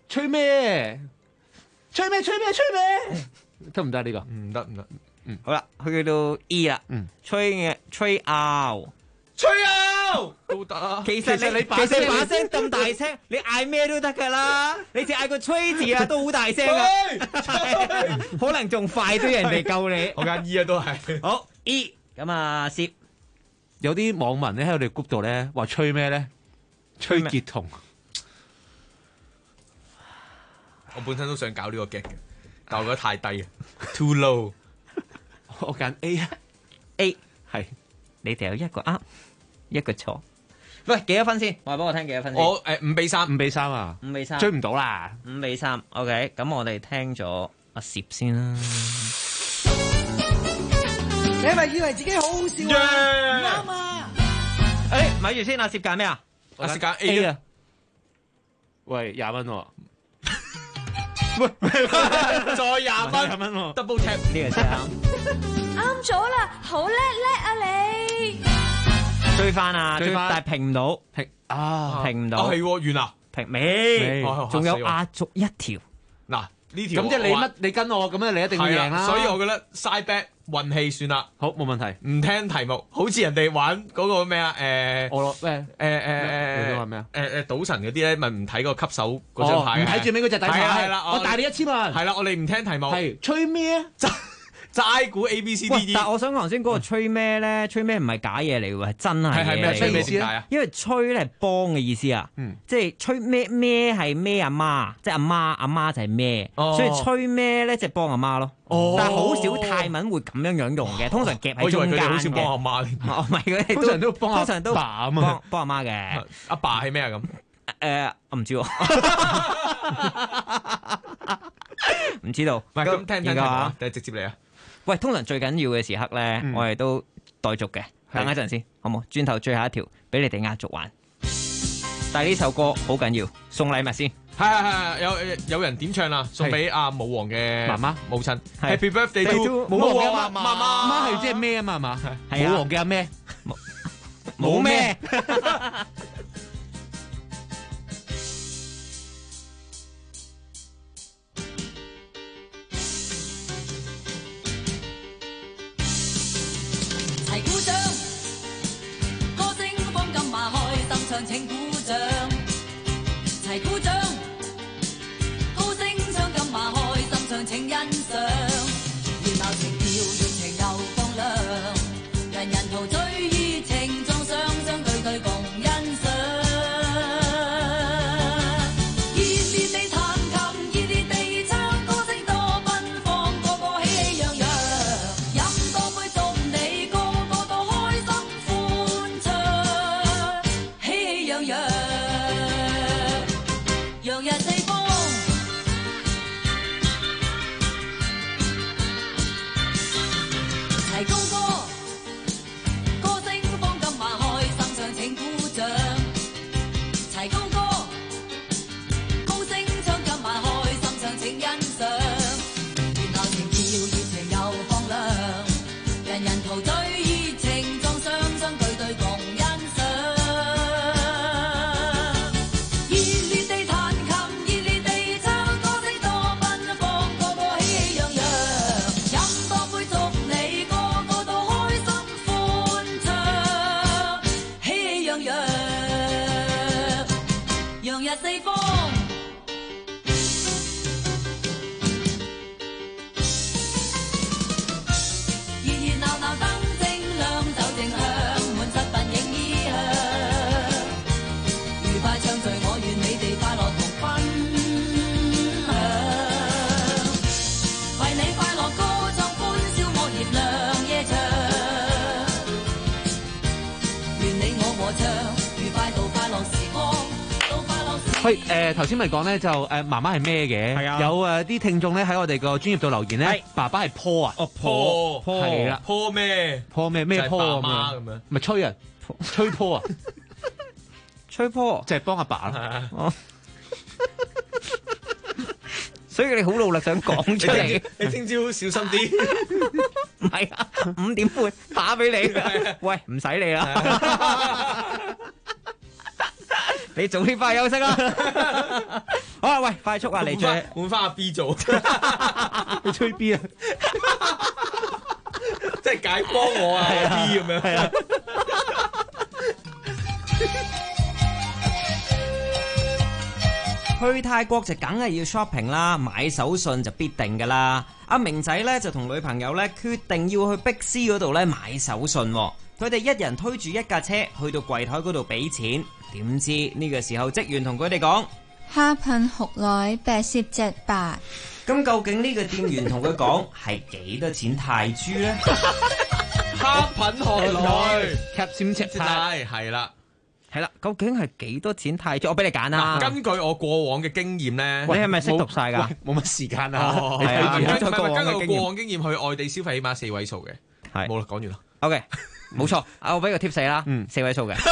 得唔得呢個？ 唔得。 好啦，去到 E 啦，吹拗都得啊。 其實你把聲咁大聲，你嗌咩都得噶啦。你只嗌個吹字啊，都好大聲噶，可能仲快啲人哋救你。 我揀 E 啊，都係。 好 E， 咁啊，攝有啲網民咧喺我哋谷度咧話吹咩咧？吹結同。 我本身都想搞呢個 gag 嘅，但我覺得太低啊 ，too low。 我揀 A 啊 ，A 係你哋有一個啱，一個錯。喂，幾多分先？話俾我聽幾多分先？ 我5比3，5 比3啊 ，5比3， 追唔到啦 ，5比3。OK， 咁我哋聽咗阿攝先啦。 你係咪以為自己好好笑啊？唔啱啊！ 誒，咪住先，阿攝揀咩啊？ 阿攝揀 A 啊！ 喂，20蚊喎。 喂，再20蚊，double tap 呢個先啱。 啱咗啦，好叻啊你！ 追翻啊， 追返但係平唔到，平唔到。 係喎，完啦， 平未？仲有壓軸一條。 嗱呢條咁即係你跟我，咁你一定要贏啦。 所以我覺得 side bet 運氣算啦。 好，冇問題。 唔聽題目，好似人哋玩嗰個咩啊？ 我咩？你話咩啊？ 賭神嗰啲咧，咪唔睇個吸手嗰張牌， 唔睇最尾嗰隻底牌。 係啦， 我大你1000萬。 係啦，我哋唔聽題目。 係吹咩啊？ 齋估 A B C D D。 但我想講頭先嗰個吹咩咧？吹咩唔係假嘢嚟喎，係真係嘢嚟。 吹咩點解啊？ 因為吹咧係幫嘅意思啊，即係吹咩係咩阿媽，即係阿媽就係咩，所以吹咩咧即係幫阿媽咯。但係好少泰文會咁樣用嘅，通常夾喺中間嘅。 好少幫阿媽添。 唔係佢哋通常都幫通常都爸咁啊， 幫阿媽嘅。 阿爸係咩啊咁？ 我唔知喎，唔知道。 唔係咁聽啊，定係直接嚟啊？ 喂，通常最緊要嘅時刻咧，我哋都待續嘅。等一陣先，好冇？轉頭最後一條俾你哋壓軸玩。但係呢首歌好緊要，送禮物先。 係，有人點唱啦，送俾阿武王嘅媽媽母親。Happy birthday to 武王嘅媽媽係即係咩啊嘛？係嘛？武王嘅阿咩？ 冇咩？ 齊鼓掌，歌聲放金馬開，心唱請鼓掌。齊鼓掌，高聲唱金馬開，心唱請欣賞。熱鬧情調，熱情又放亮，人人陶醉熱情，撞上相對對共欣賞。熱烈地彈琴，熱烈地唱，歌聲多奔放，個個喜氣洋洋。飲多杯祝你個個都開心歡暢，喜氣洋洋，洋溢四方。齊高歌，歌聲放金馬開，心上請鼓掌。齊高歌，高聲唱金馬開，心上請欣賞。熱鬧情調，熱情又放亮，人人陶醉熱情，撞上相對對共欣賞。熱烈地彈琴，熱烈地唱，歌聲多奔放，個個喜氣洋洋。飲多杯祝你個個都開心歡暢，喜氣洋洋，洋溢四方。熱熱鬧鬧燈正亮，酒正香，滿室鬢影衣香。愉快暢聚，我願你哋快樂同分享。為你快樂歌唱，歡笑我熱亮夜長。願你我和唱，愉快到快樂時光，到快樂時。 喂，頭先咪講咧就媽媽係咩嘅？係啊，有啲聽眾咧喺我哋個專業度留言咧，爸爸係坡啊， 坡係啦， 坡咩？ 坡咩坡就係爸媽咁樣， 咪吹啊，吹坡啊， 吹坡就係幫阿爸啦。 所以你好努力想講出嚟。 你聽朝小心啲。 唔係啊，5點半打俾你。喂，唔使你啦。你早啲翻去休息啦。好啊，喂，快速啊，嚟咗換翻阿 B 做。 你吹 B 啊？ 即係解幫我啊 B 咁樣。係啊。 去泰國就梗係要 shopping 啦，買手信就必定噶啦。阿明仔咧就同女朋友咧決定要去碧斯嗰度咧買手信。佢哋一人推住一架車去到櫃台嗰度俾錢，點知呢個時候職員同佢哋講： 蝦噴酷來80隻8。 咁究竟呢個店員同佢講係幾多錢泰銖咧？ 蝦品學來 ，cap 尺泰係啦， 究竟係幾多錢泰銖？我俾你揀啦。 根據我過往嘅經驗咧， 你係咪識讀晒㗎？ 冇乜時間啊！ 係啊， 根據我過往經驗，去外地消費起碼4位數嘅。係冇啦，講完啦。 OK， 冇錯，我俾個 tips 啦，4位數嘅，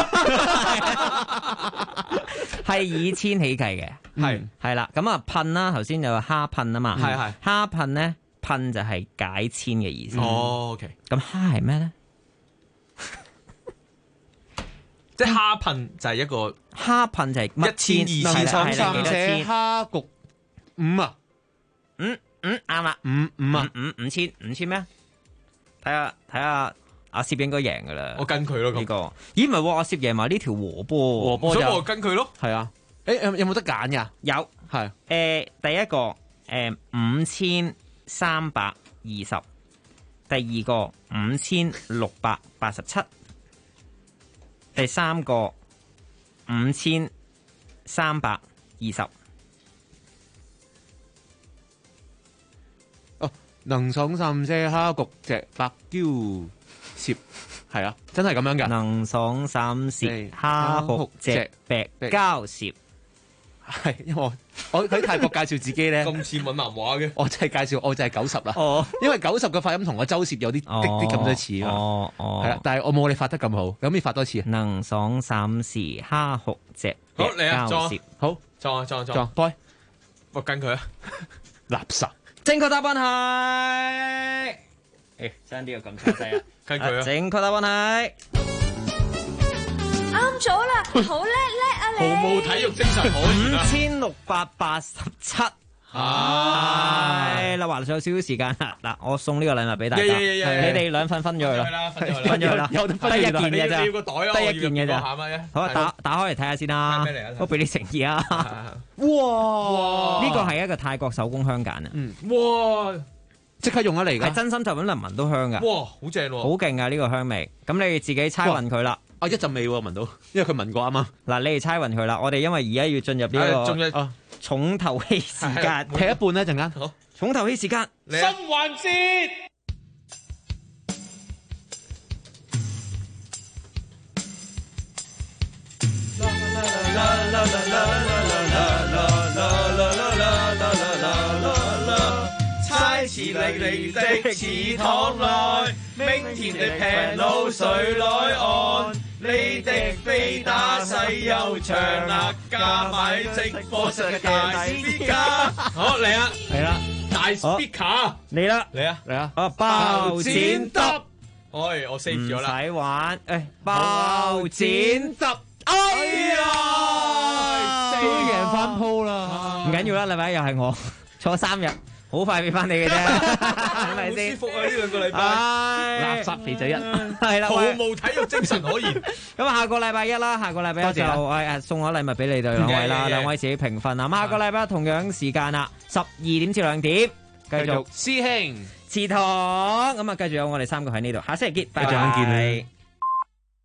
係以千起計嘅，係啦。咁啊噴啦，頭先有蝦噴啊嘛，係蝦噴咧，噴就係解千嘅意思。 哦 ，OK。 咁蝦係咩咧？ 即係蝦噴就係一個蝦噴就係 1000、2000、 300隻蝦焗5啊啱啦，5000咩？睇下阿攝應該贏噶啦， 我跟佢咯呢個。咦唔係喎，阿攝贏埋呢條和波， 所以我跟佢咯。 係啊，有冇得揀噶？ 有係第一個5320，第二個5687，第三個5320。 能爽甚隻蝦焗隻白椒攝，係啊，真係咁樣噶。 能爽甚攝蝦焗隻白椒攝， 係因為我喺泰國介紹自己咧， 咁似閩南話嘅， 我真係介紹我就係90啦。哦，因為90嘅發音同我周攝有啲啲咁多似啊。係啦，但係我冇你發得咁好，可唔可以發多次？ 能爽甚攝蝦焗隻好嚟啊， 撞好撞 boy， 我跟佢啊， 垃圾。 正確答案係，爭啲要咁詳細啊！ 跟佢啊！ 正確答案係啱咗啦，好叻啊你！ 毫無體育精神可言啊 ！5687，係啦，還仲有少少時間嗱，我送呢個禮物俾大家，你哋2份分咗佢啦，分咗啦，有得分一件嘅咋，得一件嘅咋，好啊，打開嚟睇下先啦，我俾你誠意啊！哇！呢個係一個泰國手工香梘啊！ 哇！ 即刻用得嚟㗎， 係真心就咁聞都香㗎。 哇！好正喎， 好勁啊！呢個香味，咁你自己猜勻佢啦。 一陣味喎，聞到，因為佢聞過啊嘛。 嗱，你哋猜勻佢啦。我哋因為而家要進入呢個重頭戲時間， 踢一半啦，陣間。 好，重頭戲時間， 新環節。猜詞歷歷的池塘內，明天的平路誰來岸？你的飛打細又長啊，加埋直播室嘅大 speaker。好嚟啊， 嚟啦， 大 speaker 嚟啦， 嚟啊！ 包剪揼， 我 save 咗啦， 唔使玩，包剪揼，哎呀， 終於贏翻鋪啦， 唔緊要啦，禮拜一又係我坐3日。好快俾翻你嘅啫，係咪先？ 好舒服啊！呢2個禮拜， 垃圾肥仔一， 係啦， 毫無體育精神可言。 咁下個禮拜一啦，下個禮拜一就送咗禮物俾你哋2位啦，2位自己評分啊。下個禮拜一同樣時間啦，12點至2點，繼續師兄祠堂。咁啊，繼續有我哋3個喺呢度，下星期見，拜拜。